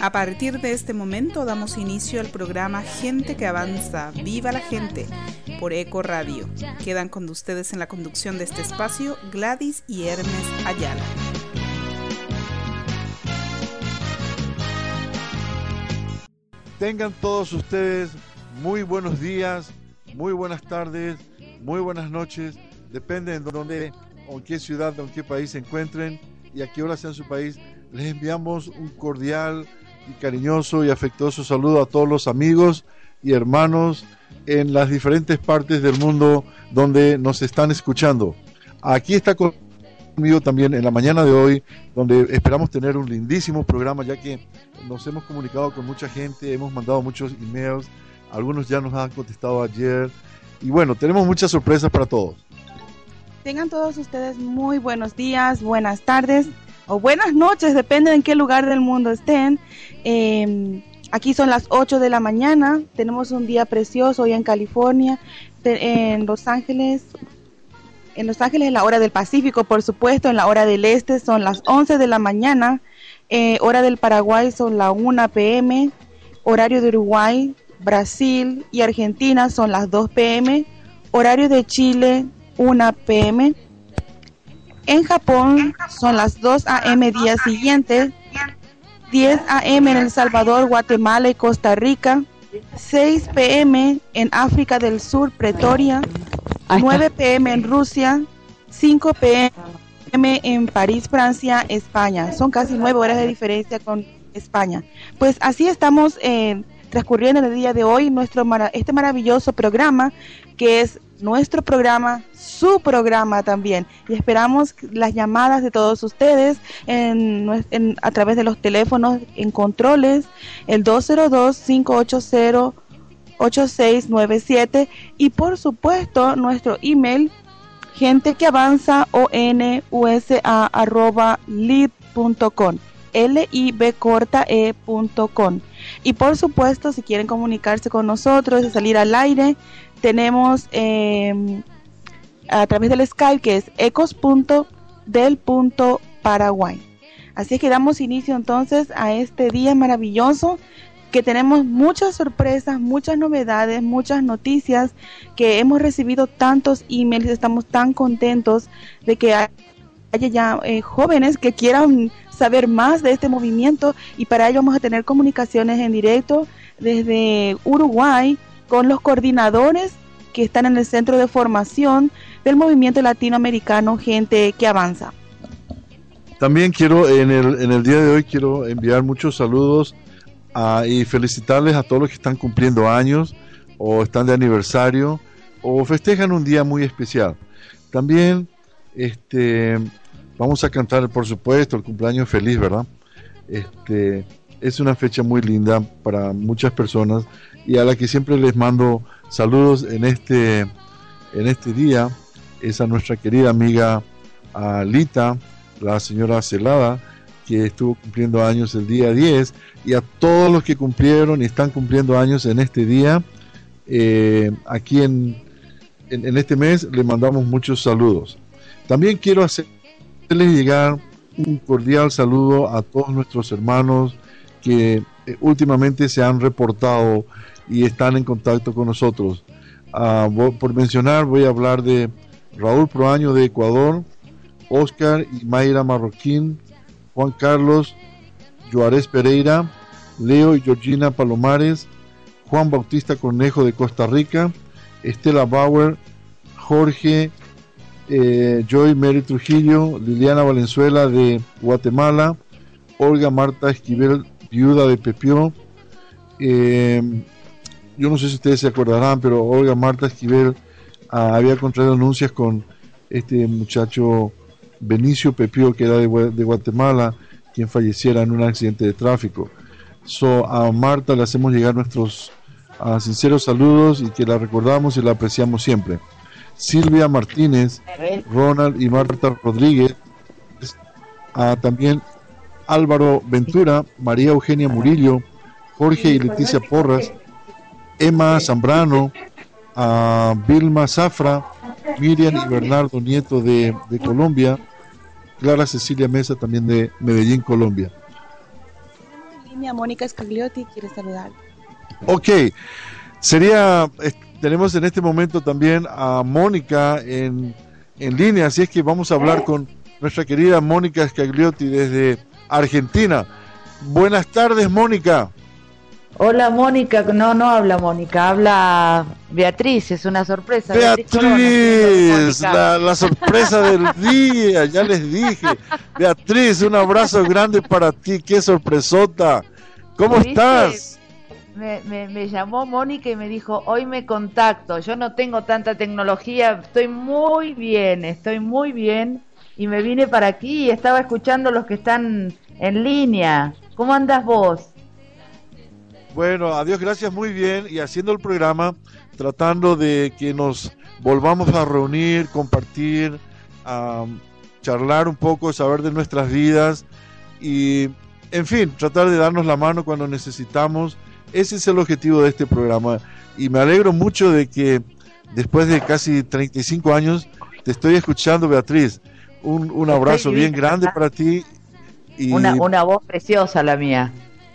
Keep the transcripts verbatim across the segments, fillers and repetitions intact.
A partir de este momento damos inicio al programa Gente que Avanza, Viva la Gente, por Eco Radio. Quedan con ustedes en la conducción de este espacio Gladys y Hermes Ayala. Tengan todos ustedes muy buenos días, muy buenas tardes, muy buenas noches, depende de dónde o en qué ciudad o en qué país se encuentren y a qué hora sea en su país. Les enviamos un cordial y cariñoso y afectuoso saludo a todos los amigos y hermanos en las diferentes partes del mundo donde nos están escuchando. Aquí está conmigo también en la mañana de hoy, donde esperamos tener un lindísimo programa, ya que nos hemos comunicado con mucha gente, hemos mandado muchos emails, algunos ya nos han contestado ayer, y bueno, tenemos muchas sorpresas para todos. Tengan todos ustedes muy buenos días, buenas tardes o buenas noches, depende de en qué lugar del mundo estén. Eh, aquí son las ocho de la mañana, tenemos un día precioso hoy en California, de, en Los Ángeles, en Los Ángeles es la hora del Pacífico, por supuesto, en la hora del Este son las once de la mañana, eh, hora del Paraguay son la una pe eme, horario de Uruguay, Brasil y Argentina son las dos pe eme, horario de Chile una pe eme. En Japón son las dos a eme día siguiente, diez a eme en El Salvador, Guatemala y Costa Rica, seis pe eme en África del Sur, Pretoria, nueve pe eme en Rusia, cinco pe eme en París, Francia, España. Son casi nueve horas de diferencia con España. Pues así estamos eh, transcurriendo el día de hoy nuestro mara- este maravilloso programa, que es nuestro programa, su programa también, y esperamos las llamadas de todos ustedes en, en, a través de los teléfonos en controles, el dos cero dos, cinco ocho cero, ocho seis nueve siete, y por supuesto nuestro email, gente que avanza o n u s a arroba lib punto com, l i b corta e punto com. Y por supuesto, si quieren comunicarse con nosotros y salir al aire, tenemos eh, a través del Skype, que es ecos punto del punto paraguay. Así es que damos inicio entonces a este día maravilloso, que tenemos muchas sorpresas, muchas novedades, muchas noticias, que hemos recibido tantos emails, estamos tan contentos de que haya ya eh, jóvenes que quieran saber más de este movimiento, y para ello vamos a tener comunicaciones en directo desde Uruguay con los coordinadores que están en el centro de formación del movimiento latinoamericano Gente que Avanza. También quiero, en el, en el día de hoy, quiero enviar muchos saludos a, y felicitarles a todos los que están cumpliendo años, o están de aniversario, o festejan un día muy especial. También este, vamos a cantar, por supuesto, el cumpleaños feliz, ¿verdad? Este, es una fecha muy linda para muchas personas, y a la que siempre les mando saludos en este, en este día es a nuestra querida amiga Alita, la señora Celada, que estuvo cumpliendo años el día diez, y a todos los que cumplieron y están cumpliendo años en este día, eh, aquí en, en, en este mes, le mandamos muchos saludos. También quiero hacerles llegar un cordial saludo a todos nuestros hermanos que eh, últimamente se han reportado y están en contacto con nosotros. Uh, por mencionar, voy a hablar de Raúl Proaño de Ecuador, Oscar y Mayra Marroquín, Juan Carlos Juárez Pereira, Leo y Georgina Palomares, Juan Bautista Cornejo de Costa Rica, Estela Bauer, Jorge eh, Joy Mary Trujillo, Liliana Valenzuela de Guatemala, Olga Marta Esquivel, viuda de Pepió. eh, Yo no sé si ustedes se acordarán, pero Olga Marta Esquivel ah, había contraído denuncias con este muchacho Benicio Pepió, que era de, de Guatemala, quien falleciera en un accidente de tráfico. So, a Marta le hacemos llegar nuestros uh, sinceros saludos, y que la recordamos y la apreciamos siempre. Silvia Martínez, Ronald y Marta Rodríguez, uh, también Álvaro Ventura, María Eugenia Murillo, Jorge y Leticia Porras, Emma Zambrano, a Vilma Zafra, Miriam y Bernardo Nieto de, de Colombia, Clara Cecilia Mesa también de Medellín, Colombia. línea Mónica Scagliotti quiere saludar. Ok, sería, eh, tenemos en este momento también a Mónica en, en línea, así es que vamos a hablar con nuestra querida Mónica Scagliotti desde Argentina. Buenas tardes, Mónica. Hola, Mónica. No, no habla Mónica, habla Beatriz, es una sorpresa. Beatriz, Beatriz la, la sorpresa del día, ya les dije. Beatriz, un abrazo grande para ti, qué sorpresota. ¿Cómo ¿Viste? estás? Me, me, me llamó Mónica y me dijo, hoy me contacto, yo no tengo tanta tecnología, estoy muy bien, estoy muy bien, y me vine para aquí y estaba escuchando los que están en línea. ¿Cómo andas vos? Bueno, adiós, gracias, muy bien, y haciendo el programa, tratando de que nos volvamos a reunir, compartir, um, charlar un poco, saber de nuestras vidas y, en fin, tratar de darnos la mano cuando necesitamos. Ese es el objetivo de este programa y me alegro mucho de que después de casi treinta y cinco años te estoy escuchando, Beatriz. Un, un abrazo bien grande para ti. Y... Una, una voz preciosa la mía.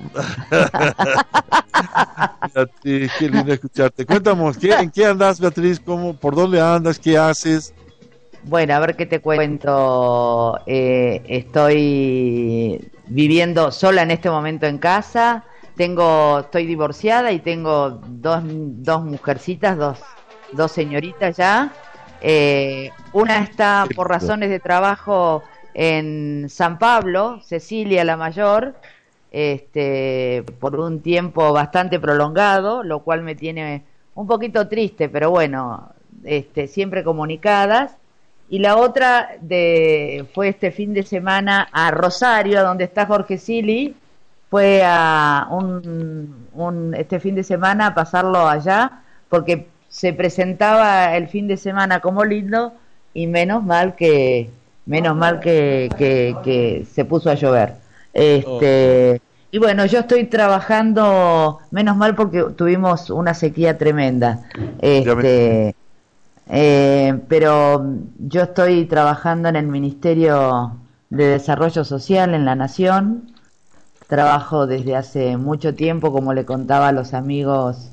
Beatriz, qué lindo escucharte. Cuéntanos, ¿qué, ¿en qué andas, Beatriz? ¿Cómo, ¿Por dónde andas? ¿Qué haces? Bueno, a ver qué te cuento. Eh, estoy viviendo sola en este momento en casa. Tengo, estoy divorciada y tengo dos, dos mujercitas, dos, dos señoritas ya. Eh, una está por razones de trabajo en San Pablo, Cecilia la mayor, este, por un tiempo bastante prolongado, lo cual me tiene un poquito triste, pero bueno, este, siempre comunicadas. Y la otra de, fue este fin de semana a Rosario, a donde está Jorge Sili, fue a un, un este fin de semana a pasarlo allá, porque se presentaba el fin de semana como lindo y menos mal que menos mal que, que, que se puso a llover. Este, oh. Y bueno, yo estoy trabajando, menos mal porque tuvimos una sequía tremenda. Este, eh, pero yo estoy trabajando en el Ministerio de Desarrollo Social en la Nación. Trabajo desde hace mucho tiempo, como le contaba a los amigos,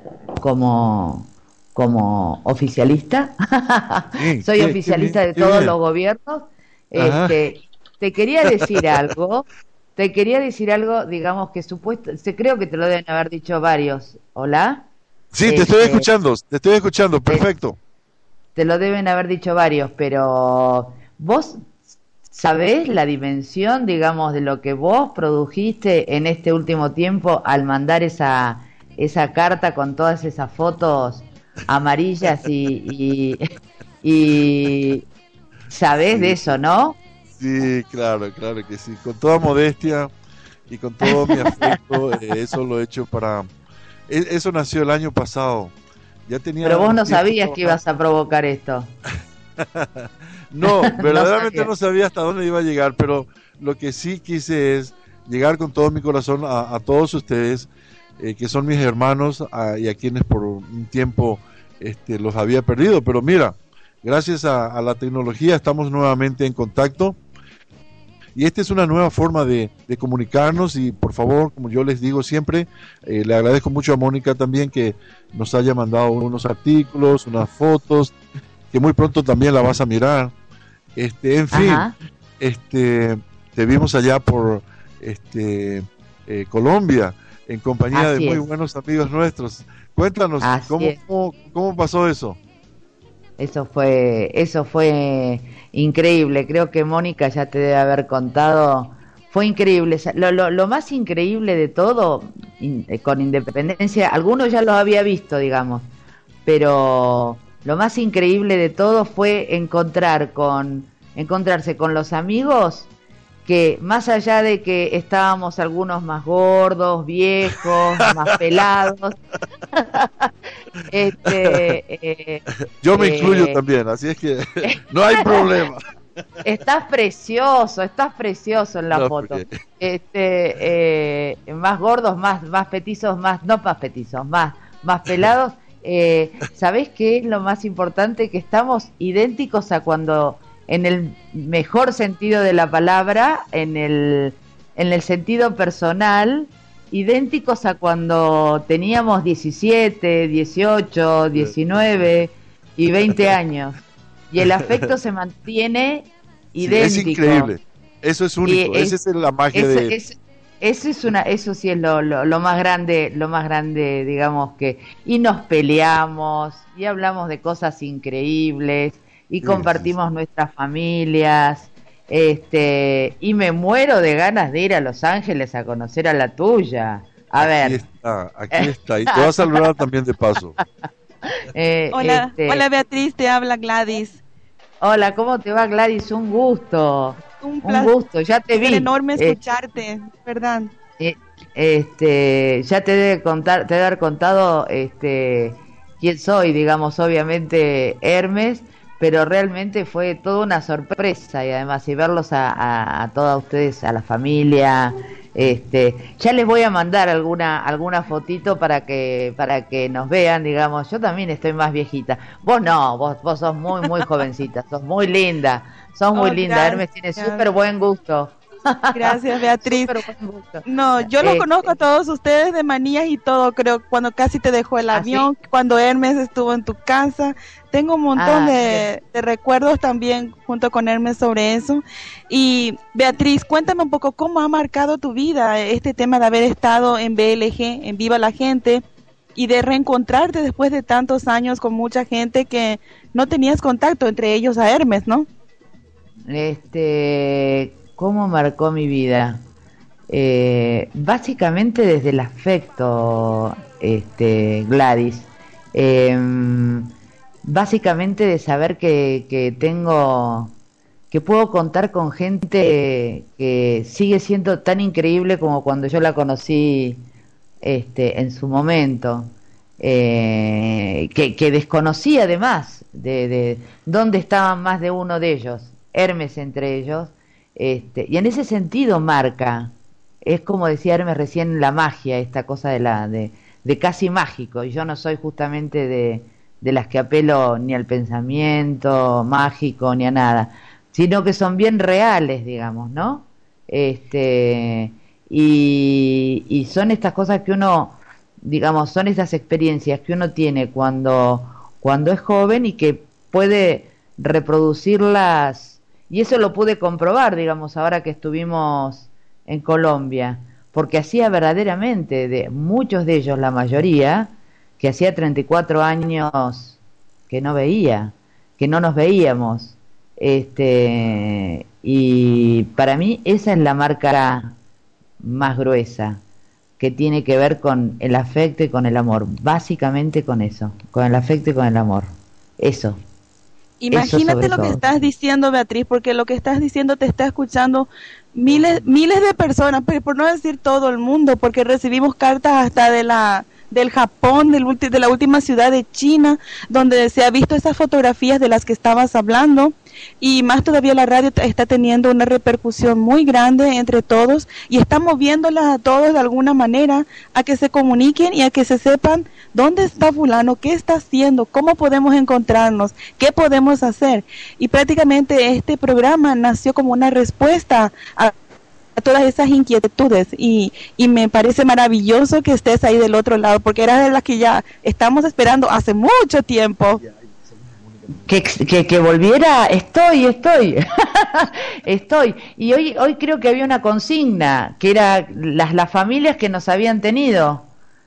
como como oficialista. Sí, soy qué, oficialista qué bien, de todos bien. Los gobiernos. Este, te quería decir algo, te quería decir algo, digamos que supuesto, creo que te lo deben haber dicho varios. ¿Hola? Sí, este, te estoy escuchando, te estoy escuchando, perfecto. Te, te lo deben haber dicho varios, pero vos sabés la dimensión, digamos, de lo que vos produjiste en este último tiempo al mandar esa, esa carta con todas esas fotos amarillas y, y, y sabés sí, de eso, ¿no? Sí, claro, claro que sí, con toda modestia y con todo mi afecto, eh, eso lo he hecho para, eso nació el año pasado, ya tenía. Pero vos no sabías que ibas a provocar esto. No, verdaderamente no sabía. no sabía hasta dónde iba a llegar, pero lo que sí quise es llegar con todo mi corazón a, a todos ustedes, eh, que son mis hermanos a, y a quienes por un tiempo este, los había perdido, pero mira, gracias a, a la tecnología estamos nuevamente en contacto y esta es una nueva forma de, de comunicarnos y por favor, como yo les digo siempre, eh, le agradezco mucho a Mónica también que nos haya mandado unos artículos, unas fotos, que muy pronto también la vas a mirar. Este, en fin, Ajá. este, te vimos allá por este eh, Colombia en compañía Así de muy es. buenos amigos nuestros. Cuéntanos cómo, cómo, cómo pasó eso. Eso fue, eso fue increíble. Creo que Mónica ya te debe haber contado. Fue increíble. Lo, lo, lo más increíble de todo, in, con independencia, algunos ya los había visto, digamos, pero lo más increíble de todo fue encontrar con, encontrarse con los amigos que más allá de que estábamos algunos más gordos, viejos, más pelados, este, eh, yo me eh, incluyo también, así es que no hay problema. Estás precioso, estás precioso en la no, foto. Porque... Este, eh, más gordos, más, más petizos, más, no más petizos, más, más pelados. Eh, ¿Sabés qué es lo más importante? Que estamos idénticos a cuando, en el mejor sentido de la palabra, en el, en el sentido personal, idénticos a cuando teníamos diecisiete, dieciocho, diecinueve y veinte años. Y el afecto se mantiene idéntico. Sí, es increíble. Eso es único. Esa es, es la magia eso, de... Es, eso es una, eso sí es lo, lo, lo más grande, lo más grande, digamos que, y nos peleamos, y hablamos de cosas increíbles, y sí, compartimos sí, sí. nuestras familias, este, y me muero de ganas de ir a Los Ángeles a conocer a la tuya. A aquí ver. Está, aquí está, y te vas a saludar también de paso. Eh, hola, este... hola Beatriz, te habla Gladys. Hola, ¿cómo te va, Gladys? Un gusto. Un, un gusto, ya te vi. Es enorme escucharte, eh, ¿verdad? Eh, este, ya te debe contar, te debe haber contado este quién soy, digamos, obviamente Hermes, pero realmente fue toda una sorpresa y además y verlos a, a, a todos ustedes, a la familia, este, ya les voy a mandar alguna alguna fotito para que para que nos vean, digamos. Yo también estoy más viejita. Vos no, vos vos sos muy muy jovencita, sos muy linda. Sos muy oh, linda, gracias. Hermes tiene súper buen gusto. Gracias, Beatriz. No, yo los eh, conozco a todos ustedes de manías y todo, creo, cuando casi te dejó el avión, ¿sí? Cuando Hermes estuvo en tu casa. Tengo un montón ah, de, de recuerdos también junto con Hermes sobre eso. Y Beatriz, cuéntame un poco cómo ha marcado tu vida este tema de haber estado en B L G, en Viva la Gente, y de reencontrarte después de tantos años con mucha gente que no tenías contacto, entre ellos a Hermes, ¿no? Este, ¿cómo marcó mi vida? Eh, básicamente desde el afecto, este, Gladys. Eh, básicamente de saber que, que tengo, que puedo contar con gente que sigue siendo tan increíble como cuando yo la conocí, este, en su momento. Eh, que, que desconocí además de, de dónde estaban más de uno de ellos. Hermes entre ellos, este, y en ese sentido marca, es como decía Hermes recién, la magia, esta cosa de la de, de casi mágico, y yo no soy justamente de, de las que apelo ni al pensamiento mágico ni a nada, sino que son bien reales, digamos, ¿no? Este, y, y son estas cosas que uno, digamos, son esas experiencias que uno tiene cuando, cuando es joven y que puede reproducirlas. Y eso lo pude comprobar, digamos, ahora que estuvimos en Colombia, porque hacía verdaderamente, de muchos de ellos, la mayoría, que hacía treinta y cuatro años que no veía, que no nos veíamos. Este, y para mí esa es la marca más gruesa, que tiene que ver con el afecto y con el amor, básicamente con eso, con el afecto y con el amor. Eso. Imagínate lo que estás diciendo, Beatriz, porque lo que estás diciendo te está escuchando miles miles de personas, pero por no decir todo el mundo, porque recibimos cartas hasta de la del Japón, del ulti, de la última ciudad de China, donde se ha visto esas fotografías de las que estabas hablando, y más todavía la radio está teniendo una repercusión muy grande entre todos, y está moviéndolas a todos de alguna manera a que se comuniquen y a que se sepan dónde está fulano, qué está haciendo, cómo podemos encontrarnos, qué podemos hacer. Y prácticamente este programa nació como una respuesta a a todas esas inquietudes, y, y me parece maravilloso que estés ahí del otro lado, porque eras de las que ya estamos esperando hace mucho tiempo. Que, que, que volviera, estoy, estoy, estoy. Y hoy hoy creo que había una consigna, que era las, las familias que nos habían tenido.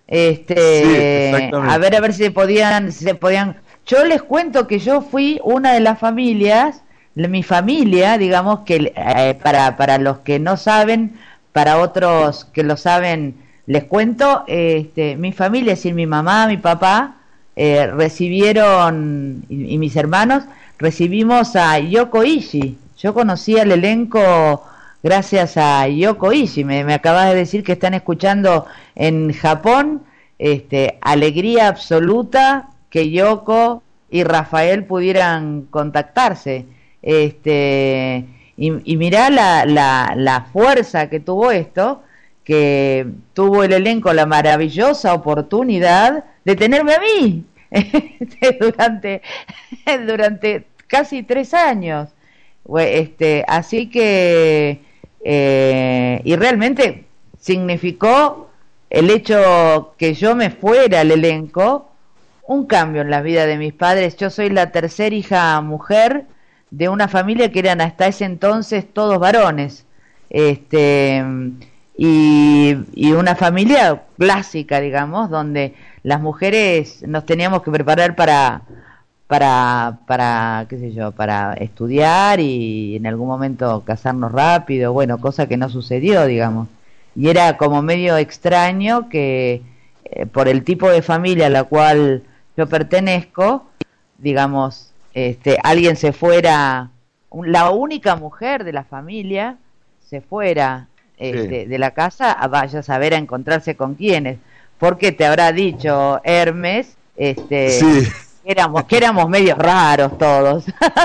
Este, sí, a ver, a ver si se podían, si se podían. Yo les cuento que yo fui una de las familias. Mi familia, digamos que eh, para, para los que no saben, para otros que lo saben, les cuento, este, mi familia, es decir, mi mamá, mi papá, eh, recibieron, y, y mis hermanos, recibimos a Yoko Ishii. Yo conocí al elenco gracias a Yoko Ishii. Me, me acabas de decir que están escuchando en Japón. Este, alegría absoluta que Yoko y Rafael pudieran contactarse. Este, y, y mirá la, la, la fuerza que tuvo esto, que tuvo el elenco la maravillosa oportunidad de tenerme a mí durante, durante casi tres años. Este, así que, eh, y realmente significó el hecho que yo me fuera al elenco, un cambio en la vida de mis padres. Yo soy la tercera hija mujer de una familia que eran hasta ese entonces todos varones, este y, y una familia clásica, digamos, donde las mujeres nos teníamos que preparar para para para qué sé yo, para estudiar y en algún momento casarnos rápido, bueno, cosa que no sucedió, digamos, y era como medio extraño que eh, por el tipo de familia a la cual yo pertenezco, digamos, este, alguien se fuera, un, la única mujer de la familia se fuera este, sí. de la casa, a, vaya a saber a encontrarse con quiénes, porque te habrá dicho Hermes, este, sí. que éramos, que éramos medios raros todos,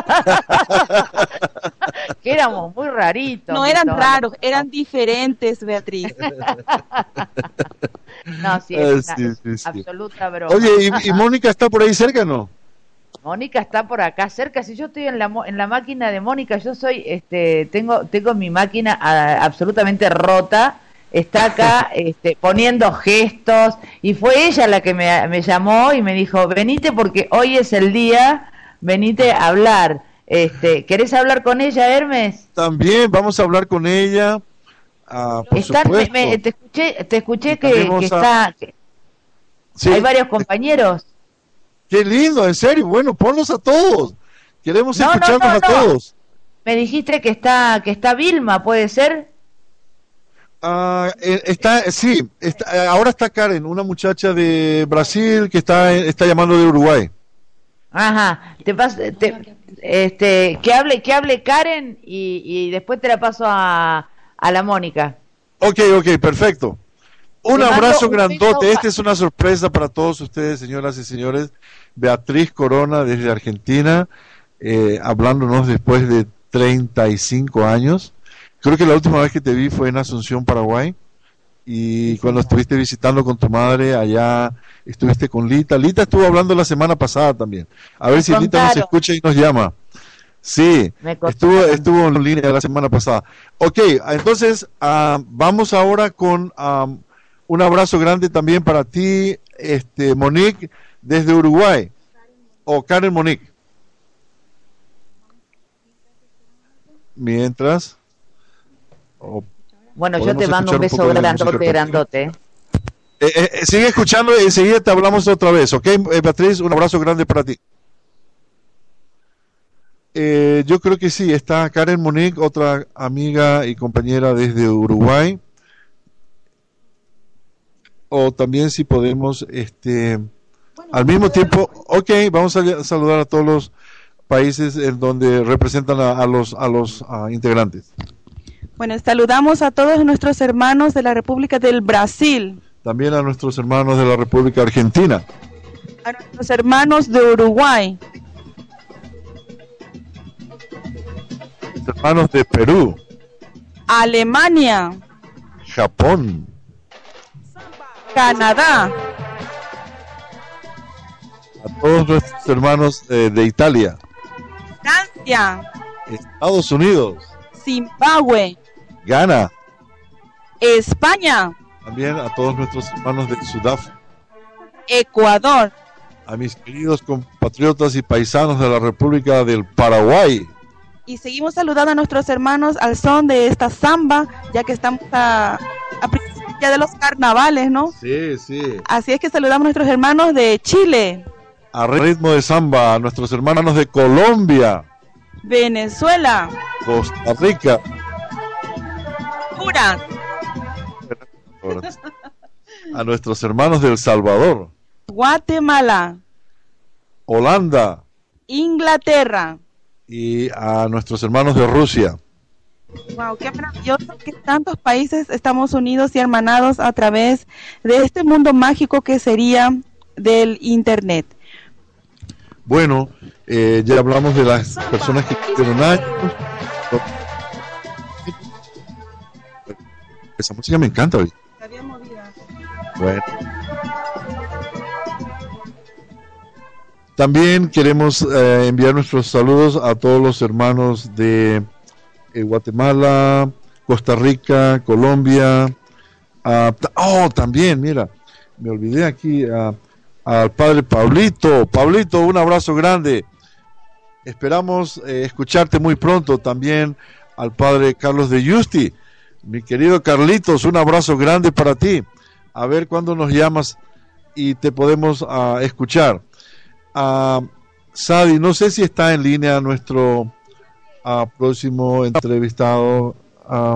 que éramos muy raritos. No eran raros, eran diferentes, Beatriz. No, sí, es ah, una sí, sí, sí. absoluta broma. Oye, ¿y, ¿y Mónica está por ahí cerca, no? Mónica está por acá cerca. Si yo estoy en la en la máquina de Mónica, yo soy, este, tengo tengo mi máquina a, absolutamente rota. Está acá, este, poniendo gestos, y fue ella la que me, me llamó y me dijo, venite porque hoy es el día, venite a hablar. Este, ¿querés hablar con ella, Hermes? También vamos a hablar con ella. Uh, por Están, supuesto. Me, me, te escuché, te escuché que, que a... está. Que sí. Hay varios compañeros. Qué lindo, en serio. Bueno, ponlos a todos. Queremos no, escucharlos no, no, a todos. Me dijiste que está que está Vilma, ¿puede ser? Uh, está, sí. Está, ahora está Karen, una muchacha de Brasil que está está llamando de Uruguay. Ajá. Te paso, te, este, que hable que hable Karen y, y después te la paso a a la Mónica. Ok, ok, perfecto. Un Te abrazo un grandote. beso. Esta es una sorpresa para todos ustedes, señoras y señores. Beatriz Corona desde Argentina, eh, hablándonos después de treinta y cinco años. Creo que la última vez que te vi fue en Asunción, Paraguay. Y cuando estuviste visitando con tu madre, allá estuviste con Lita. Lita estuvo hablando la semana pasada también. A ver Me si Lita nos contaron. escucha y nos llama. Sí, Me estuvo, contaron. estuvo en línea la semana pasada. Ok, entonces uh, vamos ahora con um, un abrazo grande también para ti, este Monique, desde Uruguay. O Karen Monique. Mientras. o Bueno, yo podemos te mando un escuchar un beso poco de grandote, música. grandote. Eh, eh, eh, sigue escuchando y enseguida te hablamos otra vez, ¿ok? Eh, Beatriz, un abrazo grande para ti. Eh, yo creo que sí, está Karen Monique, otra amiga y compañera desde Uruguay. O también si podemos, este, al mismo tiempo, ok, vamos a saludar a todos los países en donde representan a, a los a los a integrantes. Bueno, saludamos a todos nuestros hermanos de la República del Brasil, También a nuestros hermanos de la República Argentina, a nuestros hermanos de Uruguay, los hermanos de Perú, Alemania, Japón, Canadá, a todos nuestros hermanos eh, de Italia, Francia, Estados Unidos, Zimbabue, Ghana, España, también a todos nuestros hermanos de Sudáfrica, Ecuador, a mis queridos compatriotas y paisanos de la República del Paraguay. y seguimos saludando a nuestros hermanos al son de esta samba, ya que estamos a, a principios ya de los carnavales, ¿no? Sí, sí. Así es que saludamos a nuestros hermanos de Chile, A ritmo de samba, a nuestros hermanos de Colombia, Venezuela, Costa Rica, Honduras, a nuestros hermanos de El Salvador, Guatemala, Holanda Inglaterra. y a nuestros hermanos de Rusia. Wow, qué maravilloso que tantos países estamos unidos y hermanados a través de este mundo mágico que sería del internet. Bueno, eh, ya hablamos de las personas que tuvieron años. Esa música me encanta hoy. Bueno. También queremos eh, enviar nuestros saludos a todos los hermanos de eh, Guatemala, Costa Rica, Colombia, Uh, oh, también, mira, me olvidé aquí uh, al padre Pablito. Pablito, un abrazo grande. Esperamos eh, escucharte muy pronto. También al padre Carlos de Justi. Mi querido Carlitos, un abrazo grande para ti. A ver cuándo nos llamas y te podemos uh, escuchar. Uh, Sadi, no sé si está en línea nuestro uh, próximo entrevistado. Uh,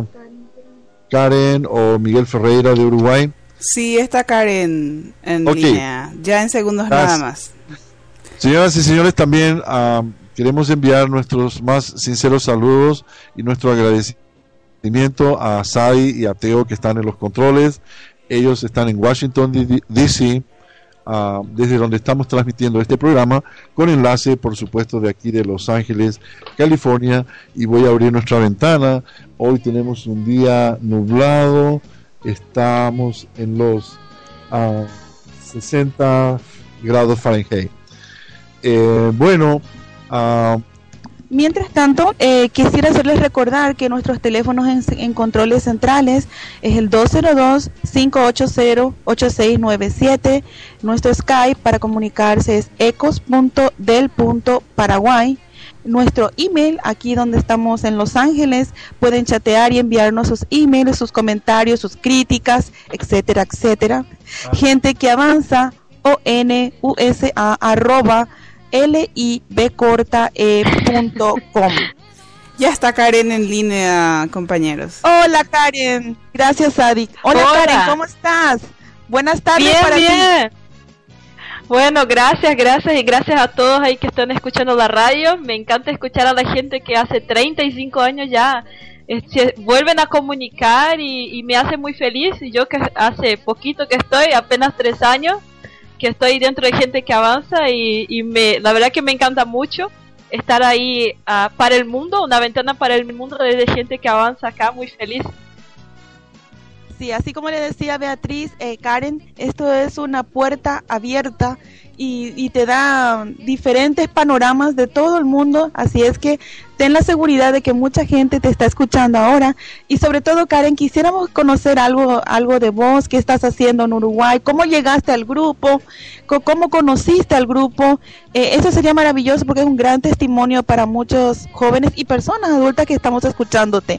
Karen o Miguel Ferreira de Uruguay. Sí, está Karen en okay. línea, ya en segundos Gracias. Nada más. Señoras y señores, también uh, queremos enviar nuestros más sinceros saludos y nuestro agradecimiento a Sadi y a Teo, que están en los controles. Ellos están en Washington, D C, uh, desde donde estamos transmitiendo este programa, con enlace, por supuesto, de aquí de Los Ángeles, California. Y voy a abrir nuestra ventana. Hoy tenemos un día nublado, estamos en los uh, sesenta grados Fahrenheit. Eh, bueno, uh, mientras tanto, eh, quisiera hacerles recordar que nuestros teléfonos en, en controles centrales es el dos cero dos, cinco ocho cero, ocho seis nueve siete. Nuestro Skype para comunicarse es ecos punto del punto paraguay. Nuestro email, aquí donde estamos en Los Ángeles, pueden chatear y enviarnos sus emails, sus comentarios, sus críticas, etcétera, etcétera. Ah. Gente que avanza, o n u s a arroba l i b corta e punto com. Ya está Karen en línea, compañeros. Hola, Karen. Gracias, Adi. Hola, Hola, Karen, ¿cómo estás? Buenas tardes bien, para bien. ti. Bueno, gracias, gracias y gracias a todos ahí que están escuchando la radio. Me encanta escuchar a la gente que hace treinta y cinco años ya eh, se vuelven a comunicar y, y me hace muy feliz. Y yo que hace poquito que estoy, apenas tres años, que estoy dentro de Gente que Avanza y, y me, la verdad que me encanta mucho estar ahí uh, para el mundo, una ventana para el mundo desde Gente que Avanza acá, muy feliz. Sí, así como le decía Beatriz, eh, Karen, esto es una puerta abierta y, y te da diferentes panoramas de todo el mundo, así es que ten la seguridad de que mucha gente te está escuchando ahora y sobre todo, Karen, quisiéramos conocer algo, algo de vos, qué estás haciendo en Uruguay, cómo llegaste al grupo, cómo conociste al grupo. Eh, eso sería maravilloso porque es un gran testimonio para muchos jóvenes y personas adultas que estamos escuchándote.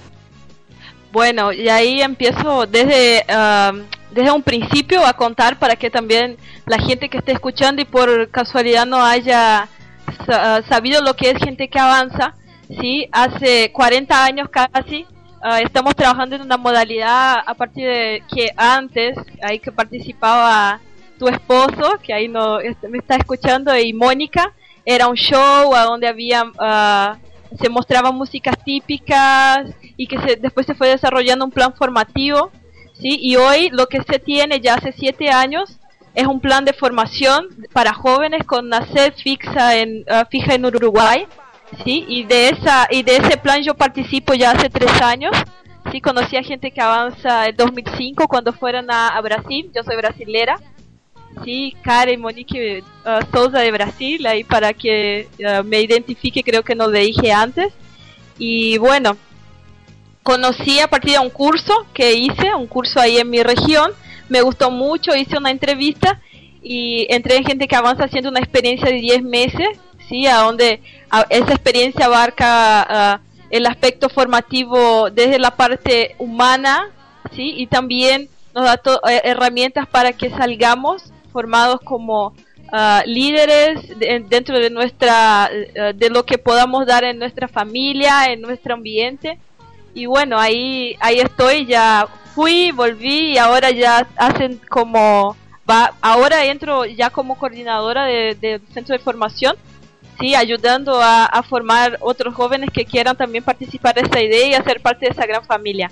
Bueno, y ahí empiezo desde uh, desde un principio a contar para que también la gente que esté escuchando y por casualidad no haya uh, sabido lo que es Gente que Avanza, ¿sí? Hace cuarenta años casi uh, estamos trabajando en una modalidad a partir de que antes, ahí que participaba tu esposo, que ahí no me está escuchando, y Mónica, era un show a donde había... Uh, se mostraban músicas típicas y que se, después se fue desarrollando un plan formativo, ¿sí? Y hoy lo que se tiene ya hace siete años es un plan de formación para jóvenes con una sede fixa en, uh, fija en Uruguay, ¿sí? Y de, esa, y de ese plan yo participo ya hace tres años, ¿sí? Conocí a Gente que Avanza en dos mil cinco cuando fueron a, a Brasil, yo soy brasilera. Sí, Karen Monique uh, Souza de Brasil, ahí para que uh, me identifique, creo que no le dije antes. Y bueno, conocí a partir de un curso que hice, un curso ahí en mi región, me gustó mucho, hice una entrevista y entré en Gente que Avanza haciendo una experiencia de diez meses, ¿sí? A donde a, esa experiencia abarca uh, el aspecto formativo desde la parte humana, ¿sí? Y también nos da to- herramientas para que salgamos formados como uh, líderes de, dentro de nuestra uh, de lo que podamos dar en nuestra familia, en nuestro ambiente. Y bueno, ahí ahí estoy, ya fui, volví y ahora ya hacen como va ahora entro ya como coordinadora del de centro de formación, sí, ayudando a, a formar otros jóvenes que quieran también participar de esta idea y hacer parte de esa gran familia.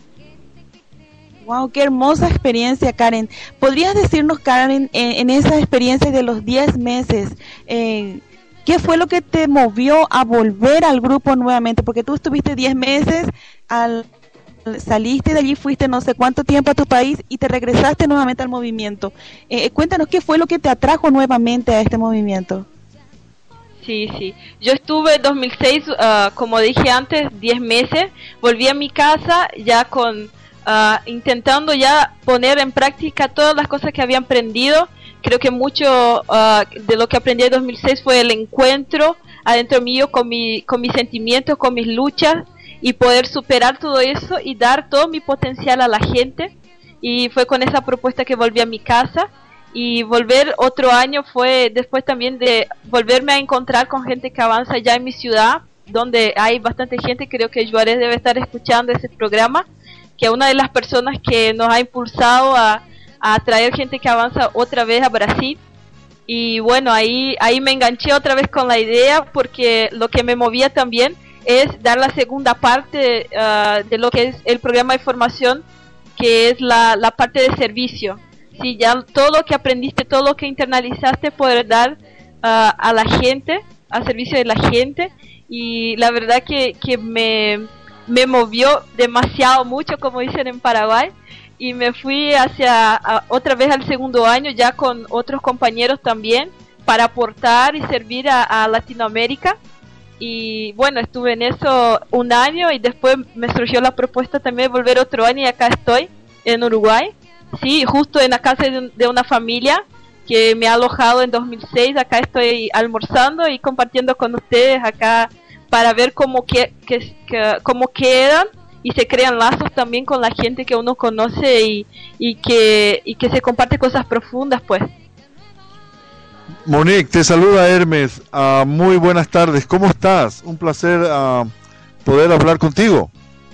Wow, qué hermosa experiencia, Karen. ¿Podrías decirnos, Karen, en, en esa experiencia de los diez meses, eh, qué fue lo que te movió a volver al grupo nuevamente? Porque tú estuviste diez meses, al, saliste de allí, fuiste no sé cuánto tiempo a tu país y te regresaste nuevamente al movimiento. Eh, cuéntanos qué fue lo que te atrajo nuevamente a este movimiento. Sí, sí. Yo estuve en dos mil seis, uh, como dije antes, diez meses. Volví a mi casa ya con... uh, intentando ya poner en práctica todas las cosas que había aprendido. Creo que mucho uh, de lo que aprendí en dos mil seis fue el encuentro adentro mío con, mi, con mis sentimientos, con mis luchas, y poder superar todo eso y dar todo mi potencial a la gente. Y fue con esa propuesta que volví a mi casa. Y volver otro año fue después también de volverme a encontrar con gente que avanza ya en mi ciudad, donde hay bastante gente. Creo que Juárez debe estar escuchando ese programa, que es una de las personas que nos ha impulsado a, a traer gente que avanza otra vez a Brasil. Y bueno, ahí, ahí me enganché otra vez con la idea, porque lo que me movía también es dar la segunda parte uh, de lo que es el programa de formación, que es la, la parte de servicio. Sí, ya todo lo que aprendiste, todo lo que internalizaste, poder dar uh, a la gente, al servicio de la gente. Y la verdad que, que me, me movió demasiado mucho, como dicen en Paraguay. Y me fui hacia a, otra vez al segundo año, ya con otros compañeros también, para aportar y servir a, a Latinoamérica. Y bueno, estuve en eso un año y después me surgió la propuesta también de volver otro año, y acá estoy en Uruguay. Sí, justo en la casa de, de una familia que me ha alojado en dos mil seis. Acá estoy almorzando y compartiendo con ustedes acá para ver cómo, que, que, que, cómo quedan y se crean lazos también con la gente que uno conoce, y, y, que, y que se comparte cosas profundas, pues. Monique, te saluda Hermes. Uh, muy buenas tardes. ¿Cómo estás? Un placer uh, poder hablar contigo.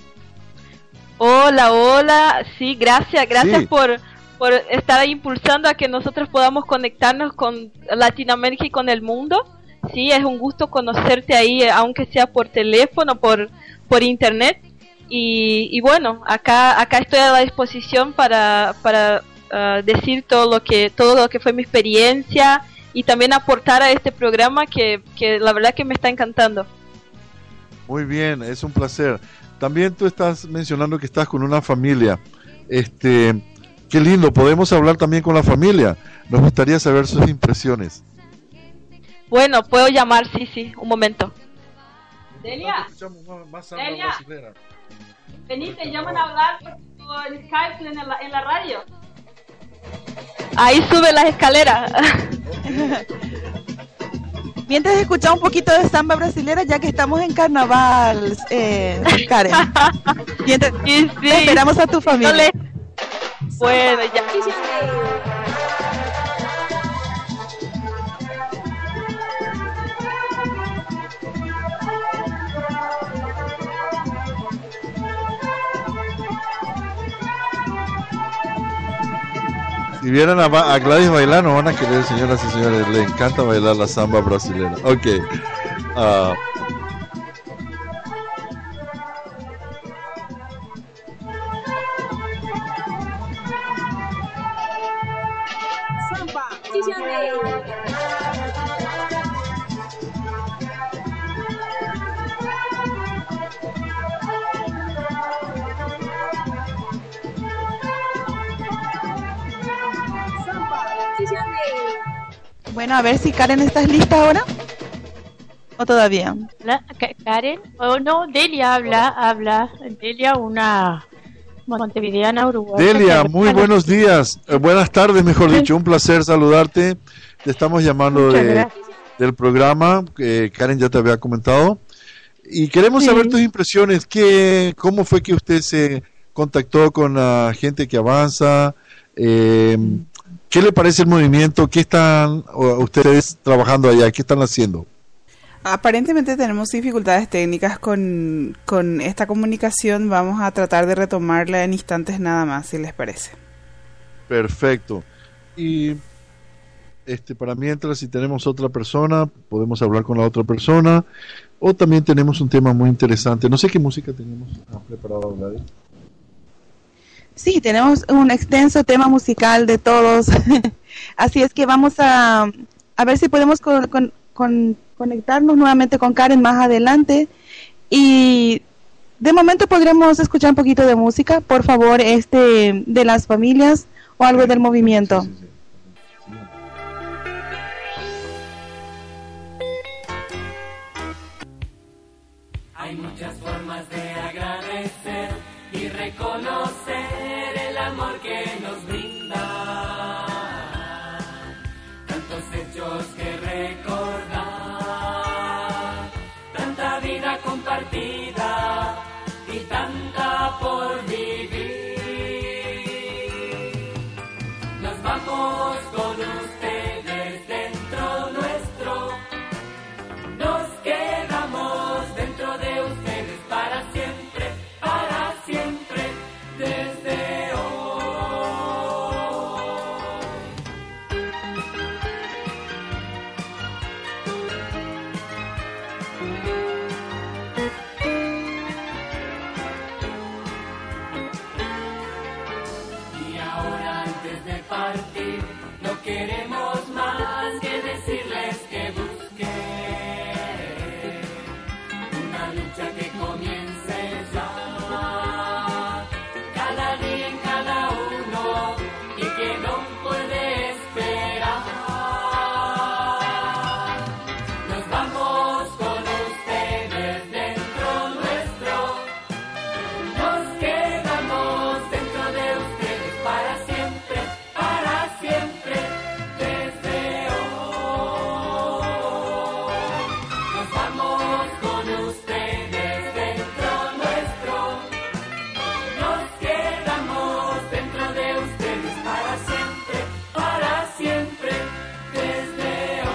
Hola, hola. Sí, gracias. Gracias sí. por, por estar ahí impulsando a que nosotros podamos conectarnos con Latinoamérica y con el mundo. Sí, es un gusto conocerte ahí, aunque sea por teléfono, por, por internet. Y, y bueno, acá acá estoy a la disposición para, para uh, decir todo lo que todo lo que fue mi experiencia, y también aportar a este programa que, que la verdad que me está encantando. Muy bien, es un placer. También tú estás mencionando que estás con una familia. Este, qué lindo, podemos hablar también con la familia. Nos gustaría saber sus impresiones. Bueno, puedo llamar, sí, sí, un momento. Delia, Delia, vení, te llaman a hablar por Skype en la, en la radio. Ahí sube las escaleras. Mientras escuchamos un poquito de samba brasilera, ya que estamos en carnaval, eh, Karen. Mientras sí, sí. Esperamos a tu familia. No le... Bueno, ya. Si vieran a, a Gladys bailar, no van a querer, señoras y señores. Le encanta bailar la samba brasileña. Ok. Uh, samba. Bueno, a ver si Karen, ¿estás lista ahora? ¿O todavía? Hola, Karen, o oh, no, Delia habla, habla, Delia, una montevideana uruguaya. Delia, muy buenos días, eh, buenas tardes, mejor dicho, un placer saludarte. Te estamos llamando de, del programa, que Karen ya te había comentado, y queremos sí. saber tus impresiones. ¿Qué, ¿Cómo fue que usted se contactó con la gente que avanza? Eh, ¿Qué le parece el movimiento? ¿Qué están ustedes trabajando allá? ¿Qué están haciendo? Aparentemente tenemos dificultades técnicas con, con esta comunicación. Vamos a tratar de retomarla en instantes nada más, si les parece. Perfecto. Y este, para mientras, si tenemos otra persona, podemos hablar con la otra persona. O también tenemos un tema muy interesante. No sé qué música tenemos preparado, Gladys. Sí, tenemos un extenso tema musical de todos. Así es que vamos a, a ver si podemos con, con, con, conectarnos nuevamente con Karen más adelante. Y de momento podremos escuchar un poquito de música, por favor, este de las familias o algo del movimiento. Sí, sí, sí. Hay muchas formas de agradecer y reconocer de partir, no queremos más que decirles que busquen una lucha que comience ya, cada día en cada uno, y que no puede esperar. Nos vamos con ustedes dentro nuestro, nos quedamos dentro de ustedes para siempre, para siempre, desde hoy. Nos vamos con ustedes dentro nuestro, nos quedamos dentro de ustedes para siempre, para siempre, desde hoy.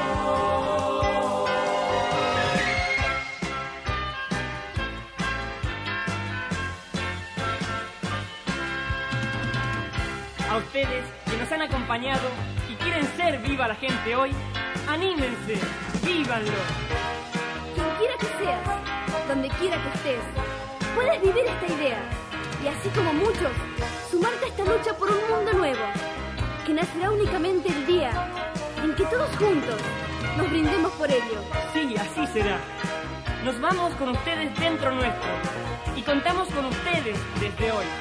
A ustedes que nos han acompañado y quieren ser viva la gente hoy, anímense, vívanlo. Quien quiera que seas, donde quiera que estés, puedes vivir esta idea y así como muchos, sumarte a esta lucha por un mundo nuevo, que nacerá únicamente el día en que todos juntos nos brindemos por ello. Sí, así será. Nos vamos con ustedes dentro nuestro y contamos con ustedes desde hoy.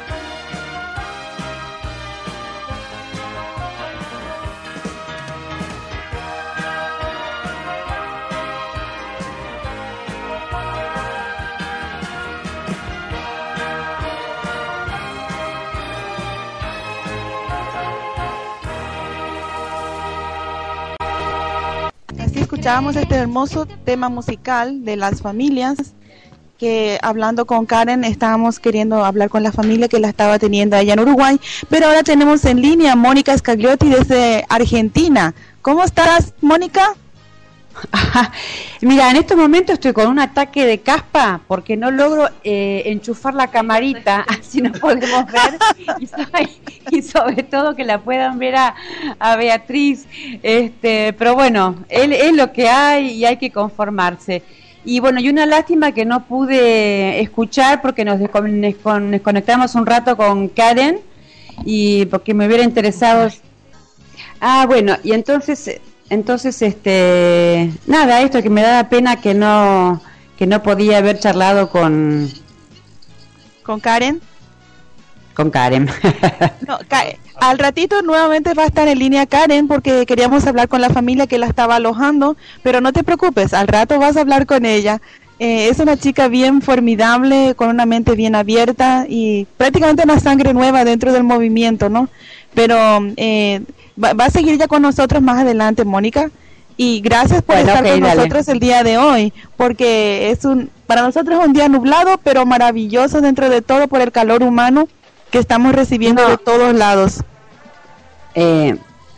Así escuchábamos este hermoso tema musical de las familias, que hablando con Karen estábamos queriendo hablar con la familia que la estaba teniendo allá en Uruguay, pero ahora tenemos en línea a Mónica Scagliotti desde Argentina. ¿Cómo estás, Mónica? Mira, en estos momentos estoy con un ataque de caspa porque no logro eh, enchufar la camarita, así nos podemos ver y sobre, y sobre todo que la puedan ver a, a Beatriz, este, pero bueno, es, es lo que hay y hay que conformarse. Y bueno, y una lástima que no pude escuchar porque nos descon- desconectamos un rato con Karen y porque me hubiera interesado. Ah, bueno, y entonces... Entonces, este, nada, esto que me da pena que no que no podía haber charlado con ¿Con Karen? Con Karen. No, Ka- al ratito nuevamente va a estar en línea Karen porque queríamos hablar con la familia que la estaba alojando, pero no te preocupes, al rato vas a hablar con ella. Eh, es una chica bien formidable, con una mente bien abierta y prácticamente una sangre nueva dentro del movimiento, ¿no? Pero eh, va, va a seguir ya con nosotros más adelante, Mónica, y gracias por bueno, estar okay, con dale. nosotros el día de hoy, porque es un para nosotros es un día nublado, pero maravilloso dentro de todo por el calor humano que estamos recibiendo no. de todos lados. Eh,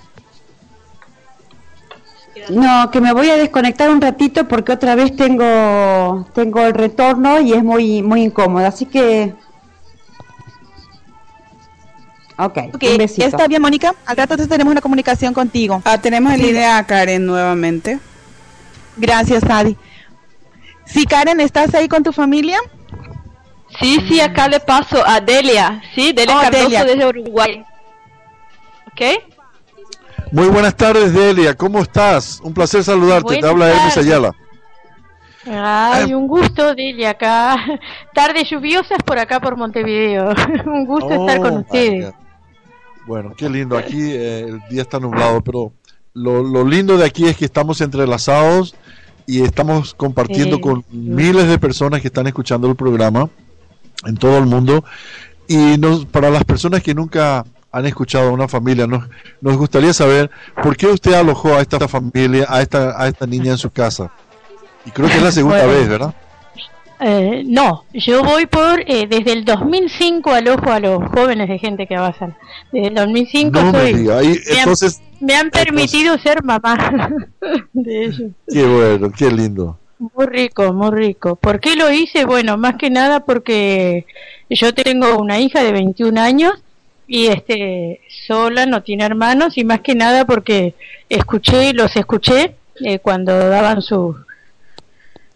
no, que me voy a desconectar un ratito porque otra vez tengo tengo el retorno y es muy muy incómodo, así que okay, Okay, un besito. está bien, Mónica. Al rato entonces tenemos una comunicación contigo. Ah, tenemos en Sí. línea a Karen nuevamente. Gracias, Adi. Sí, Karen, ¿estás ahí con tu familia? Sí, sí, acá le paso a Delia, sí, Delia Oh, Cardoso Delia. desde Uruguay. ¿Ok? Muy buenas tardes, Delia. ¿Cómo estás? Un placer saludarte. Buenas Te habla Hermes tardes. Ayala. Ay, un gusto, Delia, acá. Tardes lluviosas por acá por Montevideo. Un gusto estar con Oh, ustedes. vaya. Bueno, qué lindo. Aquí eh, el día está nublado, pero lo, lo lindo de aquí es que estamos entrelazados y estamos compartiendo Sí. con miles de personas que están escuchando el programa en todo el mundo. Y nos, para las personas que nunca han escuchado a una familia, nos, nos gustaría saber por qué usted alojó a esta familia, a esta, a esta niña en su casa. Y creo que es la segunda Bueno. vez, ¿verdad? Eh, no, yo voy por, eh, desde el dos mil cinco alojo a los jóvenes de gente que avanzan. Desde el dos mil cinco No me soy, diga. Ahí, me, han, entonces, me han permitido ser mamá de ellos. qué bueno, qué lindo. Muy rico, muy rico. ¿Por qué lo hice? Bueno, más que nada porque yo tengo una hija de veintiún años y este sola, no tiene hermanos, y más que nada porque escuché, los escuché eh, cuando daban sus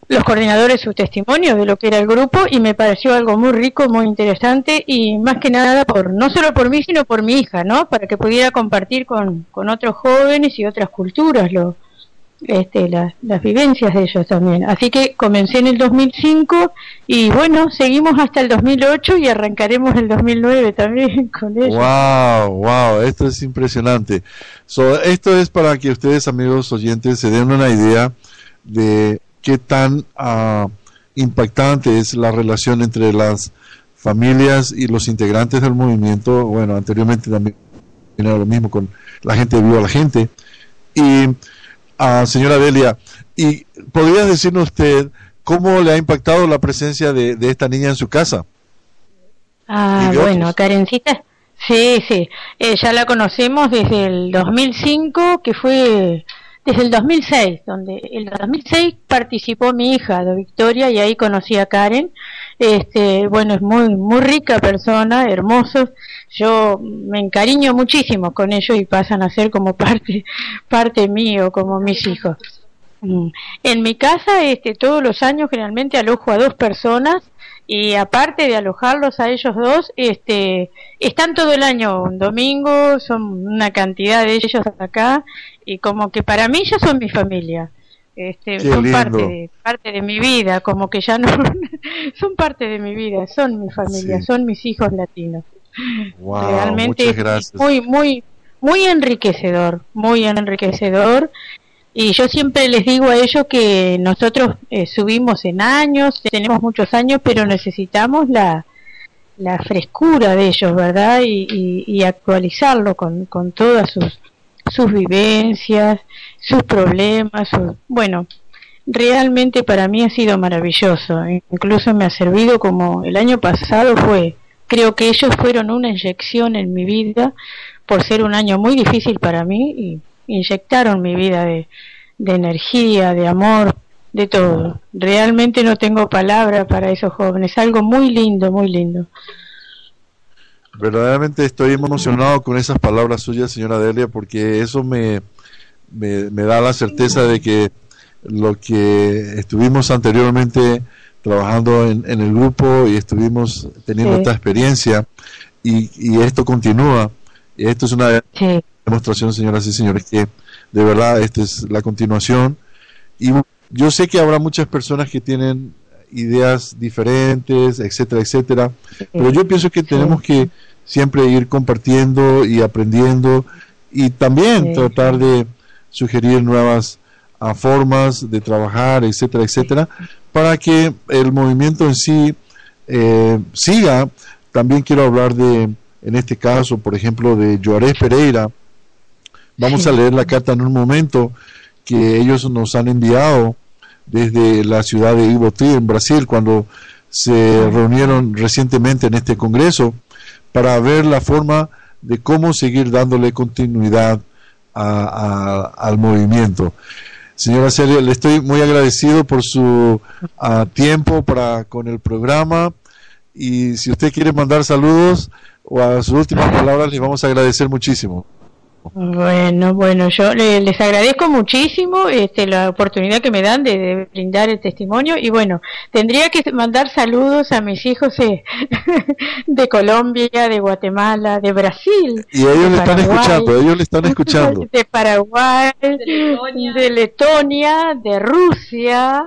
los coordinadores su testimonio de lo que era el grupo y me pareció algo muy rico, muy interesante y más que nada por no solo por mí sino por mi hija, ¿no? Para que pudiera compartir con, con otros jóvenes y otras culturas lo, este, las, las vivencias de ellos también. Así que comencé en el dos mil cinco y bueno, seguimos hasta el dos mil ocho y arrancaremos el dos mil nueve también con ellos. Wow, wow, esto es impresionante. So, esto es para que ustedes, amigos oyentes, se den una idea de qué tan uh, impactante es la relación entre las familias y los integrantes del movimiento. Bueno, anteriormente también era lo mismo con la gente de Viva la Gente. Y, uh, señora Delia, ¿y podría decirnos usted cómo le ha impactado la presencia de, de esta niña en su casa? Ah, bueno, Karencita, sí, sí, eh, ya la conocemos desde el dos mil cinco, que fue... Desde el dos mil seis, donde el dos mil seis participó mi hija de Victoria y ahí conocí a Karen. Este, bueno, es muy muy rica persona, hermosos. Yo me encariño muchísimo con ellos y pasan a ser como parte parte mío, como mis hijos. En mi casa, este, todos los años generalmente alojo a dos personas y aparte de alojarlos a ellos dos, este, están todo el año, un domingo, son una cantidad de ellos acá y como que para mí ya son mi familia, este, Qué son lindo. parte de, parte de mi vida, como que ya no, son parte de mi vida, son mi familia, Sí. son mis hijos latinos. Wow, Realmente muchas es gracias. muy, muy, muy enriquecedor, muy enriquecedor. Y yo siempre les digo a ellos que nosotros eh, subimos en años, tenemos muchos años, pero necesitamos la, la frescura de ellos, ¿verdad? Y, y, y actualizarlo con, con todas sus, sus vivencias, sus problemas. Sus, bueno, realmente para mí ha sido maravilloso. Incluso me ha servido como el año pasado fue, creo que ellos fueron una inyección en mi vida por ser un año muy difícil para mí y inyectaron mi vida de, de energía, de amor, de todo. Realmente no tengo palabra para esos jóvenes, algo muy lindo, muy lindo. Verdaderamente estoy emocionado con esas palabras suyas, señora Delia, porque eso me, me, me da la certeza de que lo que estuvimos anteriormente trabajando en, en el grupo y estuvimos teniendo Sí. esta experiencia y, y esto continúa, y esto es una Sí. demostración, señoras y señores, que de verdad esta es la continuación. Y yo sé que habrá muchas personas que tienen ideas diferentes, etcétera, etcétera, pero yo pienso que tenemos que siempre ir compartiendo y aprendiendo y también Sí. tratar de sugerir nuevas uh, formas de trabajar, etcétera, etcétera, para que el movimiento en sí eh, siga. También quiero hablar de, en este caso, por ejemplo, de Juarez Pereira. Vamos Sí. a leer la carta en un momento que ellos nos han enviado desde la ciudad de Iboti, en Brasil, cuando se reunieron recientemente en este congreso para ver la forma de cómo seguir dándole continuidad a, a, al movimiento. Señora Celia, le estoy muy agradecido por su uh, tiempo para con el programa, y si usted quiere mandar saludos o a sus últimas palabras, les vamos a agradecer muchísimo. Bueno, bueno, yo le- les agradezco muchísimo este, la oportunidad que me dan de, de brindar el testimonio y bueno, tendría que mandar saludos a mis hijos eh, de Colombia, de Guatemala, de Brasil. Y ellos de le están Paraguay, escuchando, ellos le están escuchando. de Paraguay, de Letonia, de Rusia,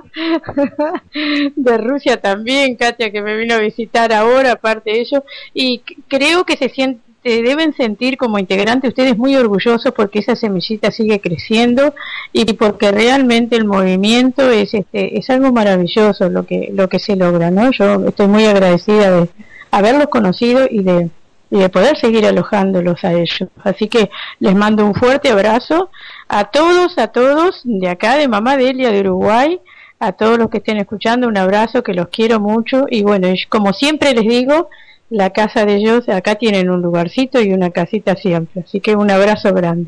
de Rusia también, Katia, que me vino a visitar ahora, aparte de ello, y c- creo que se siente, deben sentir como integrantes ustedes muy orgullosos porque esa semillita sigue creciendo y porque realmente el movimiento es este es algo maravilloso lo que lo que se logra, ¿no? Yo estoy muy agradecida de haberlos conocido y de y de poder seguir alojándolos a ellos. Así que les mando un fuerte abrazo a todos, a todos de acá de Mamá Delia de Uruguay, a todos los que estén escuchando, un abrazo, que los quiero mucho y bueno, y como siempre les digo, la casa de ellos, acá tienen un lugarcito y una casita siempre, así que un abrazo grande.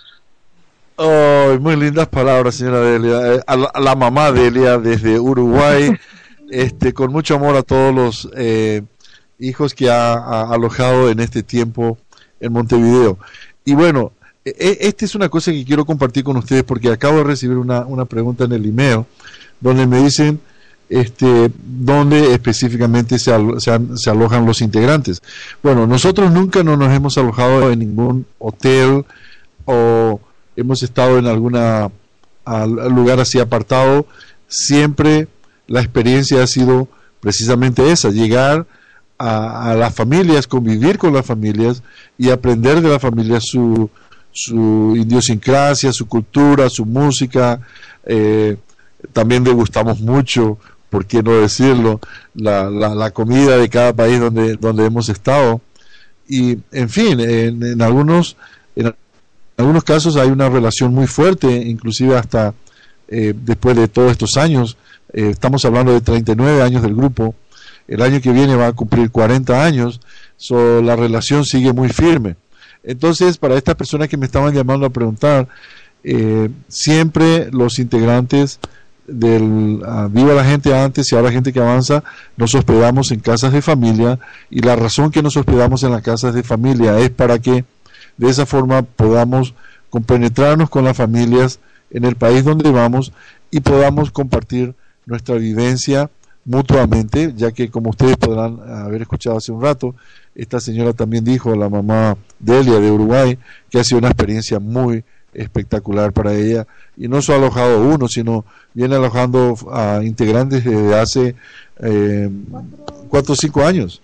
Oh, muy lindas palabras, señora Delia. Eh, A la, a la mamá Delia desde Uruguay, este, con mucho amor a todos los eh, hijos que ha, ha alojado en este tiempo en Montevideo. Y bueno, e- esta es una cosa que quiero compartir con ustedes porque acabo de recibir una, una pregunta en el email donde me dicen este, dónde específicamente se, alo- se, an- se alojan los integrantes. Bueno, nosotros nunca no nos hemos alojado en ningún hotel o hemos estado en alguna al- lugar así apartado. Siempre la experiencia ha sido precisamente esa, llegar a, a las familias, convivir con las familias y aprender de las familias su, su idiosincrasia, su cultura, su música. Eh, también degustamos mucho, por qué no decirlo, la, la, la comida de cada país donde, donde hemos estado. Y, en fin, en, en algunos en algunos casos hay una relación muy fuerte, inclusive hasta eh, después de todos estos años. Eh, estamos hablando de treinta y nueve años del grupo. El año que viene va a cumplir cuarenta años. So, la relación sigue muy firme. Entonces, para estas personas que me estaban llamando a preguntar, eh, siempre los integrantes del uh, Viva la Gente antes y ahora Gente que Avanza nos hospedamos en casas de familia, y la razón que nos hospedamos en las casas de familia es para que de esa forma podamos compenetrarnos con las familias en el país donde vamos y podamos compartir nuestra vivencia mutuamente, ya que, como ustedes podrán haber escuchado hace un rato, esta señora también dijo, la mamá Delia de Uruguay, que ha sido una experiencia muy espectacular para ella, y no solo ha alojado uno, sino viene alojando a integrantes desde hace eh, cuatro o cinco años.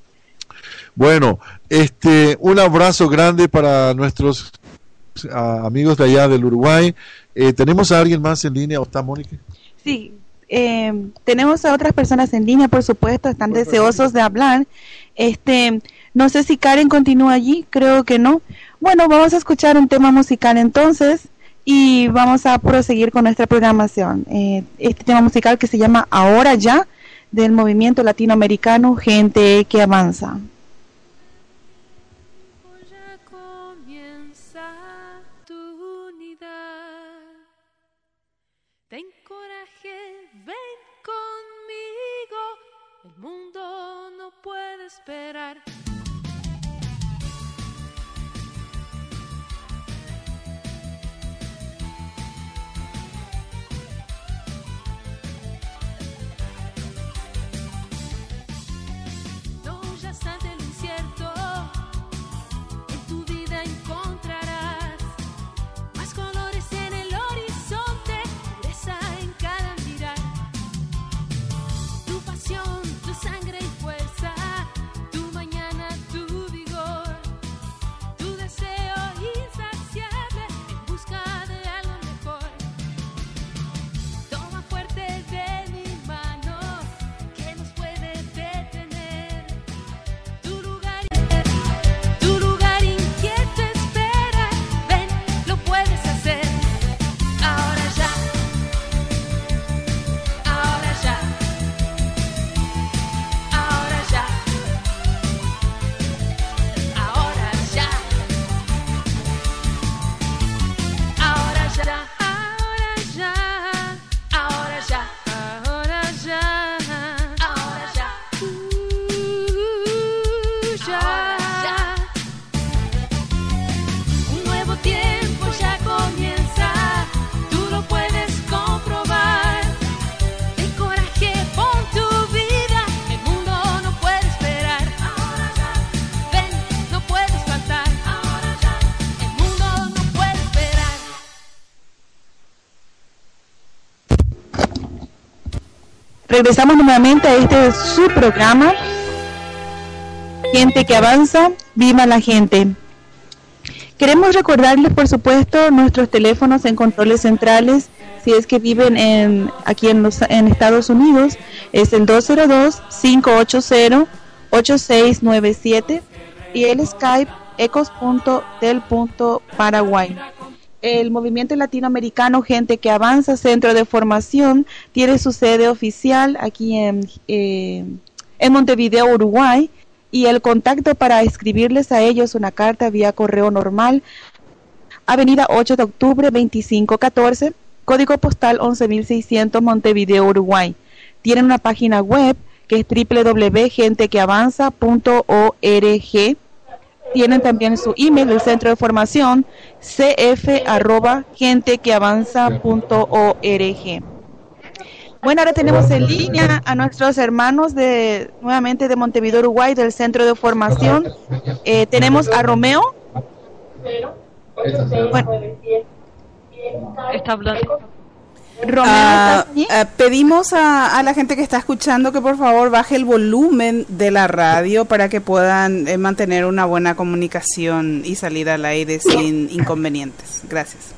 Bueno, este, un abrazo grande para nuestros uh, amigos de allá del Uruguay. Eh, ¿Tenemos a alguien más en línea? ¿O está Mónica? Sí, eh, tenemos a otras personas en línea, por supuesto, están por deseosos perfecto. de hablar. Este, no sé si Karen continúa allí, creo que no. Bueno, vamos a escuchar un tema musical entonces y vamos a proseguir con nuestra programación. Eh, este tema musical que se llama Ahora Ya, del movimiento latinoamericano Gente que Avanza. Ten coraje, ven conmigo, el mundo no puede esperar. No huyas ante lo incierto, en tu vida encontrarás más colores en el horizonte, en cada mirar, tu pasión, tu sangre y fuerza, tu mañana, tu vigor, tu deseo insaciable en busca de algo mejor. Toma fuerte de mi mano, que nos puede detener. Tu lugar, tu lugar inquieto espera, ven, lo puedes hacer. Ahora ya. Ahora ya, ahora ya, ahora ya, ahora ya, ahora ya, ahora ya, ahora ya, ahora ya, uh, ya. Un nuevo tiempo ya comienza, tú lo puedes comprobar. Regresamos nuevamente a este su programa, Gente que Avanza, Viva la Gente. Queremos recordarles, por supuesto, nuestros teléfonos en controles centrales, si es que viven en aquí en, los, en Estados Unidos, es el dos cero dos, cinco ocho cero, ocho seis nueve siete y el Skype ecos punto del punto paraguay. El movimiento latinoamericano Gente que Avanza, Centro de Formación, tiene su sede oficial aquí en, eh, en Montevideo, Uruguay, y el contacto para escribirles a ellos una carta vía correo normal, Avenida ocho de octubre veinticinco catorce, código postal once mil seiscientos, Montevideo, Uruguay. Tienen una página web que es doble u doble u doble u punto gente que avanza punto org. Tienen también su email del centro de formación, c f arroba gente que avanza punto org. Bueno, ahora tenemos en línea a nuestros hermanos de nuevamente de Montevideo, Uruguay, del Centro de Formación. Eh, tenemos a Romeo. Bueno. Está hablando. Romeo, Ah, ¿estás allí? ah, pedimos a, a la gente que está escuchando que por favor baje el volumen de la radio para que puedan eh, mantener una buena comunicación y salir al aire sin inconvenientes. Gracias.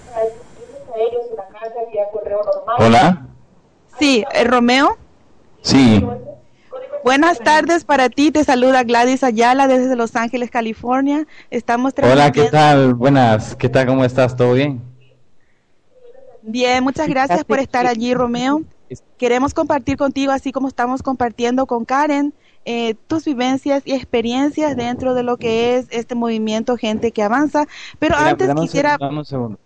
Hola. Sí, eh, Romeo. Sí. Buenas tardes para ti. Te saluda Gladys Ayala desde Los Ángeles, California. Estamos Hola, ¿qué transmitiendo. tal? Buenas. ¿Qué tal? ¿Cómo estás? ¿Todo bien? Bien, muchas gracias por estar allí, Romeo. Queremos compartir contigo, así como estamos compartiendo con Karen, eh, tus vivencias y experiencias dentro de lo que es este movimiento Gente que Avanza. Pero Mira, antes dame un quisiera, segundo, dame un segundo.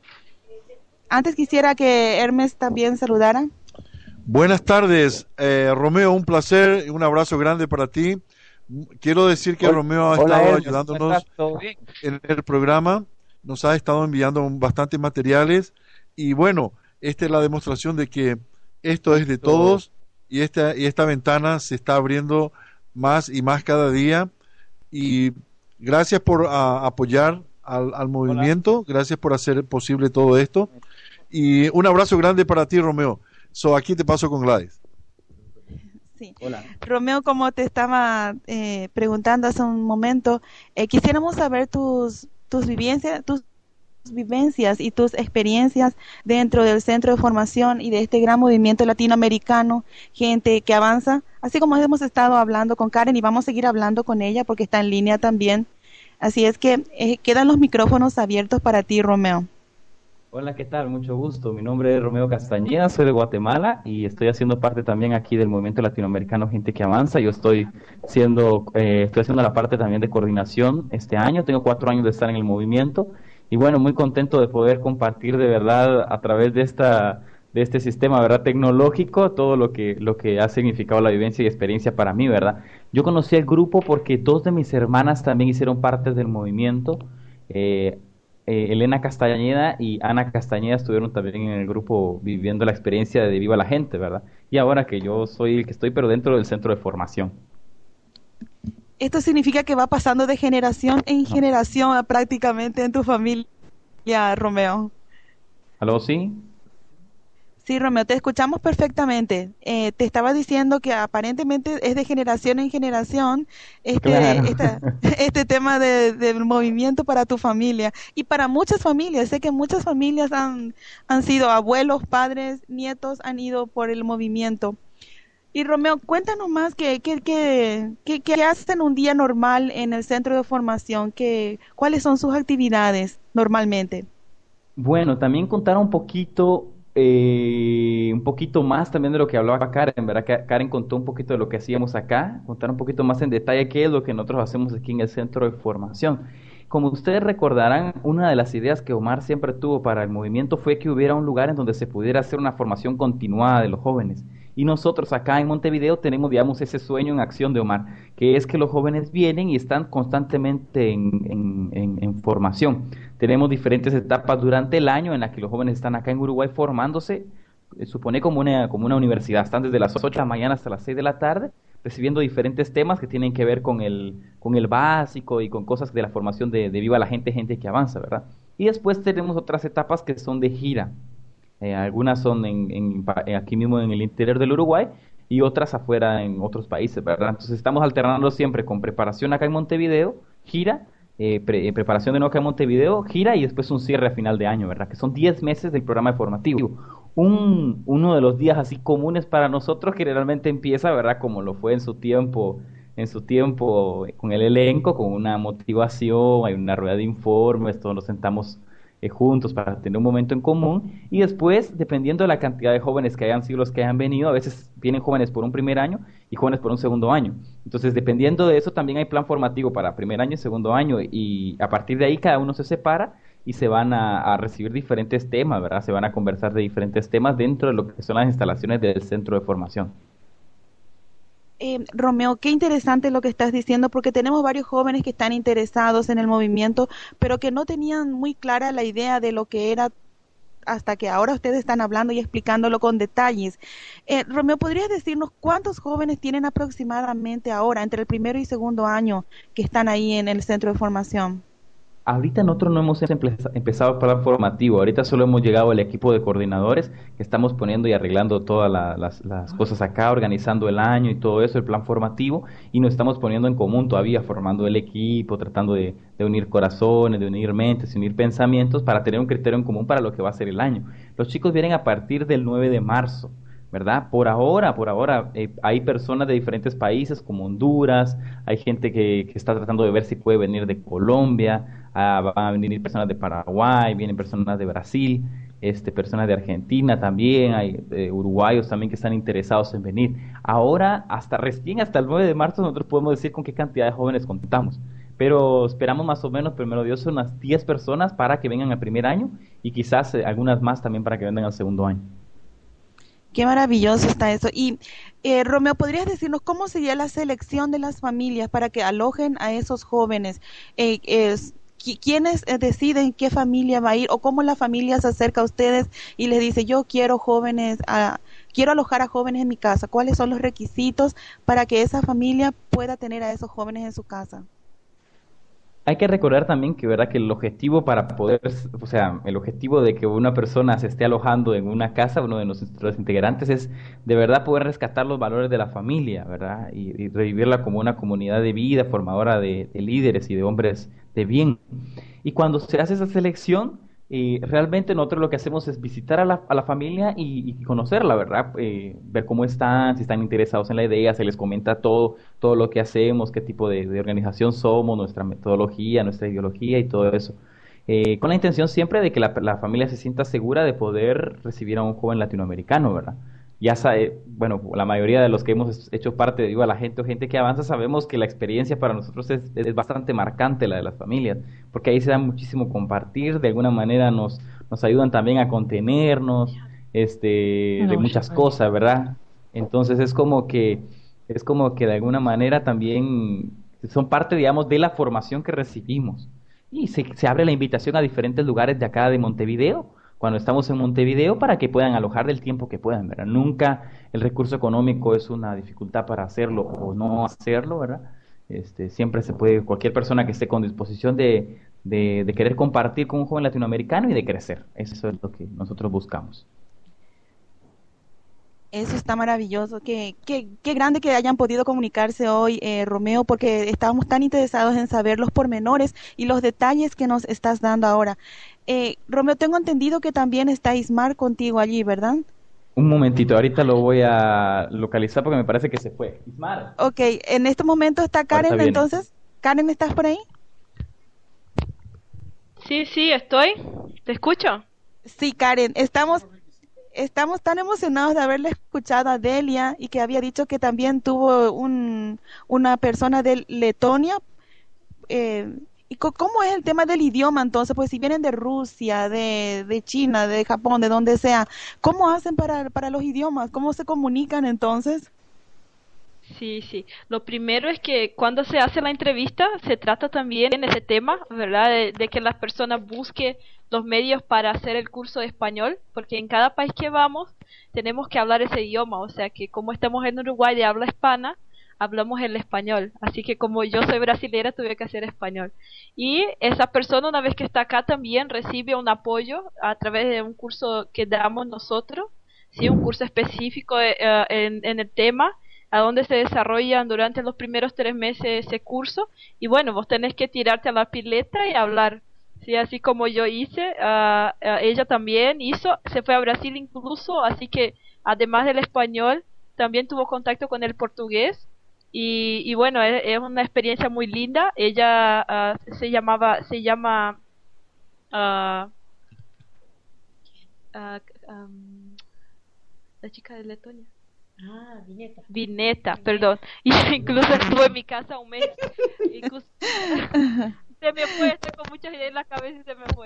antes quisiera que Hermes también saludara. Buenas tardes, eh, Romeo, un placer y un abrazo grande para ti. Quiero decir que Hola, Romeo ha hola, estado Hermes, ¿cómo ayudándonos estás? ¿Todo bien? en el programa, nos ha estado enviando bastantes materiales y bueno, esta es la demostración de que esto es de todos y esta, y esta ventana se está abriendo más y más cada día y gracias por a, apoyar al, al movimiento, gracias por hacer posible todo esto y un abrazo grande para ti, Romeo. So, aquí te paso con Gladys. Sí. Hola. Romeo, como te estaba eh, preguntando hace un momento, eh, quisiéramos saber tus tus vivencias, tus vivencias y tus experiencias dentro del Centro de Formación y de este gran movimiento latinoamericano, Gente que Avanza, así como hemos estado hablando con Karen y vamos a seguir hablando con ella porque está en línea también. Así es que eh, quedan los micrófonos abiertos para ti, Romeo. Hola, ¿qué tal? Mucho gusto. Mi nombre es Romeo Castañeda, soy de Guatemala y estoy haciendo parte también aquí del movimiento latinoamericano Gente que Avanza. Yo estoy siendo, eh, estoy haciendo la parte también de coordinación este año. Tengo cuatro años de estar en el movimiento y bueno, muy contento de poder compartir de verdad a través de esta, de este sistema, ¿verdad? Tecnológico, todo lo que, lo que ha significado la vivencia y experiencia para mí, ¿verdad? Yo conocí el grupo porque dos de mis hermanas también hicieron parte del movimiento. Eh, Eh, Elena Castañeda y Ana Castañeda estuvieron también en el grupo viviendo la experiencia de Viva la Gente, ¿verdad? Y ahora que yo soy el que estoy, pero dentro del centro de formación. Esto significa que va pasando de generación en generación ah, prácticamente en tu familia, Romeo. ¿Aló, sí? Sí, Romeo, te escuchamos perfectamente. Eh, te estaba diciendo que aparentemente es de generación en generación este, Claro. esta- este tema de- del movimiento para tu familia y para muchas familias. Sé que muchas familias han, han sido abuelos, padres, nietos, han ido por el movimiento. Y Romeo, cuéntanos más qué qué qué qué qué hacen un día normal en el centro de formación, qué, cuáles son sus actividades normalmente. Bueno, también contar un poquito, eh, un poquito más también de lo que hablaba Karen, ¿verdad? Que Karen contó un poquito de lo que hacíamos acá, contar un poquito más en detalle qué es lo que nosotros hacemos aquí en el centro de formación. Como ustedes recordarán, una de las ideas que Omar siempre tuvo para el movimiento fue que hubiera un lugar en donde se pudiera hacer una formación continuada de los jóvenes. Y nosotros acá en Montevideo tenemos, digamos, ese sueño en acción de Omar, que es que los jóvenes vienen y están constantemente en, en, en, en formación. Tenemos diferentes etapas durante el año en las que los jóvenes están acá en Uruguay formándose, eh, supone como una, como una universidad, están desde las ocho de la mañana hasta las seis de la tarde, recibiendo diferentes temas que tienen que ver con el, con el básico y con cosas de la formación de, de Viva la Gente, Gente que Avanza, ¿verdad? Y después tenemos otras etapas que son de gira. Eh, algunas son en, en, pa- eh, aquí mismo en el interior del Uruguay y otras afuera en otros países, ¿verdad? Entonces estamos alternando siempre con preparación acá en Montevideo, gira, eh, pre- eh, preparación de nuevo acá en Montevideo, gira y después un cierre a final de año, ¿verdad? Que son diez meses del programa formativo. Un, uno de los días así comunes para nosotros generalmente empieza, ¿verdad? Como lo fue en su tiempo, en su tiempo con el elenco, con una motivación, hay una rueda de informes, todos nos sentamos eh, juntos para tener un momento en común y después, dependiendo de la cantidad de jóvenes que hayan sido los que hayan venido, a veces vienen jóvenes por un primer año y jóvenes por un segundo año. Entonces, dependiendo de eso, también hay plan formativo para primer año y segundo año y a partir de ahí cada uno se separa y se van a, a recibir diferentes temas, ¿verdad? Se van a conversar de diferentes temas dentro de lo que son las instalaciones del centro de formación. Eh, Romeo, qué interesante lo que estás diciendo, porque tenemos varios jóvenes que están interesados en el movimiento, pero que no tenían muy clara la idea de lo que era hasta que ahora ustedes están hablando y explicándolo con detalles. Eh, Romeo, ¿podrías decirnos cuántos jóvenes tienen aproximadamente ahora, entre el primero y segundo año, que están ahí en el centro de formación? Ahorita nosotros no hemos empe- empezado el plan formativo, ahorita solo hemos llegado al equipo de coordinadores que estamos poniendo y arreglando todas la- las, las cosas acá, organizando el año y todo eso, el plan formativo, y nos estamos poniendo en común todavía, formando el equipo, tratando de, de unir corazones, de unir mentes, de unir pensamientos para tener un criterio en común para lo que va a ser el año. Los chicos vienen a partir del nueve de marzo. ¿Verdad? Por ahora, por ahora, eh, hay personas de diferentes países como Honduras, hay gente que, que está tratando de ver si puede venir de Colombia, ah, van a venir personas de Paraguay, vienen personas de Brasil, este, personas de Argentina también, hay eh, uruguayos también que están interesados en venir. Ahora, hasta recién hasta el nueve de marzo, nosotros podemos decir con qué cantidad de jóvenes contamos. Pero esperamos más o menos, primero Dios, unas diez personas para que vengan al primer año y quizás eh, algunas más también para que vengan al segundo año. Qué maravilloso está eso. Y eh, Romeo, ¿podrías decirnos cómo sería la selección de las familias para que alojen a esos jóvenes? Eh, es, qui- ¿Quiénes eh, deciden qué familia va a ir o cómo la familia se acerca a ustedes y les dice yo quiero jóvenes, a, quiero alojar a jóvenes en mi casa? ¿Cuáles son los requisitos para que esa familia pueda tener a esos jóvenes en su casa? Hay que recordar también que, verdad, que el objetivo para poder, o sea, el objetivo de que una persona se esté alojando en una casa, uno de nuestros integrantes, es de verdad poder rescatar los valores de la familia, ¿verdad? Y, y revivirla como una comunidad de vida, formadora de, de líderes y de hombres de bien. Y cuando se hace esa selección, eh, realmente nosotros lo que hacemos es visitar a la, a la familia y, y conocerla, ¿verdad? Eh, ver cómo están, si están interesados en la idea, se les comenta todo, todo lo que hacemos, qué tipo de, de organización somos, nuestra metodología, nuestra ideología y todo eso. Eh, con la intención siempre de que la, la familia se sienta segura de poder recibir a un joven latinoamericano, ¿verdad? Ya sabe, bueno, la mayoría de los que hemos hecho parte de Viva la Gente o Gente que Avanza sabemos que la experiencia para nosotros es, es bastante marcante, la de las familias, porque ahí se da muchísimo compartir, de alguna manera nos, nos ayudan también a contenernos, este, de muchas cosas, ¿verdad? Entonces es como que, es como que de alguna manera también son parte, digamos, de la formación que recibimos. Y se, se abre la invitación a diferentes lugares de acá de Montevideo, cuando estamos en Montevideo, para que puedan alojar del tiempo que puedan, ¿verdad? Nunca el recurso económico es una dificultad para hacerlo o no hacerlo, ¿verdad? Este, siempre se puede, cualquier persona que esté con disposición de, de, de querer compartir con un joven latinoamericano y de crecer. Eso es lo que nosotros buscamos. Eso está maravilloso. Qué, qué, qué grande que hayan podido comunicarse hoy, eh, Romeo, porque estábamos tan interesados en saber los pormenores y los detalles que nos estás dando ahora. Eh, Romeo, tengo entendido que también está Ismar contigo allí, ¿verdad? Un momentito, ahorita lo voy a localizar porque me parece que se fue. Ismar. Ok, en este momento está Karen, viene. entonces. Karen, ¿estás por ahí? Sí, sí, estoy. ¿Te escucho? Sí, Karen, estamos... Estamos tan emocionados de haberle escuchado a Delia y que había dicho que también tuvo un, una persona de Letonia. Eh, ¿Y co- cómo es el tema del idioma entonces? Pues si vienen de Rusia, de, de China, de Japón, de donde sea, ¿cómo hacen para, para los idiomas? ¿Cómo se comunican entonces? Sí, sí. Lo primero es que cuando se hace la entrevista se trata también en ese tema, ¿verdad? De, de que las personas busquen los medios para hacer el curso de español, porque en cada país que vamos tenemos que hablar ese idioma, o sea que como estamos en Uruguay de habla hispana, hablamos el español, así que como yo soy brasilera tuve que hacer español. Y esa persona una vez que está acá también recibe un apoyo a través de un curso que damos nosotros, sí, un curso específico eh, en, en el tema, a donde se desarrollan durante los primeros tres meses ese curso, y bueno, vos tenés que tirarte a la pileta y hablar, sí, así como yo hice, uh, uh, ella también hizo, se fue a Brasil incluso, así que además del español, también tuvo contacto con el portugués, y, y bueno, es, es una experiencia muy linda. Ella uh, se llamaba, se llama uh, uh, um, la chica de Letonia. Ah, Vineta. Vineta, perdón. Y incluso estuvo en mi casa un mes. Incluso, se me fue, estoy con muchas ideas en la cabeza y se me fue.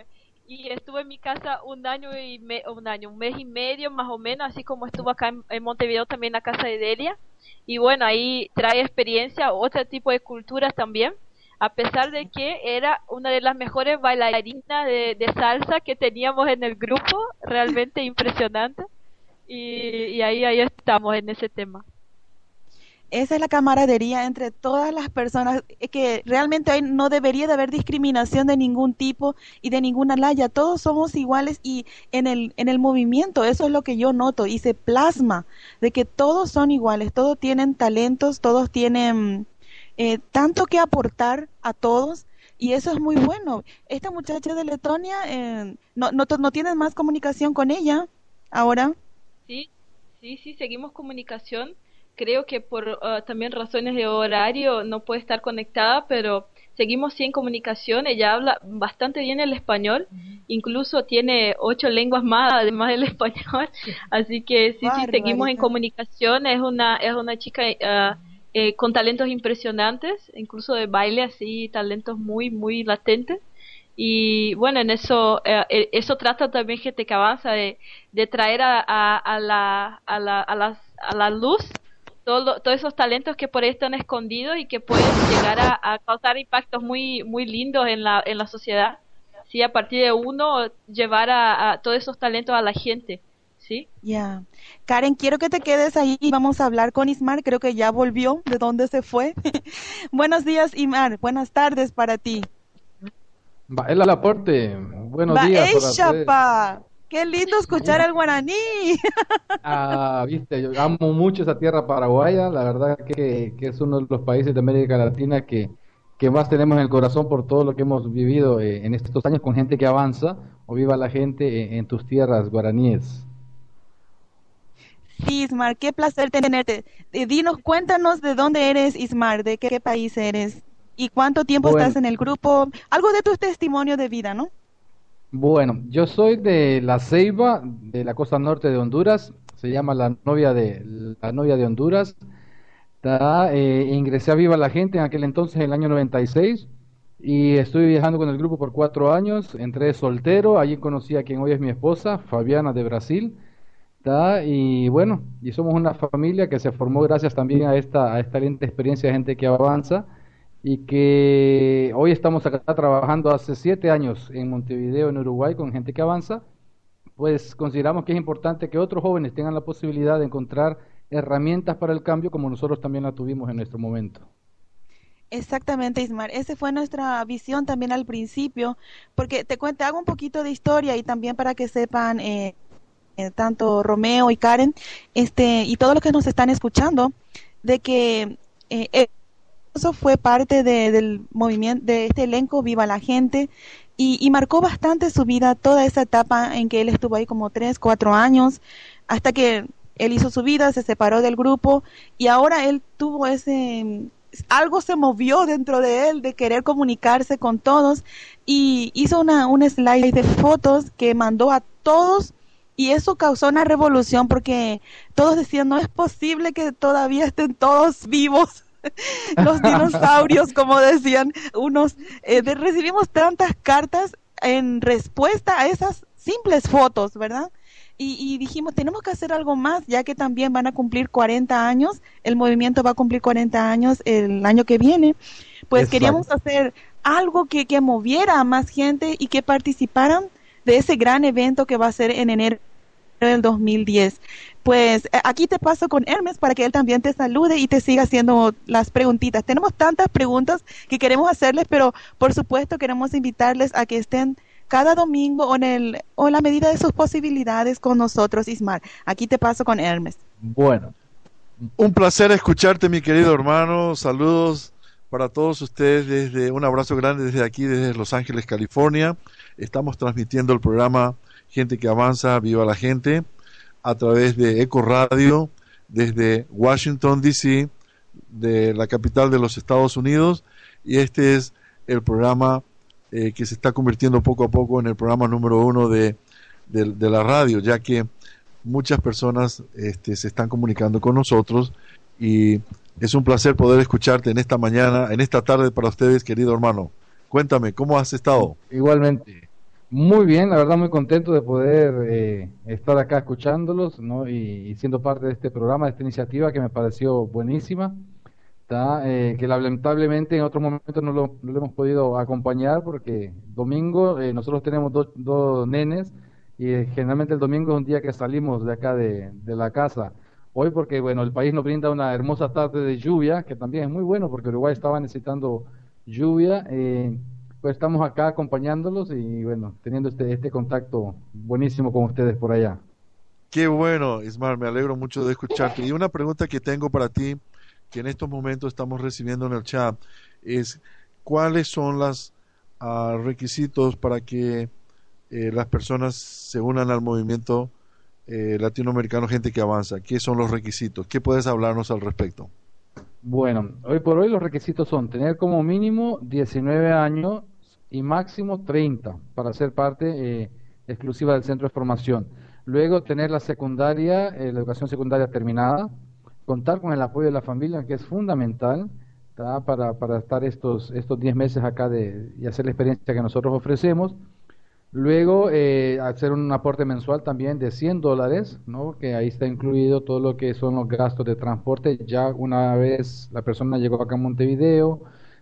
y estuve en mi casa un año y me, un año, un mes y medio más o menos, así como estuvo acá en, en Montevideo también en la casa de Delia. Y bueno, ahí trae experiencia, otro tipo de culturas también, a pesar de que era una de las mejores bailarinas de, de salsa que teníamos en el grupo, realmente impresionante. Y, y ahí, ahí estamos en ese tema. Esa es la camaradería entre todas las personas, que realmente ahí no debería de haber discriminación de ningún tipo y de ninguna laya. Todos somos iguales y en el, en el movimiento eso es lo que yo noto y se plasma de que todos son iguales, todos tienen talentos, todos tienen eh, tanto que aportar a todos y eso es muy bueno. Esta muchacha de Letonia, eh, no, no, no tienes más comunicación con ella ahora? Sí, sí, sí, seguimos comunicación. Creo que por uh, también razones de horario no puede estar conectada, pero seguimos sí en comunicación. Ella habla bastante bien el español, incluso tiene ocho lenguas más además del español, así que sí, sí, seguimos en comunicación. Es una es una chica uh, eh, con talentos impresionantes, incluso de baile, así, talentos muy, muy latentes. Y bueno, en eso eh, eso trata también Gente que Avanza, de, de traer a, a, a, la, a, la, a, las, a la luz todo, todos esos talentos que por ahí están escondidos y que pueden llegar a, a causar impactos muy muy lindos en la en la sociedad. Sí, a partir de uno llevar a, a todos esos talentos a la gente. ¿Sí? Ya. Yeah. Karen, quiero que te quedes ahí y vamos a hablar con Ismar, creo que ya volvió de donde se fue. Buenos días, Ismar, buenas tardes para ti. Va, el aporte. Buenos Va, días. ¡Ey, chapa! ¡Qué lindo escuchar el guaraní! Ah, viste, yo amo mucho esa tierra paraguaya, la verdad que, que es uno de los países de América Latina que, que más tenemos en el corazón por todo lo que hemos vivido eh, en estos años con Gente que Avanza, o Viva la Gente en, en tus tierras guaraníes. Sí, Ismar, qué placer tenerte. Eh, dinos, cuéntanos de dónde eres, Ismar, de qué, qué país eres y cuánto tiempo Bueno. estás en el grupo, algo de tu testimonio de vida, ¿no? Bueno, yo soy de La Ceiba, de la costa norte de Honduras, se llama la novia de la novia de Honduras. Ta, eh, ingresé a Viva la Gente en aquel entonces, en el año noventa y seis, y estuve viajando con el grupo por cuatro años. Entré soltero, allí conocí a quien hoy es mi esposa, Fabiana, de Brasil. Ta, y bueno, y somos una familia que se formó gracias también a esta, a esta linda experiencia de Gente que Avanza, y que hoy estamos acá trabajando hace siete años en Montevideo, en Uruguay, con Gente que Avanza. Pues consideramos que es importante que otros jóvenes tengan la posibilidad de encontrar herramientas para el cambio como nosotros también la tuvimos en nuestro momento. Exactamente, Ismar, esa fue nuestra visión también al principio, porque te cuento, hago un poquito de historia y también para que sepan eh, eh, tanto Romeo y Karen, este y todos los que nos están escuchando, de que eh, eso fue parte de, del movimiento, de este elenco Viva la Gente, y, y marcó bastante su vida, toda esa etapa en que él estuvo ahí como tres, cuatro años, hasta que él hizo su vida, se separó del grupo, y ahora él tuvo ese, algo se movió dentro de él, de querer comunicarse con todos, y hizo una, un slide de fotos que mandó a todos, y eso causó una revolución, porque todos decían, no es posible que todavía estén todos vivos, los dinosaurios, como decían unos. Eh, de, recibimos tantas cartas en respuesta a esas simples fotos, ¿verdad? Y, y dijimos, tenemos que hacer algo más, ya que también van a cumplir cuarenta años, el movimiento va a cumplir cuarenta años el año que viene, pues Exacto. Queríamos hacer algo que, que moviera a más gente y que participaran de ese gran evento que va a ser en enero del dos mil diez. Pues aquí te paso con Hermes para que él también te salude y te siga haciendo las preguntitas. Tenemos tantas preguntas que queremos hacerles, pero por supuesto queremos invitarles a que estén cada domingo o en, el, o en la medida de sus posibilidades con nosotros, Ismar. Aquí te paso con Hermes. Bueno, un placer escucharte, mi querido hermano. Saludos para todos ustedes, desde un abrazo grande desde aquí, desde Los Ángeles, California. Estamos transmitiendo el programa Gente que Avanza, Viva la Gente, a través de Eco Radio, desde Washington, D C, de la capital de los Estados Unidos, y este es el programa eh, que se está convirtiendo poco a poco en el programa número uno de, de, de la radio, ya que muchas personas este, se están comunicando con nosotros, y es un placer poder escucharte en esta mañana, en esta tarde para ustedes, querido hermano. Cuéntame, ¿cómo has estado? Igualmente. Muy bien, la verdad muy contento de poder eh, estar acá escuchándolos, ¿no? y, y siendo parte de este programa, de esta iniciativa que me pareció buenísima, ¿tá? Eh, que lamentablemente en otros momentos no lo, no lo hemos podido acompañar porque domingo eh, nosotros tenemos dos, dos nenes y eh, generalmente el domingo es un día que salimos de acá de, de la casa. Hoy porque bueno, el país nos brinda una hermosa tarde de lluvia, que también es muy bueno porque Uruguay estaba necesitando lluvia. Eh, Pues estamos acá acompañándolos y bueno, teniendo este, este contacto buenísimo con ustedes por allá. Qué bueno, Ismael, me alegro mucho de escucharte. Y una pregunta que tengo para ti, que en estos momentos estamos recibiendo en el chat, es ¿cuáles son los uh, requisitos para que eh, las personas se unan al movimiento eh, latinoamericano Gente que Avanza? ¿Qué son los requisitos? ¿Qué puedes hablarnos al respecto? Bueno, hoy por hoy los requisitos son tener como mínimo diecinueve años y máximo treinta para ser parte eh, exclusiva del centro de formación. Luego tener la secundaria, eh, la educación secundaria terminada, contar con el apoyo de la familia, que es fundamental, ¿tá? para, para estar estos estos diez meses acá de, y hacer la experiencia que nosotros ofrecemos. Luego eh, hacer un aporte mensual también de cien dólares, ¿no? que ahí está incluido todo lo que son los gastos de transporte, ya una vez la persona llegó acá a Montevideo,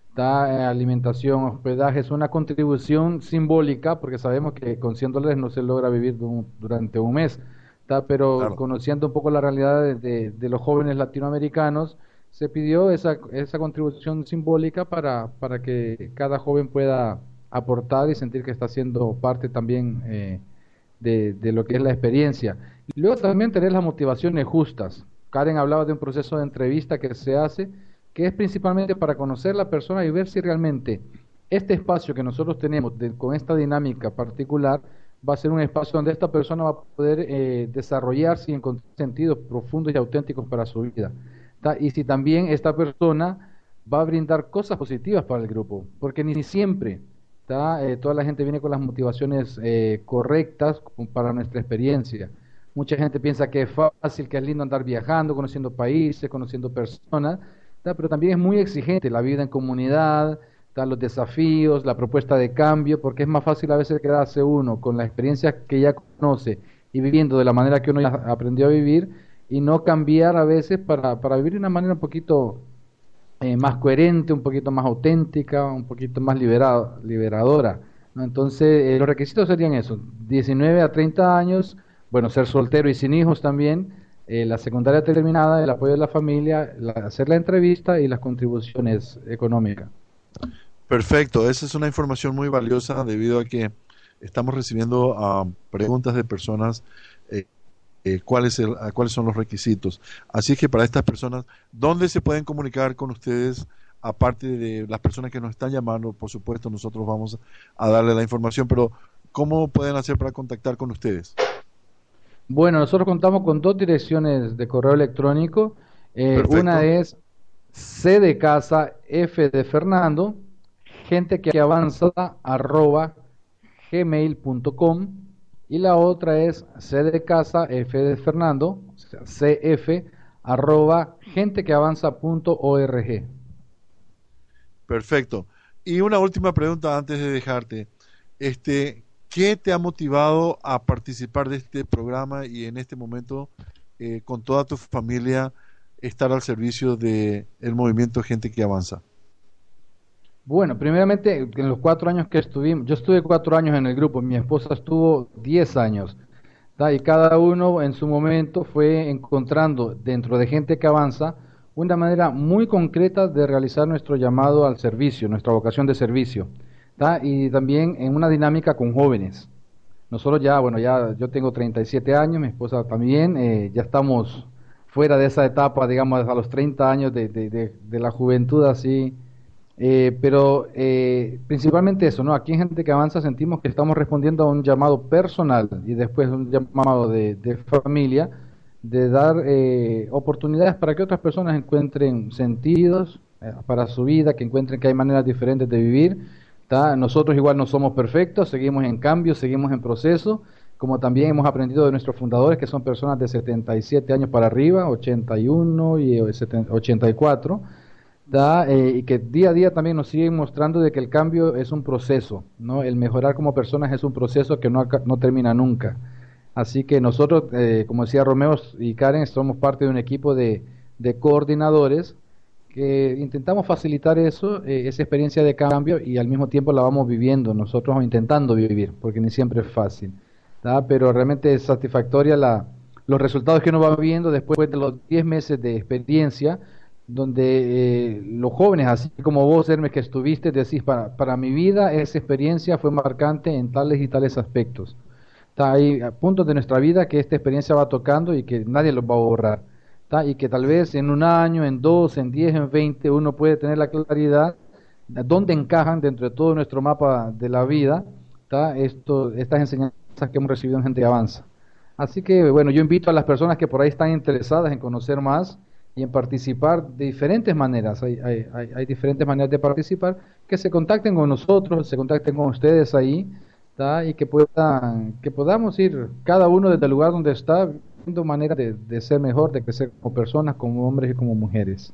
da alimentación, hospedaje, es una contribución simbólica, porque sabemos que con cien dólares no se logra vivir du- durante un mes, ¿tá? pero Claro. conociendo un poco la realidad de, de- de los jóvenes latinoamericanos, se pidió esa, esa contribución simbólica para, para que cada joven pueda aportar y sentir que está siendo parte también eh, de, de lo que es la experiencia. Y luego también tener las motivaciones justas. Karen hablaba de un proceso de entrevista que se hace, que es principalmente para conocer la persona y ver si realmente este espacio que nosotros tenemos de- con esta dinámica particular va a ser un espacio donde esta persona va a poder eh, desarrollarse y encontrar sentidos profundos y auténticos para su vida. ¿tá? Y si también esta persona va a brindar cosas positivas para el grupo, porque ni siempre ¿tá? Eh, toda la gente viene con las motivaciones eh, correctas para nuestra experiencia. Mucha gente piensa que es fácil, que es lindo andar viajando, conociendo países, conociendo personas, ¿tá? pero también es muy exigente la vida en comunidad, ¿tá? los desafíos, la propuesta de cambio, porque es más fácil a veces quedarse uno con la experiencia que ya conoce y viviendo de la manera que uno ya aprendió a vivir y no cambiar a veces para, para vivir de una manera un poquito eh, más coherente, un poquito más auténtica, un poquito más liberado, liberadora, ¿no? Entonces, eh, los requisitos serían esos, diecinueve a treinta años, bueno, ser soltero y sin hijos también, eh, la secundaria terminada, el apoyo de la familia, la- hacer la entrevista y las contribuciones económicas. Perfecto, esa es una información muy valiosa debido a que estamos recibiendo ah, preguntas de personas eh, eh, cuáles el- ah, cuáles son los requisitos. Así que para estas personas, ¿dónde se pueden comunicar con ustedes? Aparte de las personas que nos están llamando, por supuesto, nosotros vamos a darle la información, pero ¿cómo pueden hacer para contactar con ustedes? Bueno, nosotros contamos con dos direcciones de correo electrónico. Eh, Perfecto. una es C de casa, F de Fernando, gente que avanza, arroba gmail punto com, y la otra es C de casa, F de Fernando, o sea, cf, arroba gente que avanza punto org. Perfecto. Y una última pregunta antes de dejarte. Este, ¿qué te ha motivado a participar de este programa y en este momento eh, con toda tu familia estar al servicio de el movimiento Gente que Avanza? Bueno, primeramente, en los cuatro años que estuvimos, yo estuve cuatro años en el grupo, mi esposa estuvo diez años, ¿tá? Y cada uno en su momento fue encontrando dentro de Gente que Avanza una manera muy concreta de realizar nuestro llamado al servicio, nuestra vocación de servicio, ¿tá? Y también en una dinámica con jóvenes. Nosotros ya, bueno, ya yo tengo treinta y siete años, mi esposa también, eh, ya estamos fuera de esa etapa, digamos, a los treinta años de, de, de, de la juventud así. Eh, pero eh, principalmente eso, ¿no? Aquí en Gente que Avanza sentimos que estamos respondiendo a un llamado personal y después un llamado de, de familia, de dar eh, oportunidades para que otras personas encuentren sentidos eh, para su vida, que encuentren que hay maneras diferentes de vivir, ¿tá? Nosotros igual no somos perfectos, seguimos en cambio, seguimos en proceso, como también hemos aprendido de nuestros fundadores, que son personas de setenta y siete años para arriba, ochenta y uno y ochenta y cuatro, ¿da? Eh, y que día a día también nos siguen mostrando de que el cambio es un proceso, ¿no? El mejorar como personas es un proceso que no, aca- no termina nunca. Así que nosotros, eh, como decía Romeo y Karen, somos parte de un equipo de, de coordinadores que intentamos facilitar eso, eh, esa experiencia de cambio, y al mismo tiempo la vamos viviendo, nosotros intentando vivir, porque ni siempre es fácil, ¿da? Pero realmente es satisfactoria la, los resultados que uno va viendo después de los diez meses de experiencia, donde eh, los jóvenes, así como vos, Hermes, que estuviste, decís, para, para mi vida esa experiencia fue marcante en tales y tales aspectos. Está ahí a puntos de nuestra vida que esta experiencia va tocando y que nadie los va a borrar. ¿Tá? Y que tal vez en un año, en dos, en diez, en veinte, uno puede tener la claridad de dónde encajan dentro de todo nuestro mapa de la vida, ¿tá? Esto, estas enseñanzas que hemos recibido en Gente que Avanza. Así que, bueno, yo invito a las personas que por ahí están interesadas en conocer más y en participar de diferentes maneras, hay, hay, hay, hay diferentes maneras de participar, que se contacten con nosotros, se contacten con ustedes ahí, ¿tá? Y que puedan, que podamos ir cada uno desde el lugar donde está, viendo maneras de, de ser mejor, de crecer como personas, como hombres y como mujeres.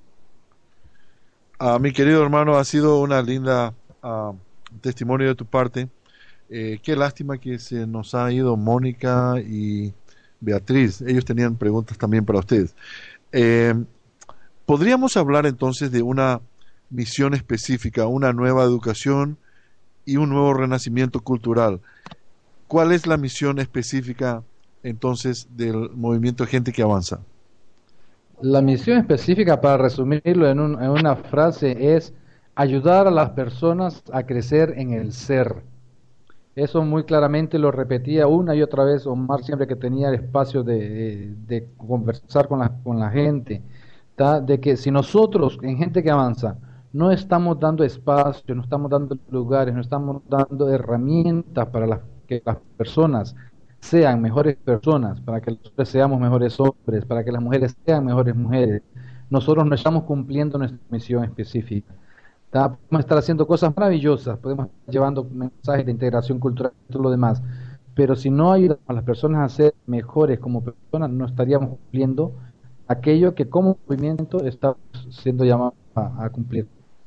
Ah, mi querido hermano, ha sido una linda ah, testimonio de tu parte. Eh, qué lástima que se nos ha ido Mónica y Beatriz. Ellos tenían preguntas también para ustedes. Eh, ¿Podríamos hablar entonces de una misión específica, una nueva educación y un nuevo renacimiento cultural? ¿Cuál es la misión específica entonces del movimiento Gente que Avanza? La misión específica, para resumirlo en, un, en una frase, es ayudar a las personas a crecer en el ser. Eso muy claramente lo repetía una y otra vez Omar siempre que tenía el espacio de, de, de conversar con la, con la gente, ¿tá? De que si nosotros en Gente que Avanza no estamos dando espacio, no estamos dando lugares, no estamos dando herramientas para las, que las personas sean mejores personas, para que los hombres seamos mejores hombres, para que las mujeres sean mejores mujeres, nosotros no estamos cumpliendo nuestra misión específica. ¿Tá? Podemos estar haciendo cosas maravillosas, podemos estar llevando mensajes de integración cultural y todo lo demás, pero si no ayudamos a las personas a ser mejores como personas, no estaríamos cumpliendo aquello que como movimiento estamos siendo llamados a, a cumplir.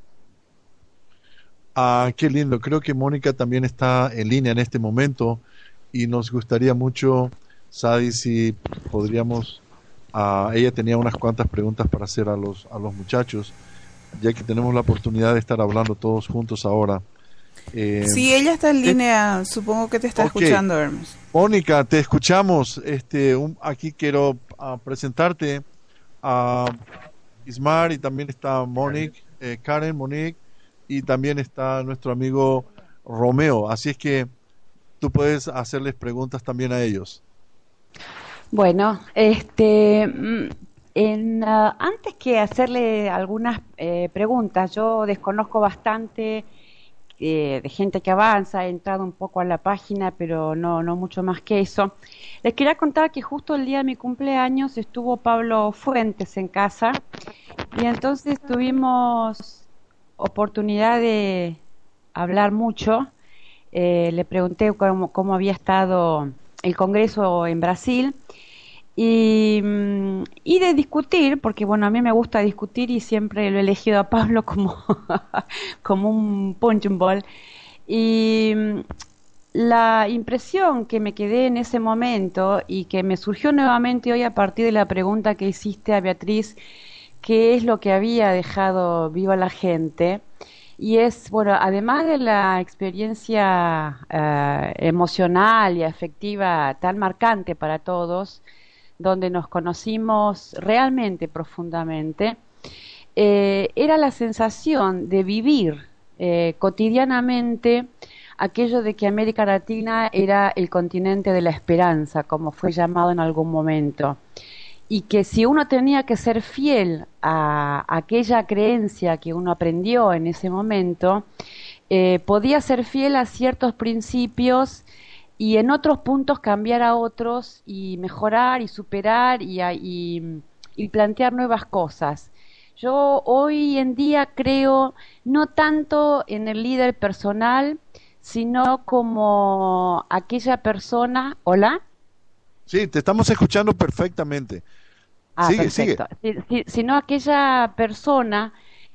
Ah, qué lindo. Creo que Mónica también está en línea en este momento. Y nos gustaría mucho, Sadi, si podríamos, uh, ella tenía unas cuantas preguntas para hacer a los a los muchachos, ya que tenemos la oportunidad de estar hablando todos juntos ahora. Eh, sí, ella está en eh, línea, supongo que te está okay. escuchando, Hermes. Mónica, te escuchamos. Este, un, aquí quiero uh, presentarte a Ismar, y también está Monique, eh, Karen, Monique, y también está nuestro amigo Romeo. Así es que tú puedes hacerles preguntas también a ellos. Bueno, este, en, uh, antes que hacerle algunas eh, preguntas, yo desconozco bastante eh, de Gente que Avanza, he entrado un poco a la página, pero no, no mucho más que eso. Les quería contar que justo el día de mi cumpleaños estuvo Pablo Fuentes en casa, y entonces tuvimos oportunidad de hablar mucho. Eh, le pregunté cómo, cómo había estado el Congreso en Brasil y, y de discutir, porque bueno, a mí me gusta discutir y siempre lo he elegido a Pablo como, como un punching ball. Y la impresión que me quedé en ese momento y que me surgió nuevamente hoy a partir de la pregunta que hiciste a Beatriz, ¿qué es lo que había dejado viva la gente? Y es, bueno, además de la experiencia uh, emocional y afectiva tan marcante para todos, donde nos conocimos realmente profundamente, eh, era la sensación de vivir eh, cotidianamente aquello de que América Latina era el continente de la esperanza, como fue llamado en algún momento. Y que si uno tenía que ser fiel a aquella creencia que uno aprendió en ese momento, eh, podía ser fiel a ciertos principios y en otros puntos cambiar a otros y mejorar y superar y, y, y plantear nuevas cosas. Yo hoy en día creo no tanto en el líder personal, sino como aquella persona... ¿Hola? Sí, te estamos escuchando perfectamente. Ah, sigue, perfecto. sigue. Si, si, sino aquella persona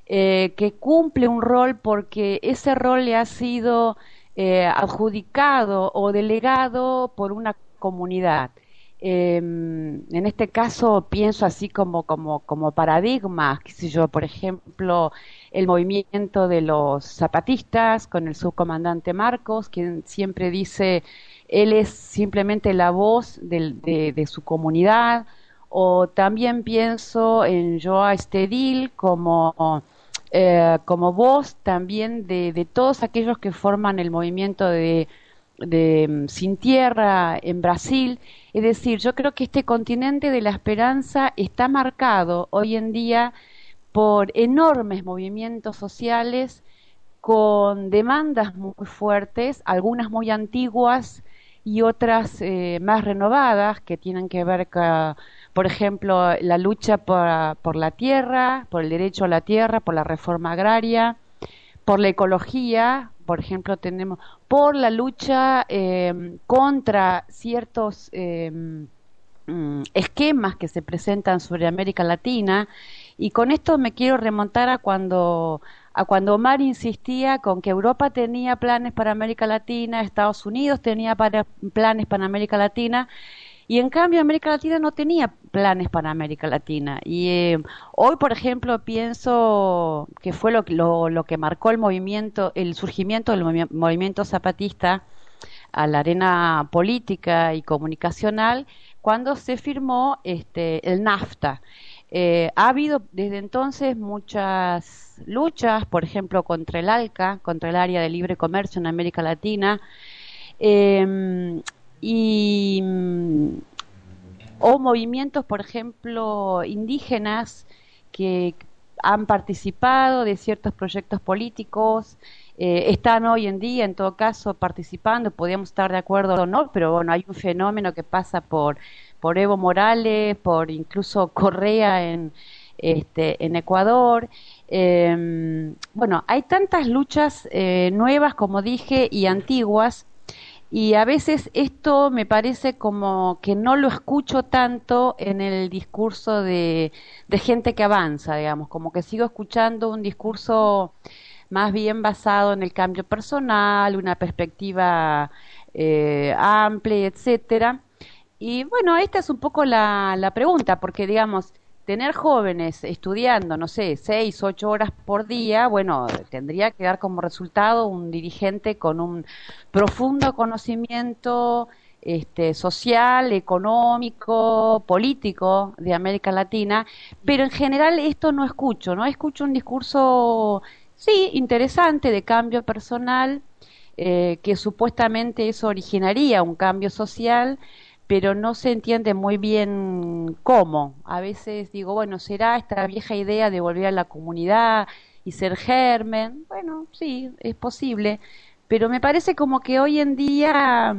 eh, que cumple un rol porque ese rol le ha sido eh, adjudicado o delegado por una comunidad. Eh, en este caso pienso así como, como, como paradigmas, qué sé yo, por ejemplo, el movimiento de los zapatistas con el subcomandante Marcos, quien siempre dice, él es simplemente la voz del- de, de su comunidad, o también pienso en Joa Stedil como, eh, como voz también de, de todos aquellos que forman el movimiento de, de mm, Sin Tierra en Brasil. Es decir, yo creo que este continente de la esperanza está marcado hoy en día por enormes movimientos sociales con demandas muy fuertes, algunas muy antiguas y otras eh, más renovadas que tienen que ver con, por ejemplo, la lucha por, por la tierra, por el derecho a la tierra, por la reforma agraria, por la ecología, por ejemplo, tenemos por la lucha eh, contra ciertos eh, mm, esquemas que se presentan sobre América Latina, y con esto me quiero remontar a cuando a cuando Omar insistía con que Europa tenía planes para América Latina, Estados Unidos tenía para, planes para América Latina, y en cambio América Latina no tenía planes para América Latina. Y eh, hoy, por ejemplo, pienso que fue lo, lo, lo que marcó el movimiento, el surgimiento del movi- movimiento zapatista a la arena política y comunicacional cuando se firmó este, el NAFTA. Eh, ha habido desde entonces muchas luchas, por ejemplo, contra el ALCA, contra el Área de Libre Comercio en América Latina, eh, y mm, o movimientos, por ejemplo, indígenas que han participado de ciertos proyectos políticos, eh, están hoy en día, en todo caso, participando, podríamos estar de acuerdo o no, pero bueno, hay un fenómeno que pasa por, por Evo Morales, por incluso Correa en, este, en Ecuador. Eh, bueno, hay tantas luchas eh, nuevas, como dije, y antiguas, y a veces esto me parece como que no lo escucho tanto en el discurso de, de gente que avanza, digamos, como que sigo escuchando un discurso más bien basado en el cambio personal, una perspectiva eh, amplia, etcétera. Y bueno, esta es un poco la, la pregunta, porque digamos, tener jóvenes estudiando, no sé, seis, ocho horas por día, bueno, tendría que dar como resultado un dirigente con un profundo conocimiento este, social, económico, político de América Latina, pero en general esto no escucho, ¿no? Escucho un discurso, sí, interesante de cambio personal, eh, que supuestamente eso originaría un cambio social, pero no se entiende muy bien cómo. A veces digo, bueno, ¿será esta vieja idea de volver a la comunidad y ser germen? Bueno, sí, es posible, pero me parece como que hoy en día,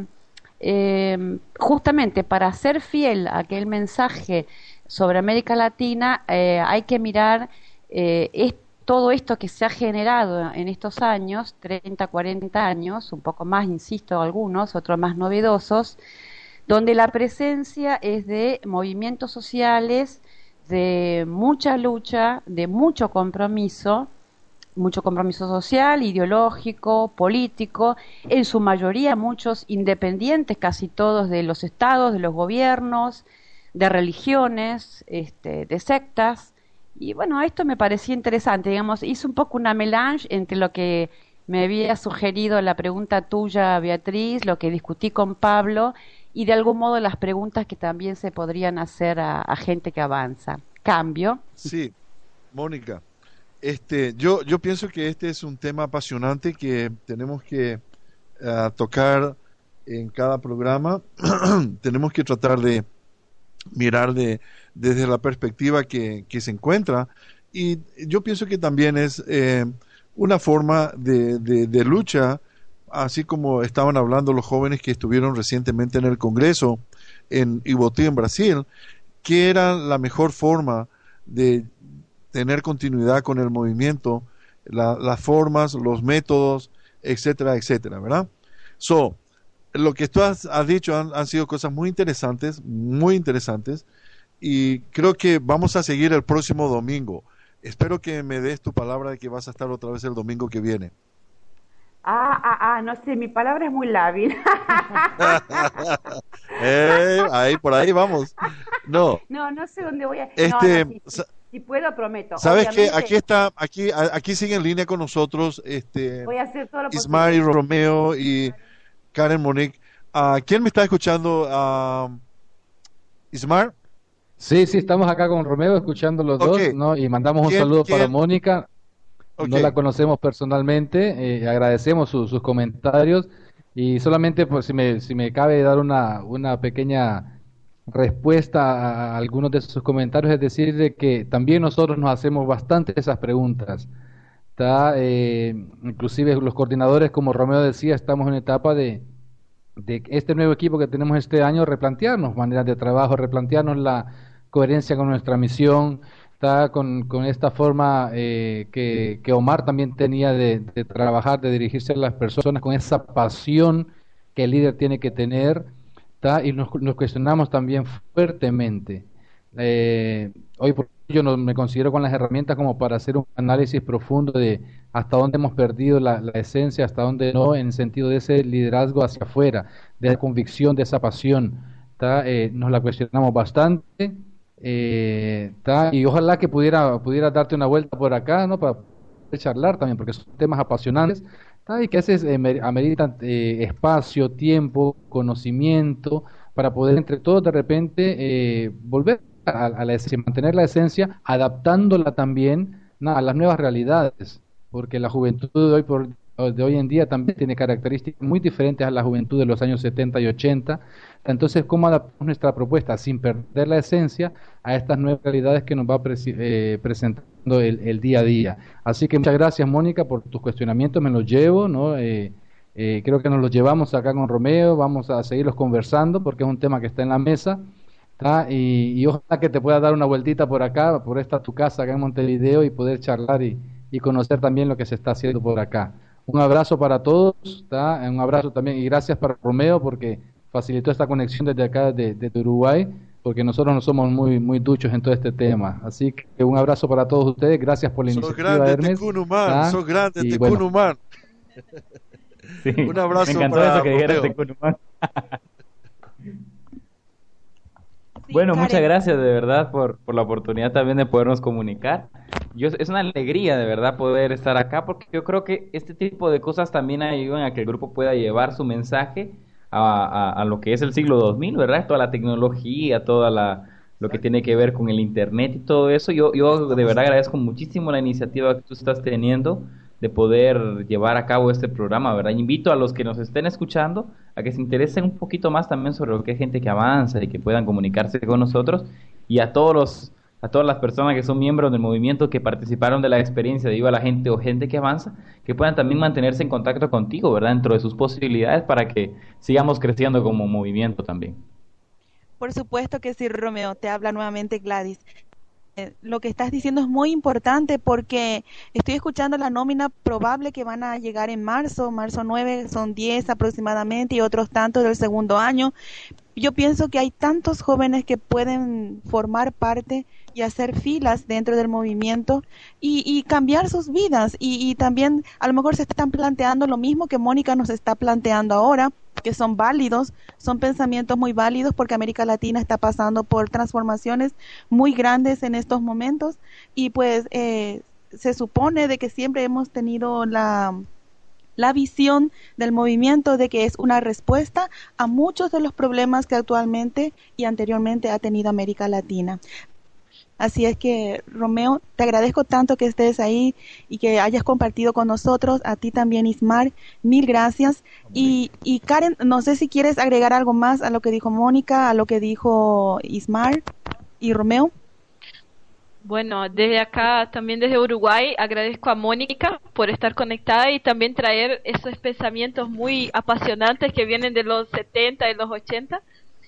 eh, justamente para ser fiel a aquel mensaje sobre América Latina, eh, hay que mirar eh, es, todo esto que se ha generado en estos años, treinta, cuarenta años, un poco más, insisto, algunos, otros más novedosos, donde la presencia es de movimientos sociales, de mucha lucha, de mucho compromiso, mucho compromiso social, ideológico, político, en su mayoría muchos independientes, casi todos de los estados, de los gobiernos, de religiones, este, de sectas. Y bueno, esto me parecía interesante, digamos, hice un poco una melange entre lo que me había sugerido la pregunta tuya, Beatriz, lo que discutí con Pablo, y de algún modo las preguntas que también se podrían hacer a, a gente que avanza. Cambio. Sí, Mónica, este, yo, yo pienso que este es un tema apasionante que tenemos que uh, tocar en cada programa. Tenemos que tratar de mirar de, desde la perspectiva que, que se encuentra, y yo pienso que también es eh, una forma de, de, de lucha, así como estaban hablando los jóvenes que estuvieron recientemente en el Congreso en Ibotí, en Brasil, que era la mejor forma de tener continuidad con el movimiento, la, las formas, los métodos, etcétera, etcétera, ¿verdad? So, lo que tú has, has dicho han, han sido cosas muy interesantes, muy interesantes, y creo que vamos a seguir el próximo domingo. espero que me des tu palabra de que vas a estar otra vez el domingo que viene. Ah, ah, ah, no sé, mi palabra es muy lábil. eh, ahí, por ahí vamos. No. No, no sé dónde voy a... Este, no, no, si, si, si puedo, prometo. ¿Sabes qué? Obviamente, Aquí está, aquí, a- aquí sigue en línea con nosotros este, voy a hacer todo lo Ismar y posible. Romeo y Karen Monique. Ah, ¿quién me está escuchando? Ah, ¿Ismar? Sí, sí, estamos acá con Romeo escuchando los Ok. dos, ¿no? Y mandamos un ¿Quién- saludo para quién? Mónica. Ok. No la conocemos personalmente, eh, agradecemos su- sus comentarios y solamente pues, si me, si me cabe dar una, una pequeña respuesta a algunos de sus comentarios, es decir, de que también nosotros nos hacemos bastante esas preguntas. ¿Tá? Eh, inclusive los coordinadores, como Romeo decía, estamos en etapa de, de este nuevo equipo que tenemos este año, replantearnos maneras de trabajo, replantearnos la coherencia con nuestra misión, está con, con esta forma eh, que, que Omar también tenía de, de trabajar, de dirigirse a las personas, con esa pasión que el líder tiene que tener, está, y nos, nos cuestionamos también fuertemente. Eh, hoy por hoy yo no me considero con las herramientas como para hacer un análisis profundo de hasta dónde hemos perdido la, la esencia, hasta dónde no, en el sentido de ese liderazgo hacia afuera, de esa convicción, de esa pasión. ¿Tá? Eh, nos la cuestionamos bastante. Eh, ¿tá? Y ojalá que pudiera, pudiera darte una vuelta por acá, ¿no? Para poder charlar también, porque son temas apasionantes, ¿tá? Y que a veces eh, mer- ameritan eh, espacio, tiempo, conocimiento, para poder entre todos de repente eh, volver a, a la esencia, mantener la esencia, adaptándola también, ¿no? A las nuevas realidades, porque la juventud de hoy por de hoy en día también tiene características muy diferentes a la juventud de los años setenta y ochenta. Entonces, ¿cómo adaptamos nuestra propuesta sin perder la esencia a estas nuevas realidades que nos va presi- eh, presentando el, el día a día? Así que muchas gracias, Mónica, por tus cuestionamientos, me los llevo, ¿no? Eh, eh, creo que nos los llevamos acá con Romeo, vamos a seguirlos conversando porque es un tema que está en la mesa, ¿tá? Y, y ojalá que te pueda dar una vueltita por acá, por esta tu casa acá en Montevideo y poder charlar y, y conocer también lo que se está haciendo por acá. Un abrazo para todos, ¿tá? Un abrazo también y gracias para Romeo porque facilitó esta conexión desde acá de, de Uruguay, porque nosotros no somos muy muy duchos en todo este tema. Así que un abrazo para todos ustedes, gracias por la Sos iniciativa, grande, Hermes. Tecunumán, ¿tá? sos grande, Y bueno, Tecunumán. Sí, Un abrazo me encantó para eso que dijeras Romeo. de Cunumán. Bueno, Karen. muchas gracias de verdad por, por la oportunidad también de podernos comunicar. Yo, es una alegría de verdad poder estar acá porque yo creo que este tipo de cosas también ayudan a que el grupo pueda llevar su mensaje a, a, a lo que es el siglo dos mil, ¿verdad? Toda la tecnología, toda la lo que tiene que ver con el internet y todo eso. Yo, yo de verdad agradezco muchísimo la iniciativa que tú estás teniendo de poder llevar a cabo este programa, ¿verdad? Invito a los que nos estén escuchando a que se interesen un poquito más también sobre lo que es gente que avanza y que puedan comunicarse con nosotros, y a todos los, a todas las personas que son miembros del movimiento, que participaron de la experiencia de Viva la Gente o Gente que Avanza, que puedan también mantenerse en contacto contigo, ¿verdad? Dentro de sus posibilidades para que sigamos creciendo como movimiento también. Por supuesto que sí, Romeo. Te habla nuevamente Gladys. Eh, Lo que estás diciendo es muy importante porque estoy escuchando la nómina probable que van a llegar en marzo, marzo nueve, son diez aproximadamente y otros tantos del segundo año. Yo pienso que hay tantos jóvenes que pueden formar parte y hacer filas dentro del movimiento y, y cambiar sus vidas y, y también a lo mejor se están planteando lo mismo que Mónica nos está planteando ahora, que son válidos, son pensamientos muy válidos porque América Latina está pasando por transformaciones muy grandes en estos momentos y pues eh, se supone de que siempre hemos tenido la la visión del movimiento de que es una respuesta a muchos de los problemas que actualmente y anteriormente ha tenido América Latina. Así es que, Romeo, te agradezco tanto que estés ahí y que hayas compartido con nosotros. A ti también, Ismar, mil gracias. Y, y Karen, no sé si quieres agregar algo más a lo que dijo Mónica, a lo que dijo Ismar y Romeo. Bueno, desde acá, también desde Uruguay, agradezco a Mónica por estar conectada y también traer esos pensamientos muy apasionantes que vienen de los setenta y los ochenta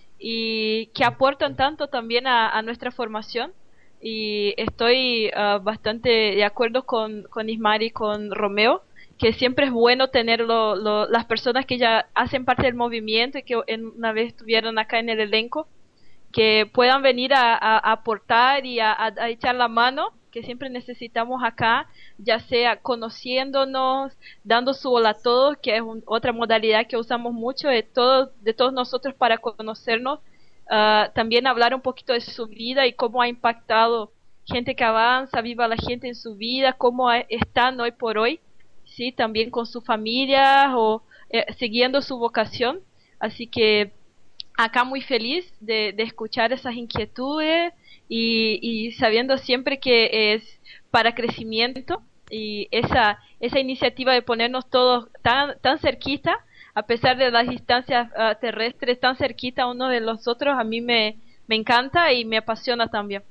y que aportan tanto también a, a nuestra formación. Y estoy uh, bastante de acuerdo con, con Ismar y con Romeo, que siempre es bueno tener lo, lo, las personas que ya hacen parte del movimiento y que en, una vez estuvieron acá en el elenco, que puedan venir a, a, a aportar y a, a, a echar la mano que siempre necesitamos acá, ya sea conociéndonos, dando su hola a todos, que es un, otra modalidad que usamos mucho de todos, de todos nosotros para conocernos. Uh, también hablar un poquito de su vida y cómo ha impactado Gente que Avanza, Viva la Gente en su vida, cómo a, están hoy por hoy, sí, también con su familia o eh, siguiendo su vocación. Así que acá muy feliz de, de escuchar esas inquietudes y, y sabiendo siempre que es para crecimiento, y esa esa iniciativa de ponernos todos tan tan cerquita, a pesar de las distancias uh, terrestres, tan cerquita uno de los otros, a mí me, me encanta y me apasiona también.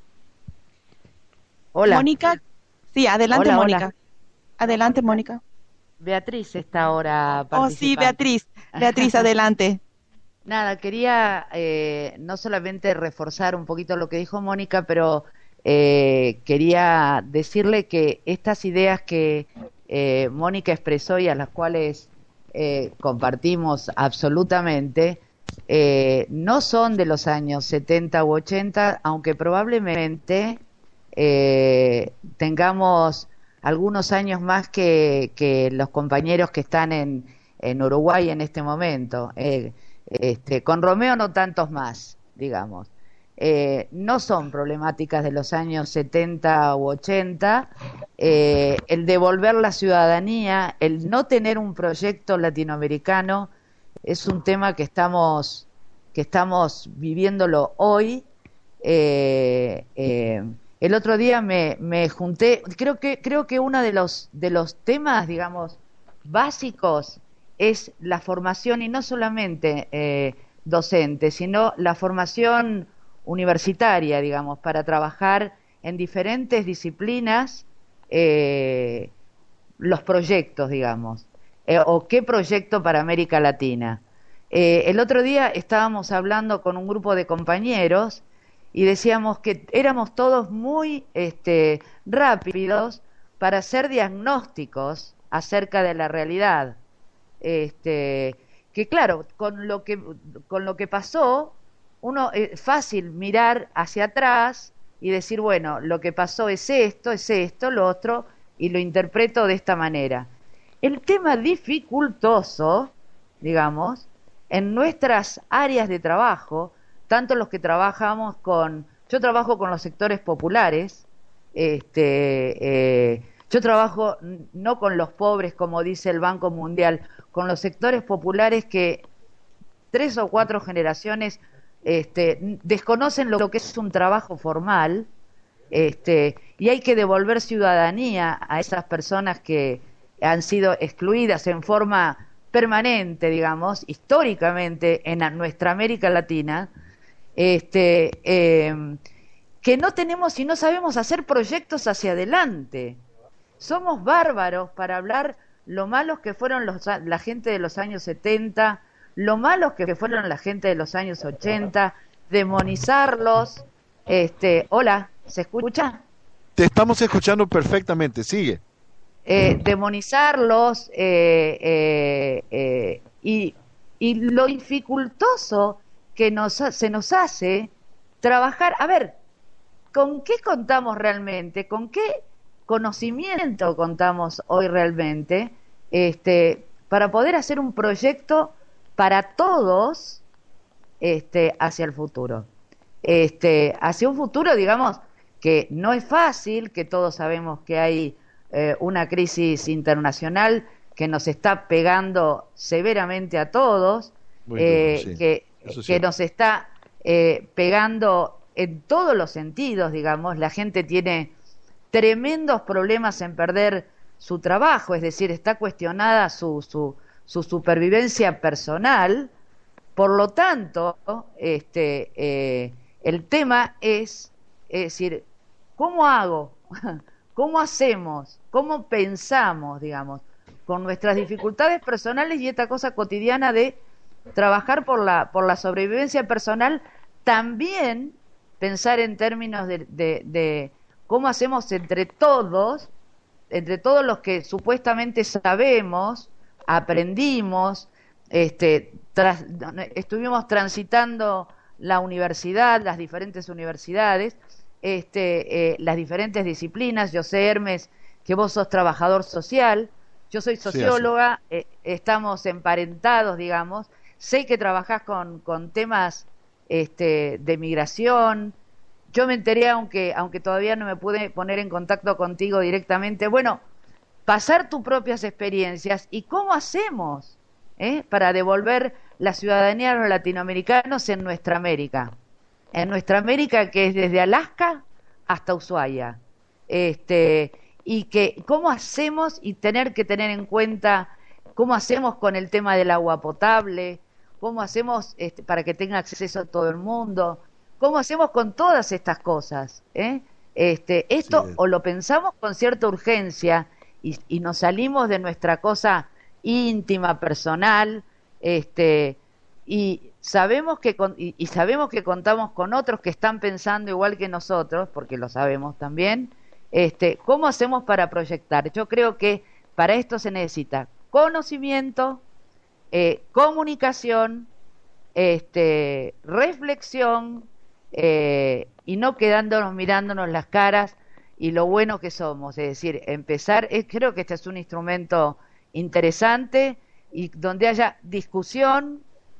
Hola. Mónica, sí, adelante Hola, Mónica. hola. Adelante Mónica. Beatriz está ahora Oh, sí, Beatriz. Beatriz, adelante. Nada, quería eh, no solamente reforzar un poquito lo que dijo Mónica, pero eh, quería decirle que estas ideas que eh, Mónica expresó y a las cuales eh, compartimos absolutamente, eh, no son de los años setenta u ochenta, aunque probablemente eh, tengamos algunos años más que, que los compañeros que están en, en Uruguay en este momento. Eh, este, con Romeo no tantos más, digamos. Eh, no son problemáticas de los años setenta u ochenta. Eh, el devolver la ciudadanía, el no tener un proyecto latinoamericano, es un tema que estamos, que estamos viviéndolo hoy. Eh, eh, el otro día me, me junté, creo que, creo que uno de los, de los temas, digamos, básicos es la formación, y no solamente eh, docente, sino la formación universitaria, digamos, para trabajar en diferentes disciplinas, eh, los proyectos, digamos, eh, o qué proyecto para América Latina. Eh, el otro día estábamos hablando con un grupo de compañeros y decíamos que éramos todos muy este, rápidos para hacer diagnósticos acerca de la realidad. Este, que claro, con lo que, con lo que pasó, uno es fácil mirar hacia atrás y decir, bueno, lo que pasó es esto, es esto, lo otro, y lo interpreto de esta manera. El tema dificultoso, digamos, en nuestras áreas de trabajo, tanto los que trabajamos con, yo trabajo con los sectores populares, este, eh, yo trabajo no con los pobres, como dice el Banco Mundial, con los sectores populares que tres o cuatro generaciones este, desconocen lo que es un trabajo formal, este, y hay que devolver ciudadanía a esas personas que han sido excluidas en forma permanente, digamos, históricamente en nuestra América Latina, este, eh, que no tenemos y no sabemos hacer proyectos hacia adelante. Somos bárbaros para hablar lo malos que fueron los, la gente de los años setenta, lo malos que fueron la gente de los años ochenta, demonizarlos. Este, hola, ¿se escucha? Te estamos escuchando perfectamente, sigue. Eh, demonizarlos eh, eh, eh, y, y lo dificultoso que nos, se nos hace trabajar. A ver, ¿con qué contamos realmente? ¿Con qué conocimiento contamos hoy realmente este, para poder hacer un proyecto para todos este, hacia el futuro? Este, hacia un futuro, digamos, que no es fácil, que todos sabemos que hay eh, una crisis internacional que nos está pegando severamente a todos, eh, duro, sí. que, que nos está eh, pegando en todos los sentidos, digamos. La gente tiene tremendos problemas en perder su trabajo, es decir, está cuestionada su, su, su supervivencia personal. Por lo tanto, este, eh, el tema es, es decir, ¿cómo hago? ¿Cómo hacemos? ¿Cómo pensamos, digamos, con nuestras dificultades personales y esta cosa cotidiana de trabajar por la, por la sobrevivencia personal? También pensar en términos de, de, de cómo hacemos entre todos, entre todos los que supuestamente sabemos, aprendimos, este, tras, estuvimos transitando la universidad, las diferentes universidades, este, eh, las diferentes disciplinas. Yo sé, Hermes, que vos sos trabajador social, yo soy socióloga, sí, eh, estamos emparentados, digamos. Sé que trabajás con, con temas este, de migración. Yo me enteré, aunque, aunque todavía no me pude poner en contacto contigo directamente. Bueno, pasar tus propias experiencias y cómo hacemos ¿eh? para devolver la ciudadanía a los latinoamericanos en nuestra América. En nuestra América, que es desde Alaska hasta Ushuaia. Este, y que cómo hacemos, y tener que tener en cuenta cómo hacemos con el tema del agua potable, cómo hacemos este, para que tenga acceso a todo el mundo, cómo hacemos con todas estas cosas. ¿eh? Este, esto sí. O lo pensamos con cierta urgencia y, y nos salimos de nuestra cosa íntima, personal, este, y sabemos que con, y, y sabemos que contamos con otros que están pensando igual que nosotros, porque lo sabemos también. Este, ¿cómo hacemos para proyectar? Yo creo que para esto se necesita conocimiento, eh, comunicación, este, reflexión, eh, y no quedándonos mirándonos las caras y lo bueno que somos. Es decir, empezar, eh, creo que este es un instrumento interesante y donde haya discusión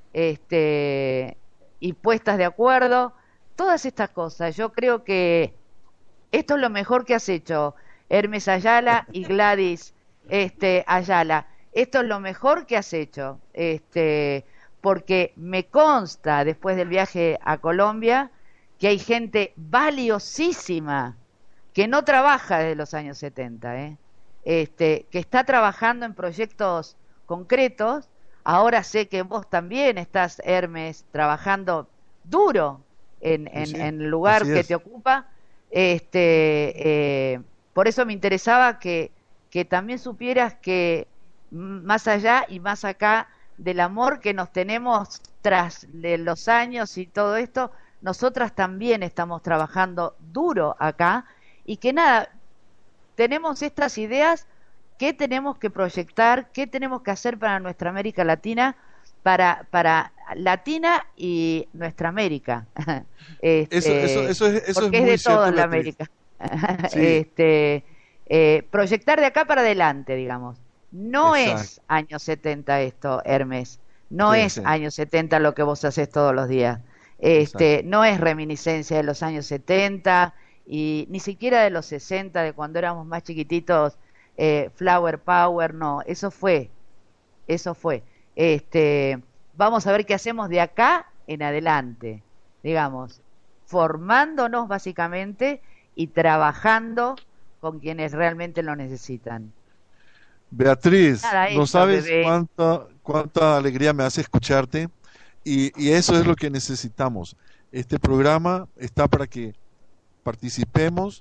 este, y puestas de acuerdo, todas estas cosas. Yo creo que esto es lo mejor que has hecho, Hermes Ayala y Gladys este, Ayala. Esto es lo mejor que has hecho, este, porque me consta, después del viaje a Colombia, que hay gente valiosísima que no trabaja desde los años setenta, ¿eh? este, que está trabajando en proyectos concretos. Ahora sé que vos también estás, Hermes, trabajando duro en, en, sí, en el lugar que es. te ocupa. Este, eh, por eso me interesaba que, que también supieras que más allá y más acá del amor que nos tenemos tras de los años y todo esto, nosotras también estamos trabajando duro acá y que nada, tenemos estas ideas que tenemos que proyectar, qué tenemos que hacer para nuestra América Latina, para, para Latina y nuestra América. Este, eso, eso, eso es, eso porque es, es muy de cierto, toda la Beatriz. América. Sí. Este, eh, proyectar de acá para adelante, digamos. No Exacto. es años setenta esto, Hermes. No Sí, es sí. años setenta lo que vos haces todos los días. Este, no es reminiscencia de los años setenta y ni siquiera de los sesenta, de cuando éramos más chiquititos, eh, Flower Power, no, eso fue, eso fue. Este, vamos a ver qué hacemos de acá en adelante, digamos, formándonos básicamente y trabajando con quienes realmente lo necesitan. Beatriz, Nada, no eso, sabes bebé. cuánta, cuánta alegría me hace escucharte y, y eso es lo que necesitamos. Este programa está para que participemos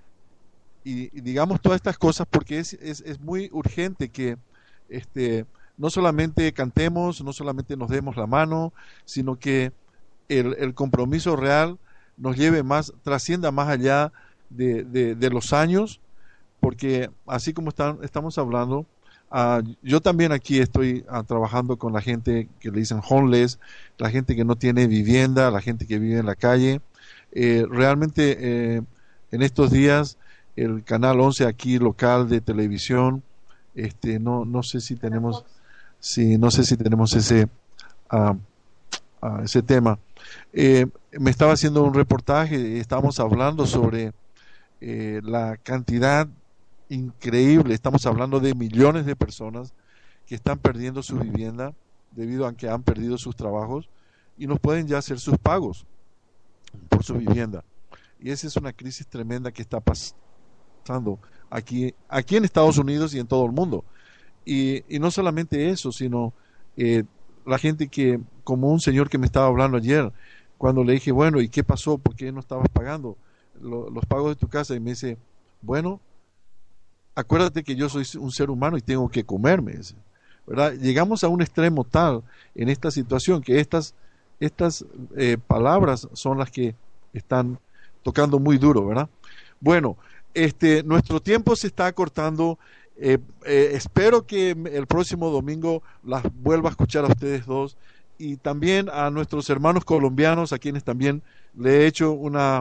y, y digamos todas estas cosas porque es, es, es muy urgente que este, no solamente cantemos, no solamente nos demos la mano, sino que el, el compromiso real nos lleve más, trascienda más allá de, de, de los años, porque así como están, estamos hablando, uh, yo también aquí estoy uh, trabajando con la gente que le dicen homeless, la gente que no tiene vivienda, la gente que vive en la calle. Eh, realmente eh, en estos días el canal once aquí local de televisión, este, no, no sé si tenemos, sí, no sé si tenemos ese, uh, uh, ese tema. Eh, me estaba haciendo un reportaje y estábamos hablando sobre eh, la cantidad increíble, estamos hablando de millones de personas que están perdiendo su vivienda debido a que han perdido sus trabajos y no pueden ya hacer sus pagos por su vivienda. Y esa es una crisis tremenda que está pasando aquí, aquí en Estados Unidos y en todo el mundo. Y, y no solamente eso, sino eh, la gente que, como un señor que me estaba hablando ayer, cuando le dije, bueno, ¿y qué pasó? ¿Por qué no estabas pagando lo, los pagos de tu casa? Y me dice, bueno, acuérdate que yo soy un ser humano y tengo que comerme, ¿verdad? Llegamos a un extremo tal en esta situación que estas, estas eh, palabras son las que están tocando muy duro, ¿verdad? Bueno, este, nuestro tiempo se está acortando. Eh, eh, espero que el próximo domingo las vuelva a escuchar a ustedes dos y también a nuestros hermanos colombianos, a quienes también le he hecho una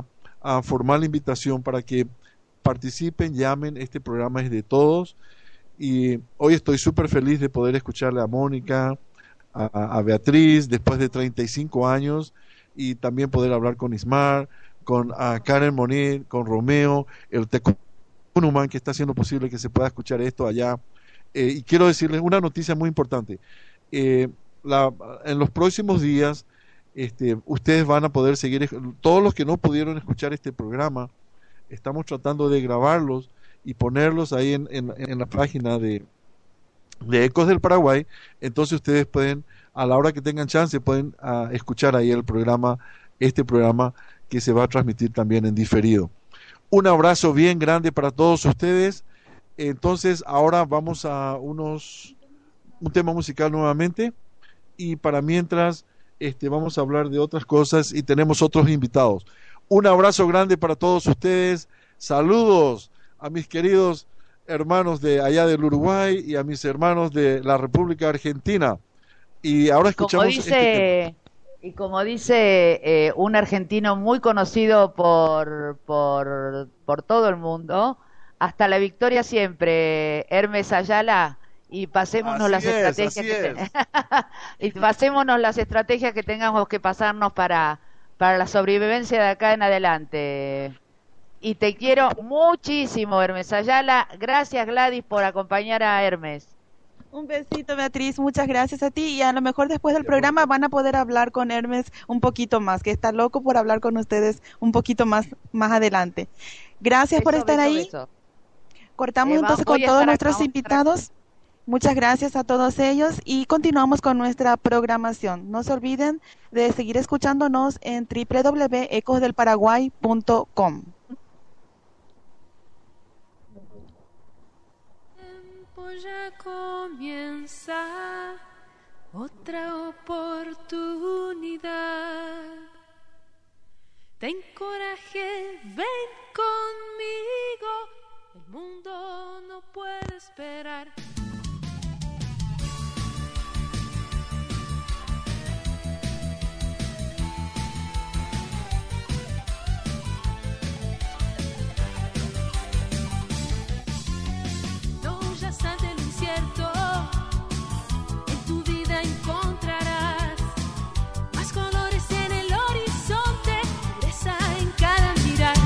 uh, formal invitación para que participen, llamen. Este programa es de todos y hoy estoy súper feliz de poder escucharle a Mónica, a, a Beatriz, después de treinta y cinco años, y también poder hablar con Ismar, con a Karen Monier, con Romeo, el Tecunuman, que está haciendo posible que se pueda escuchar esto allá. Eh, y quiero decirles una noticia muy importante. Eh, la, en los próximos días, este, ustedes van a poder seguir, todos los que no pudieron escuchar este programa, estamos tratando de grabarlos y ponerlos ahí en, en, en la página de, de Ecos del Paraguay. Entonces ustedes pueden, a la hora que tengan chance, pueden uh, escuchar ahí el programa, este programa que se va a transmitir también en diferido. Un abrazo bien grande para todos ustedes. Entonces ahora vamos a unos un tema musical nuevamente, y para mientras este, vamos a hablar de otras cosas y tenemos otros invitados. Un abrazo grande para todos ustedes. Saludos a mis queridos hermanos de allá del Uruguay y a mis hermanos de la República Argentina. Y ahora escuchamos como dice, este y como dice eh, un argentino muy conocido por, por, por todo el mundo, hasta la victoria siempre, Hermes Ayala, y pasémonos Así las es, estrategias así que te- y pasémonos las estrategias que tengamos que pasarnos para, para la sobrevivencia de acá en adelante. Y te quiero muchísimo, Hermes Ayala. Gracias, Gladys, por acompañar a Hermes. Un besito, Beatriz, muchas gracias a ti, y a lo mejor después del programa van a poder hablar con Hermes un poquito más, que está loco por hablar con ustedes un poquito más más adelante. Gracias por Beso, estar beso, ahí. beso. Cortamos Eh, entonces va- voy con a todos estar acá, nuestros vamos a estar acá. invitados. Muchas gracias a todos ellos y continuamos con nuestra programación. No se olviden de seguir escuchándonos en doble u doble u doble u punto ecos del paraguay punto com. tiempo ya comienza otra oportunidad. Ten coraje, ven conmigo, el mundo no puede esperar. No huyas ante lo incierto, en tu vida encontrarás más colores en el horizonte, pureza en cada mirar.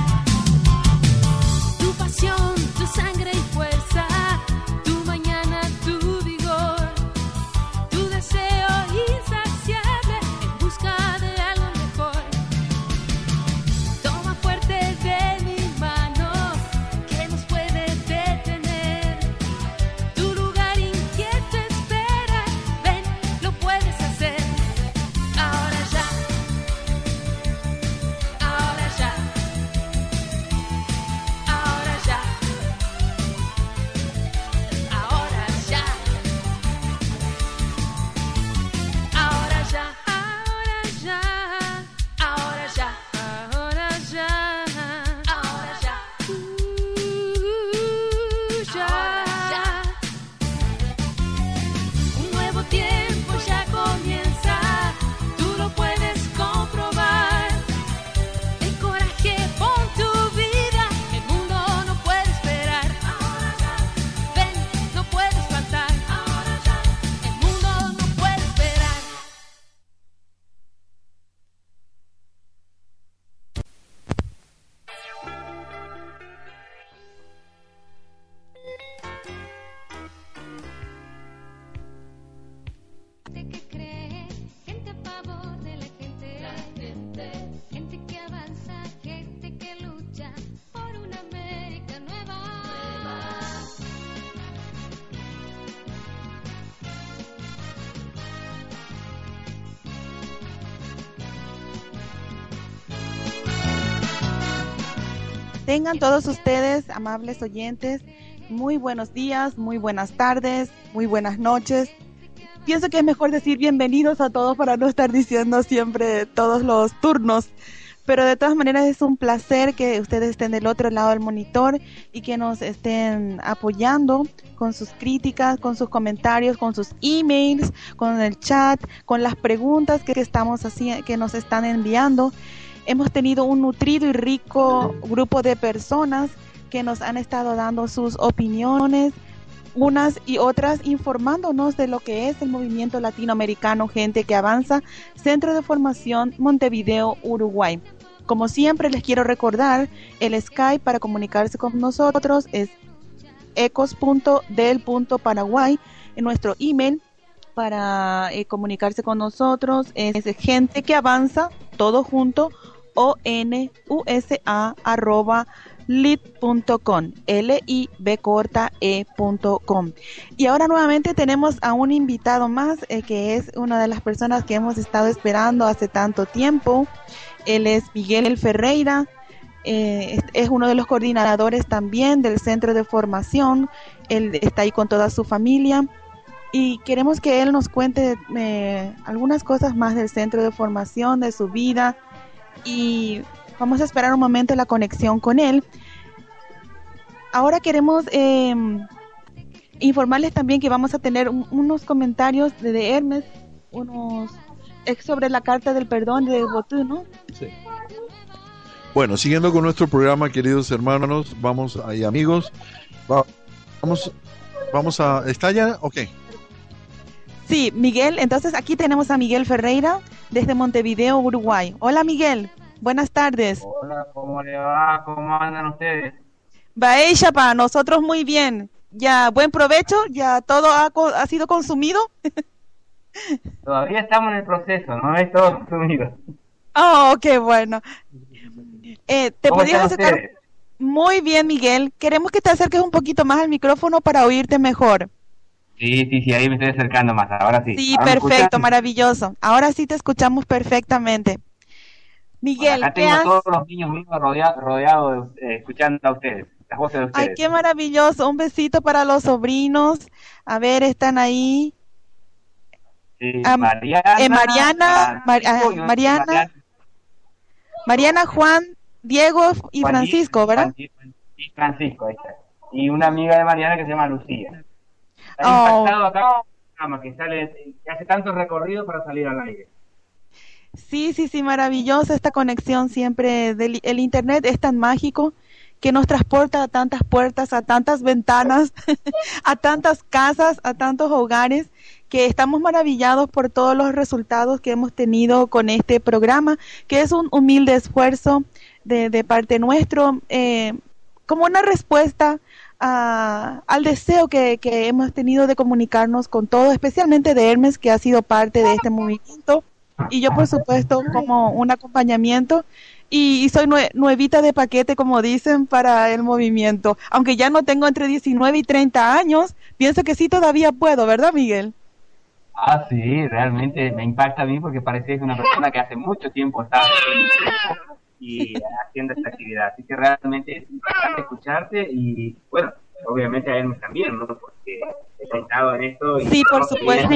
Tu pasión, tu sangre y fuerza, tu mañana, tu vigor, tu deseo insaciable en busca de algo mejor. Toma fuerte de mi mano, que nos puede detener. Tu lugar inquieto espera, ven, lo puedes hacer. Ahora ya, ahora ya, ahora ya, ahora ya, ahora ya, ahora ya, ahora ya, ahora ya, ahora ya, uh, ya. Un nuevo tiempo ya comienza, tú lo puedes comprobar. Ten coraje, pon tu vida, el mundo no puede esperar. Ahora ya, ven, no puedes faltar. Ahora ya, el mundo no puede esperar. Gente que cree, gente a favor de la gente, la gente, gente que avanza, gente que lucha por una América nueva. Tengan todos ustedes, amables oyentes, muy buenos días, muy buenas tardes, muy buenas noches. Pienso que es mejor decir bienvenidos a todos para no estar diciendo siempre todos los turnos. Pero de todas maneras es un placer que ustedes estén del otro lado del monitor y que nos estén apoyando con sus críticas, con sus comentarios, con sus emails, con el chat, con las preguntas que estamos haciendo, que nos están enviando. hemos tenido un nutrido y rico grupo de personas que nos han estado dando sus opiniones, unas y otras informándonos de lo que es el movimiento latinoamericano Gente que Avanza, Centro de Formación Montevideo, Uruguay. Como siempre les quiero recordar, el Skype para comunicarse con nosotros es ecos punto del punto paraguay. En nuestro email para eh, comunicarse con nosotros es gente que avanza, todo junto, o n u s a arroba lit punto com, l i b corta e punto com. Y ahora nuevamente tenemos a un invitado más, eh, que es una de las personas que hemos estado esperando hace tanto tiempo. Él es Miguel Ferreira, eh, es, es uno de los coordinadores también del Centro de Formación. Él está ahí con toda su familia y queremos que él nos cuente eh, algunas cosas más del Centro de Formación, de su vida, y vamos a esperar un momento la conexión con él. Ahora queremos eh, informarles también que vamos a tener un, unos comentarios de, de Hermes, unos es sobre la carta del perdón de Botú, ¿no? Sí. Bueno, siguiendo con nuestro programa, queridos hermanos, vamos ahí, amigos. Va, vamos, vamos a... ¿Está ya? Ok. Sí, Miguel, entonces aquí tenemos a Miguel Ferreira desde Montevideo, Uruguay. Hola, Miguel. Buenas tardes. Hola, ¿cómo le va? ¿Cómo andan ustedes? Va ella para nosotros muy bien. Ya, buen provecho, ya todo ha, ha sido consumido. Todavía estamos en el proceso, no es todo consumido. Oh, qué bueno. Eh, ¿Te ¿Cómo podías están acercar? ustedes? Muy bien, Miguel. Queremos que te acerques un poquito más al micrófono para oírte mejor. Sí, sí, sí, ahí me estoy acercando más, ahora sí. Sí, ¿Ahora me perfecto, escuchan? maravilloso. Ahora sí te escuchamos perfectamente. Miguel, Acá ¿qué tengo has... todos los niños mismos rodeados rodeado de, eh, escuchando a ustedes, las voces de ustedes. Ay, qué maravilloso. Un besito para los sobrinos. A ver, están ahí. Sí, Ah, Mariana, eh, Mariana, Mar- ah, Francisco y- Mariana, Mariana, Juan, Diego y Juan- Francisco, ¿verdad? Y Francisco, ahí está. Y una amiga de Mariana que se llama Lucía. Está Oh. impactado acá, programa que sale, que hace tanto recorrido para salir al aire. Sí, sí, sí, maravillosa esta conexión siempre. Del, el internet es tan mágico que nos transporta a tantas puertas, a tantas ventanas, a tantas casas, a tantos hogares, que estamos maravillados por todos los resultados que hemos tenido con este programa, que es un humilde esfuerzo de, de parte nuestro, eh, como una respuesta a, al deseo que, que hemos tenido de comunicarnos con todos, especialmente de Hermes, que ha sido parte de este movimiento, y yo por supuesto como un acompañamiento, y, y soy nue- nuevita de paquete, como dicen, para el movimiento, aunque ya no tengo entre diecinueve y treinta años, pienso que sí todavía puedo, ¿verdad, Miguel? Ah, sí, realmente me impacta a mí porque parece una persona que hace mucho tiempo está y haciendo esta actividad, así que realmente es importante escucharte y bueno, obviamente a él también, ¿no? Porque he estado en esto y Sí, por y- supuesto.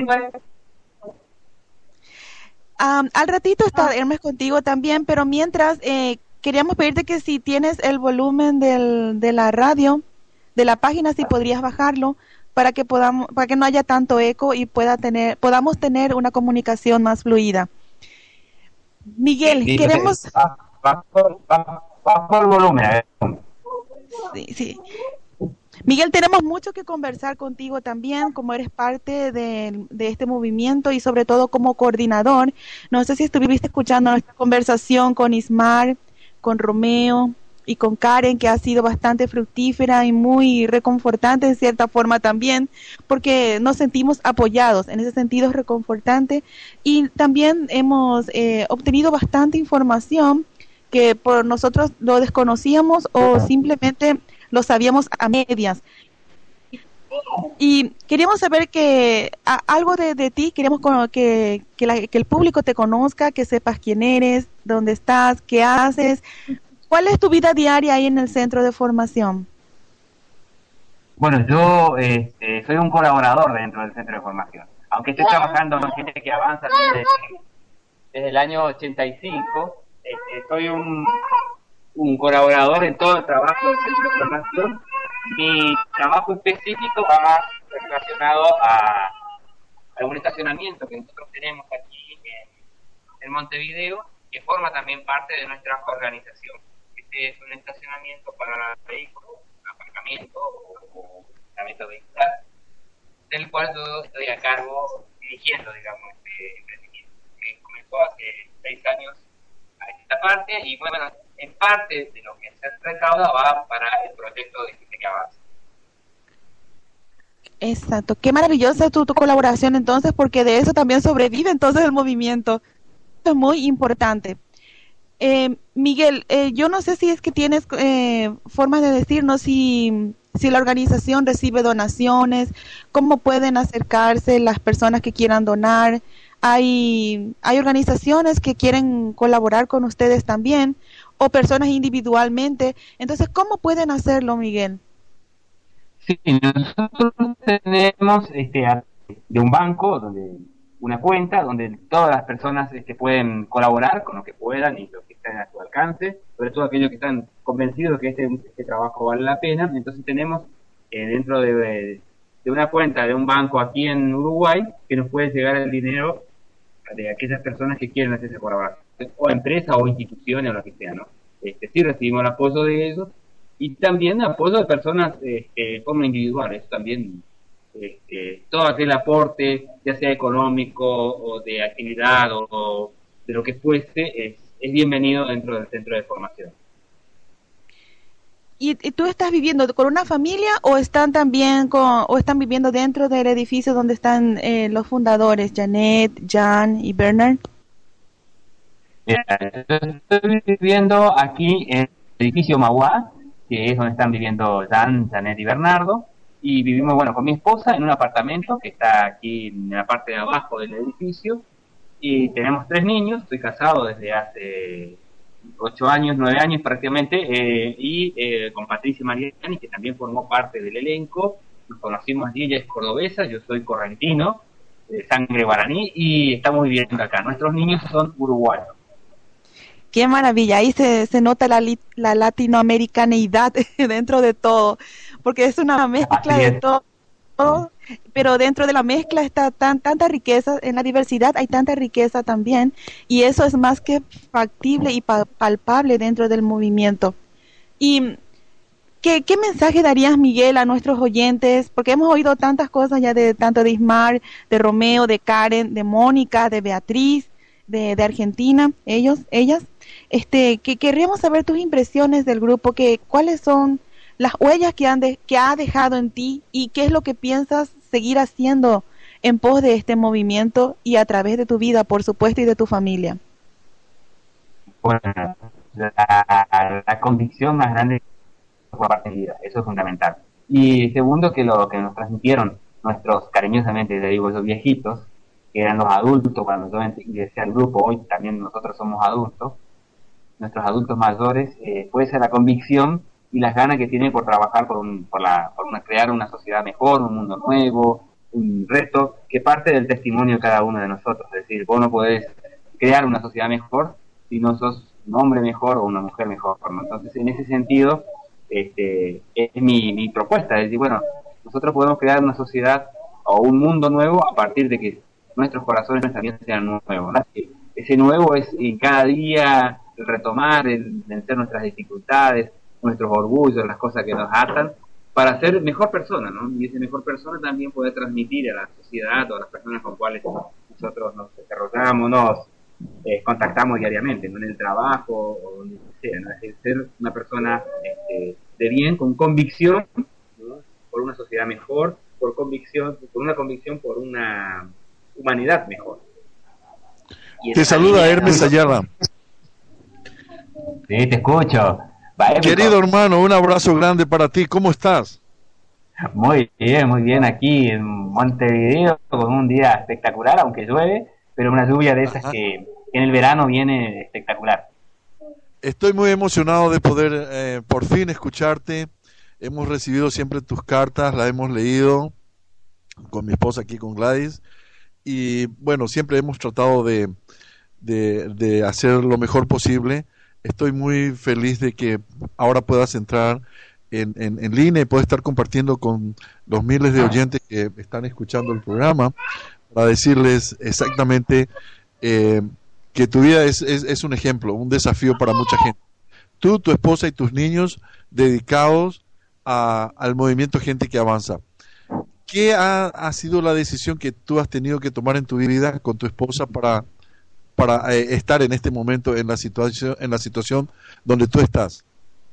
Am, al ratito está Hermes contigo también, pero mientras eh, queríamos pedirte que si tienes el volumen del, de la radio, de la página, si podrías bajarlo para que podamos, para que no haya tanto eco y pueda tener, podamos tener una comunicación más fluida. Miguel, Sí, queremos, bajo, bajo, bajo, bajo el volumen, a ver. sí, sí. Miguel, tenemos mucho que conversar contigo también, como eres parte de, de este movimiento y sobre todo como coordinador. No sé si estuviste escuchando nuestra conversación con Ismar, con Romeo y con Karen, que ha sido bastante fructífera y muy reconfortante en cierta forma también, porque nos sentimos apoyados. En ese sentido es reconfortante. Y también hemos eh, obtenido bastante información que por nosotros lo desconocíamos o simplemente lo sabíamos a medias. Y queríamos saber que a, algo de, de ti, queremos cono- que, que, la- que el público te conozca, que sepas quién eres, dónde estás, qué haces. ¿Cuál es tu vida diaria ahí en el centro de formación? Bueno, yo este, soy un colaborador dentro del centro de formación, aunque estoy trabajando con gente que avanza desde, desde el año ochenta y cinco, este, soy un, un colaborador en todo el trabajo del centro de formación. Mi trabajo específico va más relacionado a, a un estacionamiento que nosotros tenemos aquí en, en Montevideo, que forma también parte de nuestra organización. Este es un estacionamiento para vehículos, un aparcamiento o estacionamiento vehicular, del cual yo estoy a cargo dirigiendo, digamos, este emprendimiento, que comenzó hace seis años a esta parte, y bueno, en parte de lo que se recauda va para el proyecto de Gente que Avanza. Exacto, qué maravillosa tu, tu colaboración entonces, porque de eso también sobrevive entonces el movimiento. Esto es muy importante. Eh, Miguel, eh, yo no sé si es que tienes eh, formas de decirnos si, si la organización recibe donaciones, cómo pueden acercarse las personas que quieran donar. Hay, hay organizaciones que quieren colaborar con ustedes también, o personas individualmente. Entonces, ¿cómo pueden hacerlo, Miguel? Sí, nosotros tenemos este, de un banco, donde una cuenta donde todas las personas este, pueden colaborar con lo que puedan y lo que está a su alcance, sobre todo aquellos que están convencidos que este, este trabajo vale la pena. Entonces tenemos eh, dentro de, de una cuenta de un banco aquí en Uruguay que nos puede llegar el dinero de aquellas personas que quieren hacer esa colaboración, o empresas o instituciones o lo que sea, ¿no? Este, sí recibimos el apoyo de ellos, y también apoyo de personas este, de forma individual. Eso también, este, todo aquel aporte, ya sea económico o de actividad o, o de lo que fuese, es, es bienvenido dentro del centro de formación. ¿Y, y tú estás viviendo con una familia o están también con, o están viviendo dentro del edificio donde están eh, los fundadores, Janet, Jan y Bernard? Estoy viviendo aquí en el edificio Mauá, que es donde están viviendo Jan, Janet y Bernardo, y vivimos, bueno, con mi esposa en un apartamento que está aquí en la parte de abajo del edificio, y tenemos tres niños. Estoy casado desde hace ocho años, nueve años prácticamente, eh, y eh, con Patricia Mariani, que también formó parte del elenco. Nos conocimos allí, ella es cordobesa, yo soy correntino, de sangre guaraní, y estamos viviendo acá. Nuestros niños son uruguayos. Qué maravilla, ahí se, se nota la, la latinoamericanidad dentro de todo, porque es una mezcla de todo, todo, pero dentro de la mezcla está tan tanta riqueza, en la diversidad hay tanta riqueza también, y eso es más que factible y pa palpable dentro del movimiento. Y ¿qué, qué mensaje darías, Miguel, a nuestros oyentes? Porque hemos oído tantas cosas ya de tanto de Ismar, de Romeo, de Karen, de Mónica, de Beatriz, de, de Argentina, ellos, ellas. Este, que querríamos saber tus impresiones del grupo, que cuáles son las huellas que han de, que ha dejado en ti, y qué es lo que piensas seguir haciendo en pos de este movimiento y a través de tu vida, por supuesto, y de tu familia. Bueno, la, la convicción más grande por parte de vida, eso es fundamental. Y segundo, que lo que nos transmitieron nuestros, cariñosamente le digo yo, viejitos, que eran los adultos cuando yo ingresé al grupo, hoy también nosotros somos adultos, nuestros adultos mayores, eh, puede ser la convicción y las ganas que tienen por trabajar por, un, por, la, por una, crear una sociedad mejor, un mundo nuevo, un reto que parte del testimonio de cada uno de nosotros. Es decir, vos no podés crear una sociedad mejor si no sos un hombre mejor o una mujer mejor, ¿no? Entonces, en ese sentido, este, es mi, mi propuesta, es decir, bueno, nosotros podemos crear una sociedad o un mundo nuevo a partir de que nuestros corazones también sean nuevos, ¿no? Ese nuevo es en cada día el retomar, el vencer nuestras dificultades, nuestros orgullos, las cosas que nos atan, para ser mejor persona, ¿no? Y esa mejor persona también puede transmitir a la sociedad o a las personas con cuales nosotros nos desarrollamos, nos eh, contactamos diariamente, ¿no? En el trabajo o donde sea, ¿no? Es ser una persona este, de bien, con convicción, ¿no? Por una sociedad mejor, por convicción, por una convicción por una humanidad mejor. Te saluda Hermes Ayala. Sí, te escucho. Va, querido hermano, un abrazo grande para ti. ¿Cómo estás? Muy bien, muy bien. Aquí en Montevideo, con un día espectacular, aunque llueve, pero una lluvia de esas que en el verano viene espectacular. Estoy muy emocionado de poder eh, por fin escucharte. Hemos recibido siempre tus cartas, las hemos leído con mi esposa aquí, con Gladys. Y bueno, siempre hemos tratado de, de, de hacer lo mejor posible. Estoy muy feliz de que ahora puedas entrar en, en, en línea y puedas estar compartiendo con los miles de oyentes que están escuchando el programa para decirles exactamente eh, que tu vida es, es, es un ejemplo, un desafío para mucha gente. Tú, tu esposa y tus niños dedicados a, al movimiento Gente que Avanza. ¿Qué ha, ha sido la decisión que tú has tenido que tomar en tu vida con tu esposa para, para eh, estar en este momento en la situación, en la situación donde tú estás?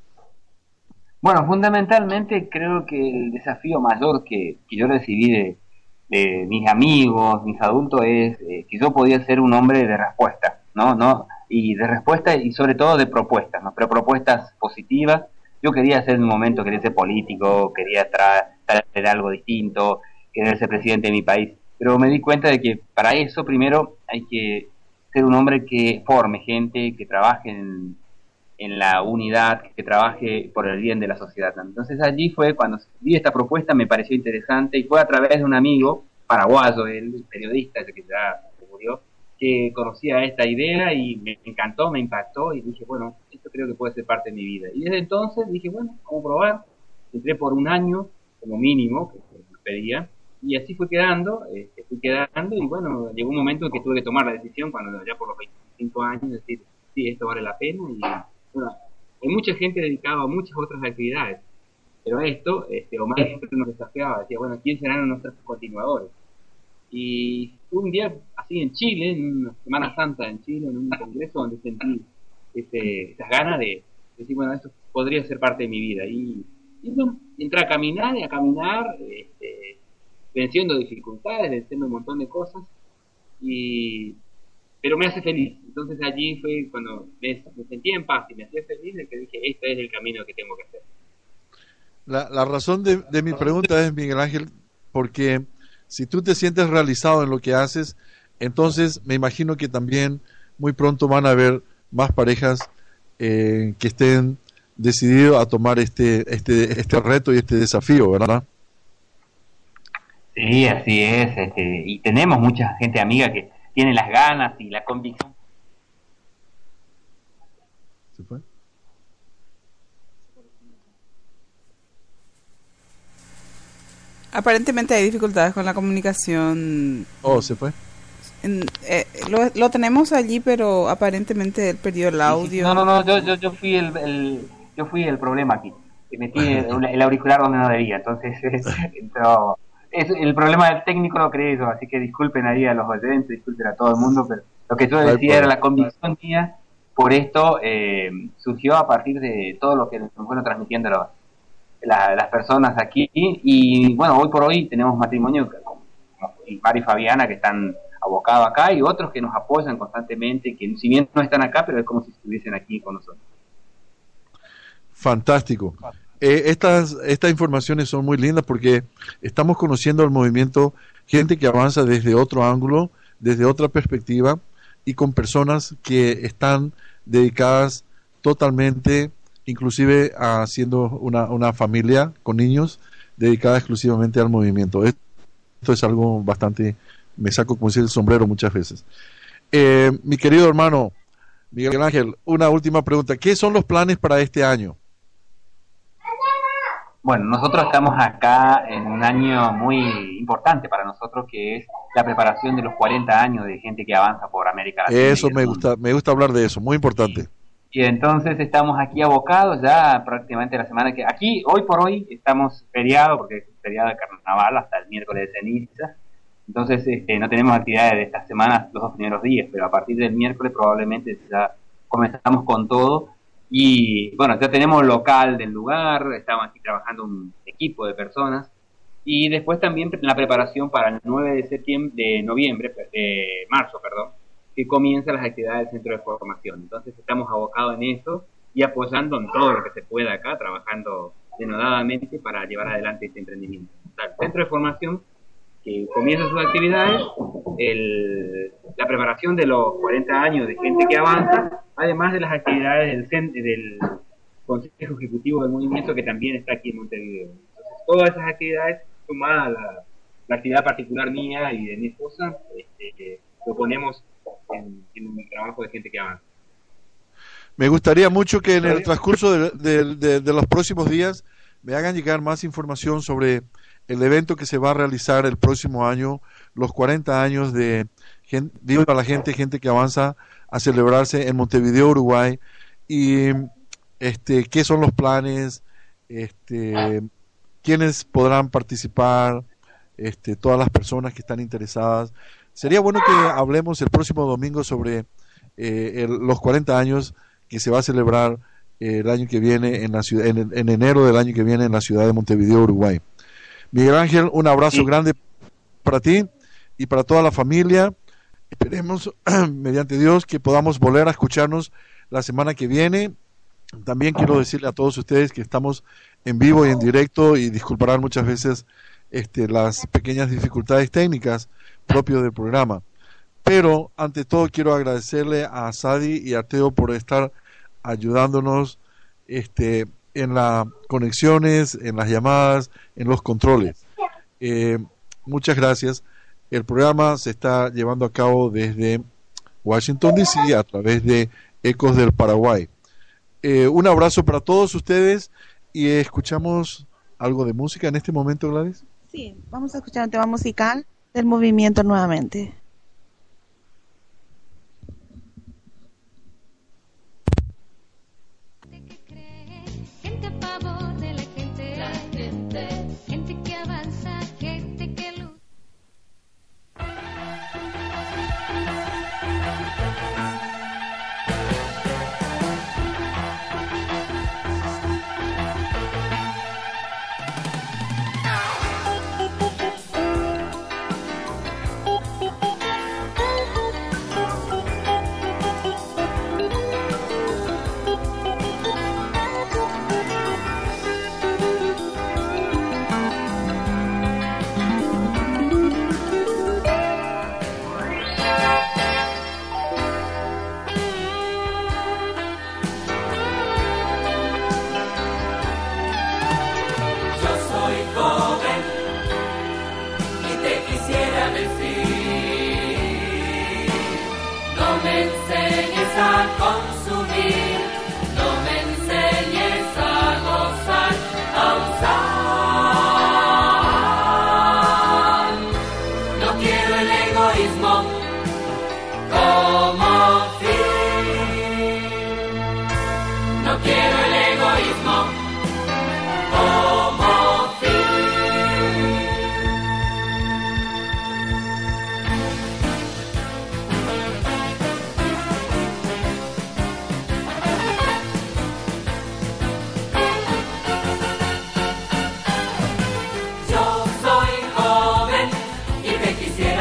Bueno, fundamentalmente creo que el desafío mayor que, que yo recibí de, de mis amigos, mis adultos, es eh, que yo podía ser un hombre de respuesta, ¿no? ¿no? Y de respuesta y sobre todo de propuestas, ¿no? Pero propuestas positivas. Yo quería ser en un momento, quería ser político, quería traer, traer algo distinto, quería ser presidente de mi país, pero me di cuenta de que para eso primero hay que ser un hombre que forme gente, que trabaje en, en la unidad, que trabaje por el bien de la sociedad. Entonces allí fue cuando vi esta propuesta, me pareció interesante, y fue a través de un amigo paraguayo, el periodista ese que ya se murió, que conocía esta idea y me encantó, me impactó, y dije, bueno, esto creo que puede ser parte de mi vida. Y desde entonces dije, bueno, vamos a probar. Entré por un año como mínimo, que me pedía, y así fue quedando, este, fui quedando, y bueno, llegó un momento en que tuve que tomar la decisión, cuando ya por los veinticinco años, decir, sí, esto vale la pena. Y bueno, hay mucha gente dedicada a muchas otras actividades, pero esto, este, Omar siempre nos desafiaba, decía, bueno, ¿quién serán nuestros continuadores? Y un día así en Chile, en una Semana Santa en Chile, en un congreso donde sentí este, esas ganas de decir, bueno, esto podría ser parte de mi vida. Y, y bueno, entré a caminar y a caminar, este, venciendo dificultades, venciendo un montón de cosas, y pero me hace feliz. Entonces allí fue cuando me, me sentí en paz y me hacía feliz, de que dije, este es el camino que tengo que hacer. La, la razón de, de mi pregunta es, Miguel Ángel, porque si tú te sientes realizado en lo que haces, entonces me imagino que también muy pronto van a haber más parejas eh, que estén decididos a tomar este, este, este reto y este desafío, ¿verdad? Sí, así es, este, y tenemos mucha gente amiga que tiene las ganas y la convicción. ¿Se fue? Aparentemente hay dificultades con la comunicación. Oh, ¿se fue? En, eh, lo, lo tenemos allí, pero aparentemente él perdió el audio. No, no, no, yo, yo, yo fui el, el yo fui el problema aquí. Metí el, el auricular donde no debía, entonces entró. Es, el problema del técnico lo creé yo, así que disculpen ahí a los oyentes, disculpen a todo el mundo, pero lo que yo decía era la convicción mía. Por esto eh, surgió a partir de todo lo que nos fueron transmitiendo los La, las personas aquí, y bueno, hoy por hoy tenemos matrimonio como Mari y Fabiana, que están abocados acá, y otros que nos apoyan constantemente, que si bien no están acá, pero es como si estuviesen aquí con nosotros. Fantástico. Eh, estas, estas informaciones son muy lindas porque estamos conociendo el movimiento Gente que Avanza desde otro ángulo, desde otra perspectiva, y con personas que están dedicadas totalmente, inclusive haciendo una, una familia con niños dedicada exclusivamente al movimiento. Esto es algo bastante, me saco como decir el sombrero muchas veces. Eh, mi querido hermano Miguel Ángel, una última pregunta. ¿Qué son los planes para este año? Bueno, nosotros estamos acá en un año muy importante para nosotros, que es la preparación de los cuarenta años de Gente que Avanza por América Latina. Eso me gusta, me gusta hablar de eso, muy importante. Y entonces estamos aquí abocados ya prácticamente la semana que... Aquí, hoy por hoy, estamos feriado, porque es feriado de carnaval hasta el miércoles de ceniza. Entonces este, no tenemos actividades de estas semanas los dos primeros días, pero a partir del miércoles probablemente ya comenzamos con todo. Y bueno, ya tenemos local del lugar, estamos aquí trabajando un equipo de personas. Y después también la preparación para el nueve de septiembre, de noviembre, de marzo, perdón, que comienzan las actividades del centro de formación. Entonces estamos abocados en eso y apoyando en todo lo que se pueda acá, trabajando denodadamente para llevar adelante este emprendimiento. O sea, el centro de formación que comienza sus actividades, el, la preparación de los cuarenta años de Gente que Avanza, además de las actividades del, del Consejo Ejecutivo del Movimiento, que también está aquí en Montevideo. Entonces, todas esas actividades, sumadas a la, la actividad particular mía y de mi esposa, este, lo ponemos en, en el trabajo de Gente que Avanza. Me gustaría mucho que en el transcurso de, de, de, de los próximos días me hagan llegar más información sobre el evento que se va a realizar el próximo año, los cuarenta años de Gen- Viva la gente, gente que avanza, a celebrarse en Montevideo, Uruguay. Y este, ¿qué son los planes? Este, ¿quiénes podrán participar? Este, todas las personas que están interesadas. Sería bueno que hablemos el próximo domingo sobre eh, el- los cuarenta años que se va a celebrar eh, el año que viene en la ciudad, en, en enero del año que viene en la ciudad de Montevideo, Uruguay. Miguel Ángel, un abrazo Sí. grande para ti y para toda la familia. Esperemos, mediante Dios, que podamos volver a escucharnos la semana que viene. También quiero decirle a todos ustedes que estamos en vivo y en directo, y disculparán muchas veces este, las pequeñas dificultades técnicas propias del programa. Pero ante todo quiero agradecerle a Sadi y a Teo por estar ayudándonos este, en las conexiones, en las llamadas, en los controles. Eh, muchas gracias. El programa se está llevando a cabo desde Washington D C a través de Ecos del Paraguay. Eh, un abrazo para todos ustedes y escuchamos algo de música en este momento, Gladys. Sí, vamos a escuchar un tema musical del movimiento nuevamente. Gente a favor de la gente, la gente, gente que avanza, gente que lucha. Yo soy joven y te quisiera decir, no me enseñes a consumir, no me enseñes a gozar, a usar. No quiero el egoísmo como fin, no quiero el egoísmo como fin. Yo soy joven y te quisiera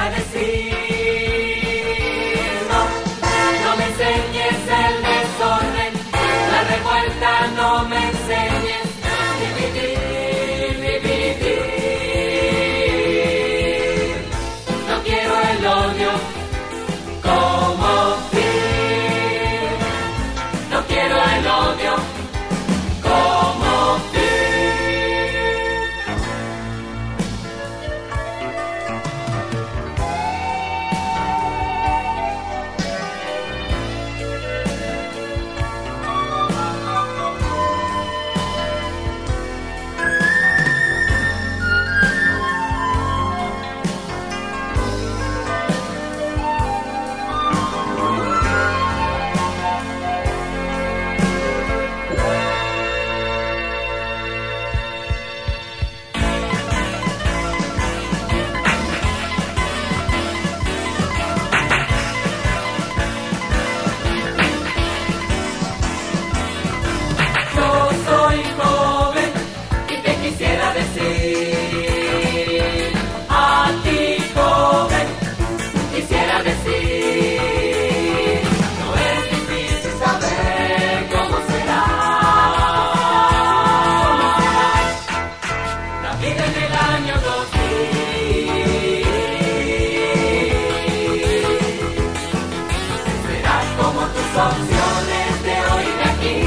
decir, no, no me enseñes el desorden, la revuelta, no me enseñes dividir, dividir. No quiero el odio como fin, no quiero el odio como fin. Yo soy joven y te quisiera decir, a ti joven, quisiera decir, no es difícil saber cómo será la vida en el año dos mil. Será como tus opciones de hoy de aquí,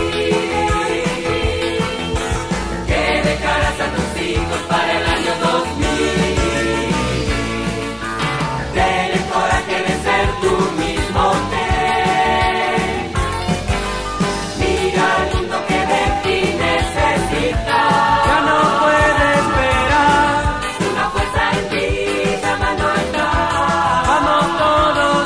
que dejarás a tus hijos para el año dos mil. Ten el coraje de ser tú mismo, ten. Mira al mundo que de ti necesita. Ya no puede esperar. Una fuerza en ti llamando a estar. Vamos todos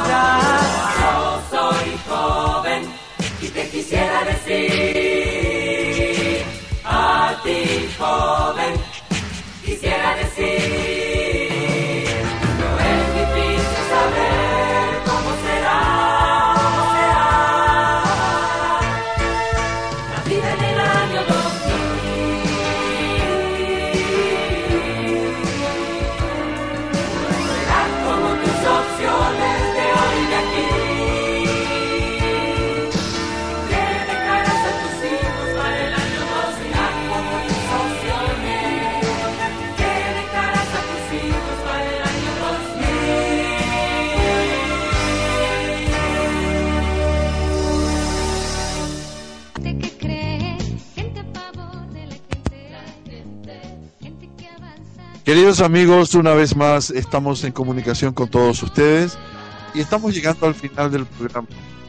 Queridos amigos, una vez más estamos en comunicación con todos ustedes y estamos llegando al final del programa.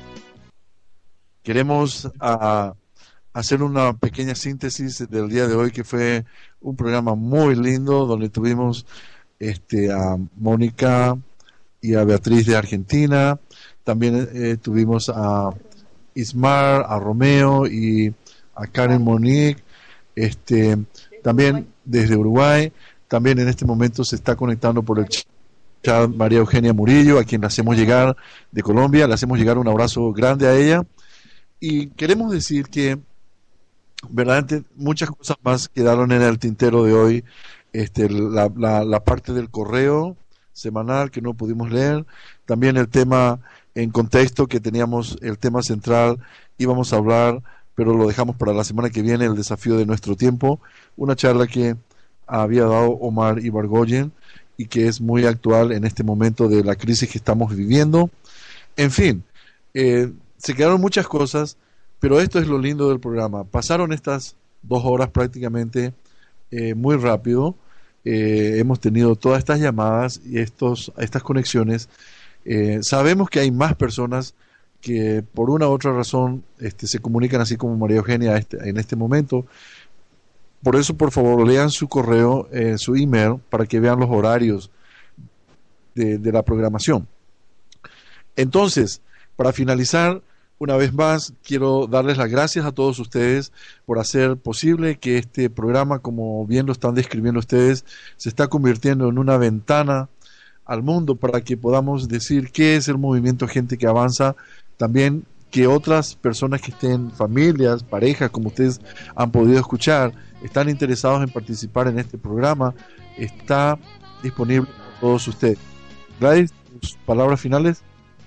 Queremos a, hacer una pequeña síntesis del día de hoy, que fue un programa muy lindo donde tuvimos este, a Mónica y a Beatriz de Argentina. También eh, tuvimos a Ismar, a Romeo y a Karen Monique, este, también desde Uruguay. También en este momento se está conectando por el chat María Eugenia Murillo, a quien le hacemos llegar de Colombia, le hacemos llegar un abrazo grande a ella. Y queremos decir que verdaderamente muchas cosas más quedaron en el tintero de hoy. Este, la, la, la parte del correo semanal que no pudimos leer, también el tema en contexto que teníamos, el tema central, íbamos a hablar, pero lo dejamos para la semana que viene, el desafío de nuestro tiempo, una charla que había dado Omar Ibargoyen y que es muy actual en este momento de la crisis que estamos viviendo. En fin, eh, se quedaron muchas cosas, pero esto es lo lindo del programa. Pasaron estas dos horas prácticamente eh, muy rápido. Eh, hemos tenido todas estas llamadas y estos, estas conexiones. Eh, sabemos que hay más personas que por una u otra razón este, se comunican así como María Eugenia este, en este momento. Por eso, por favor, lean su correo, eh, su email, para que vean los horarios de, de la programación. Entonces, para finalizar, una vez más, quiero darles las gracias a todos ustedes por hacer posible que este programa, como bien lo están describiendo ustedes, se está convirtiendo en una ventana al mundo para que podamos decir qué es el movimiento Gente que Avanza, también que otras personas que estén, familias, parejas, como ustedes han podido escuchar, están interesados en participar en este programa, está disponible para todos ustedes. Gladys, tus palabras finales.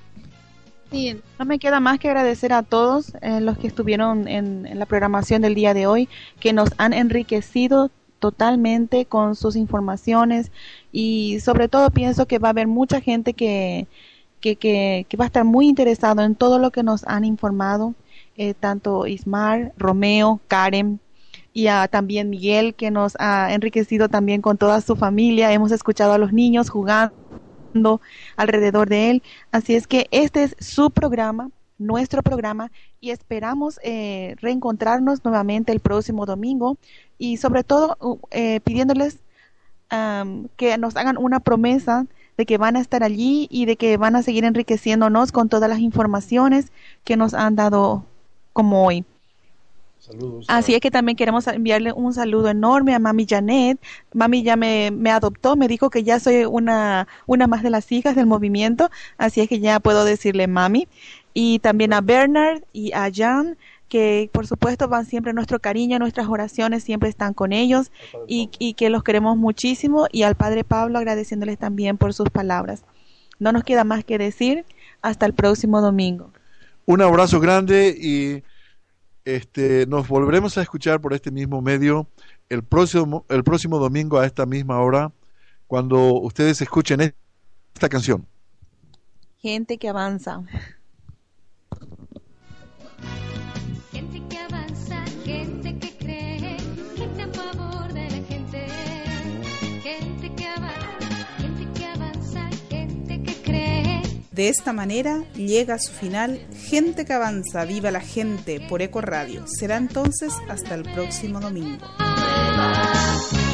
Sí, no me queda más que agradecer a todos eh, los que estuvieron en, en la programación del día de hoy, que nos han enriquecido totalmente con sus informaciones, y sobre todo pienso que va a haber mucha gente que, que, que, que va a estar muy interesado en todo lo que nos han informado, eh, tanto Ismar, Romeo, Karen y a, también Miguel, que nos ha enriquecido también con toda su familia. Hemos escuchado a los niños jugando alrededor de él, así es que este es su programa, nuestro programa, y esperamos eh, reencontrarnos nuevamente el próximo domingo, y sobre todo eh, pidiéndoles um, que nos hagan una promesa de que van a estar allí y de que van a seguir enriqueciéndonos con todas las informaciones que nos han dado como hoy. Saludos. Así es que también queremos enviarle un saludo enorme a Mami Janet. Mami ya me, me adoptó, me dijo que ya soy una, una más de las hijas del movimiento, así es que ya puedo decirle Mami. Y también a Bernard y a Jan, que por supuesto van siempre nuestro cariño, nuestras oraciones siempre están con ellos, y, y que los queremos muchísimo, y al Padre Pablo agradeciéndoles también por sus palabras. No nos queda más que decir, hasta el próximo domingo. Un abrazo grande y Este, nos volveremos a escuchar por este mismo medio el próximo, el próximo domingo a esta misma hora, cuando ustedes escuchen esta canción. Gente que avanza. Gente que avanza, gente que cree, gente a favor de la gente. Gente que avanza, gente que avanza, gente que cree. De esta manera llega a su final Gente que Avanza, viva la gente por Eco Radio. Será entonces hasta el próximo domingo.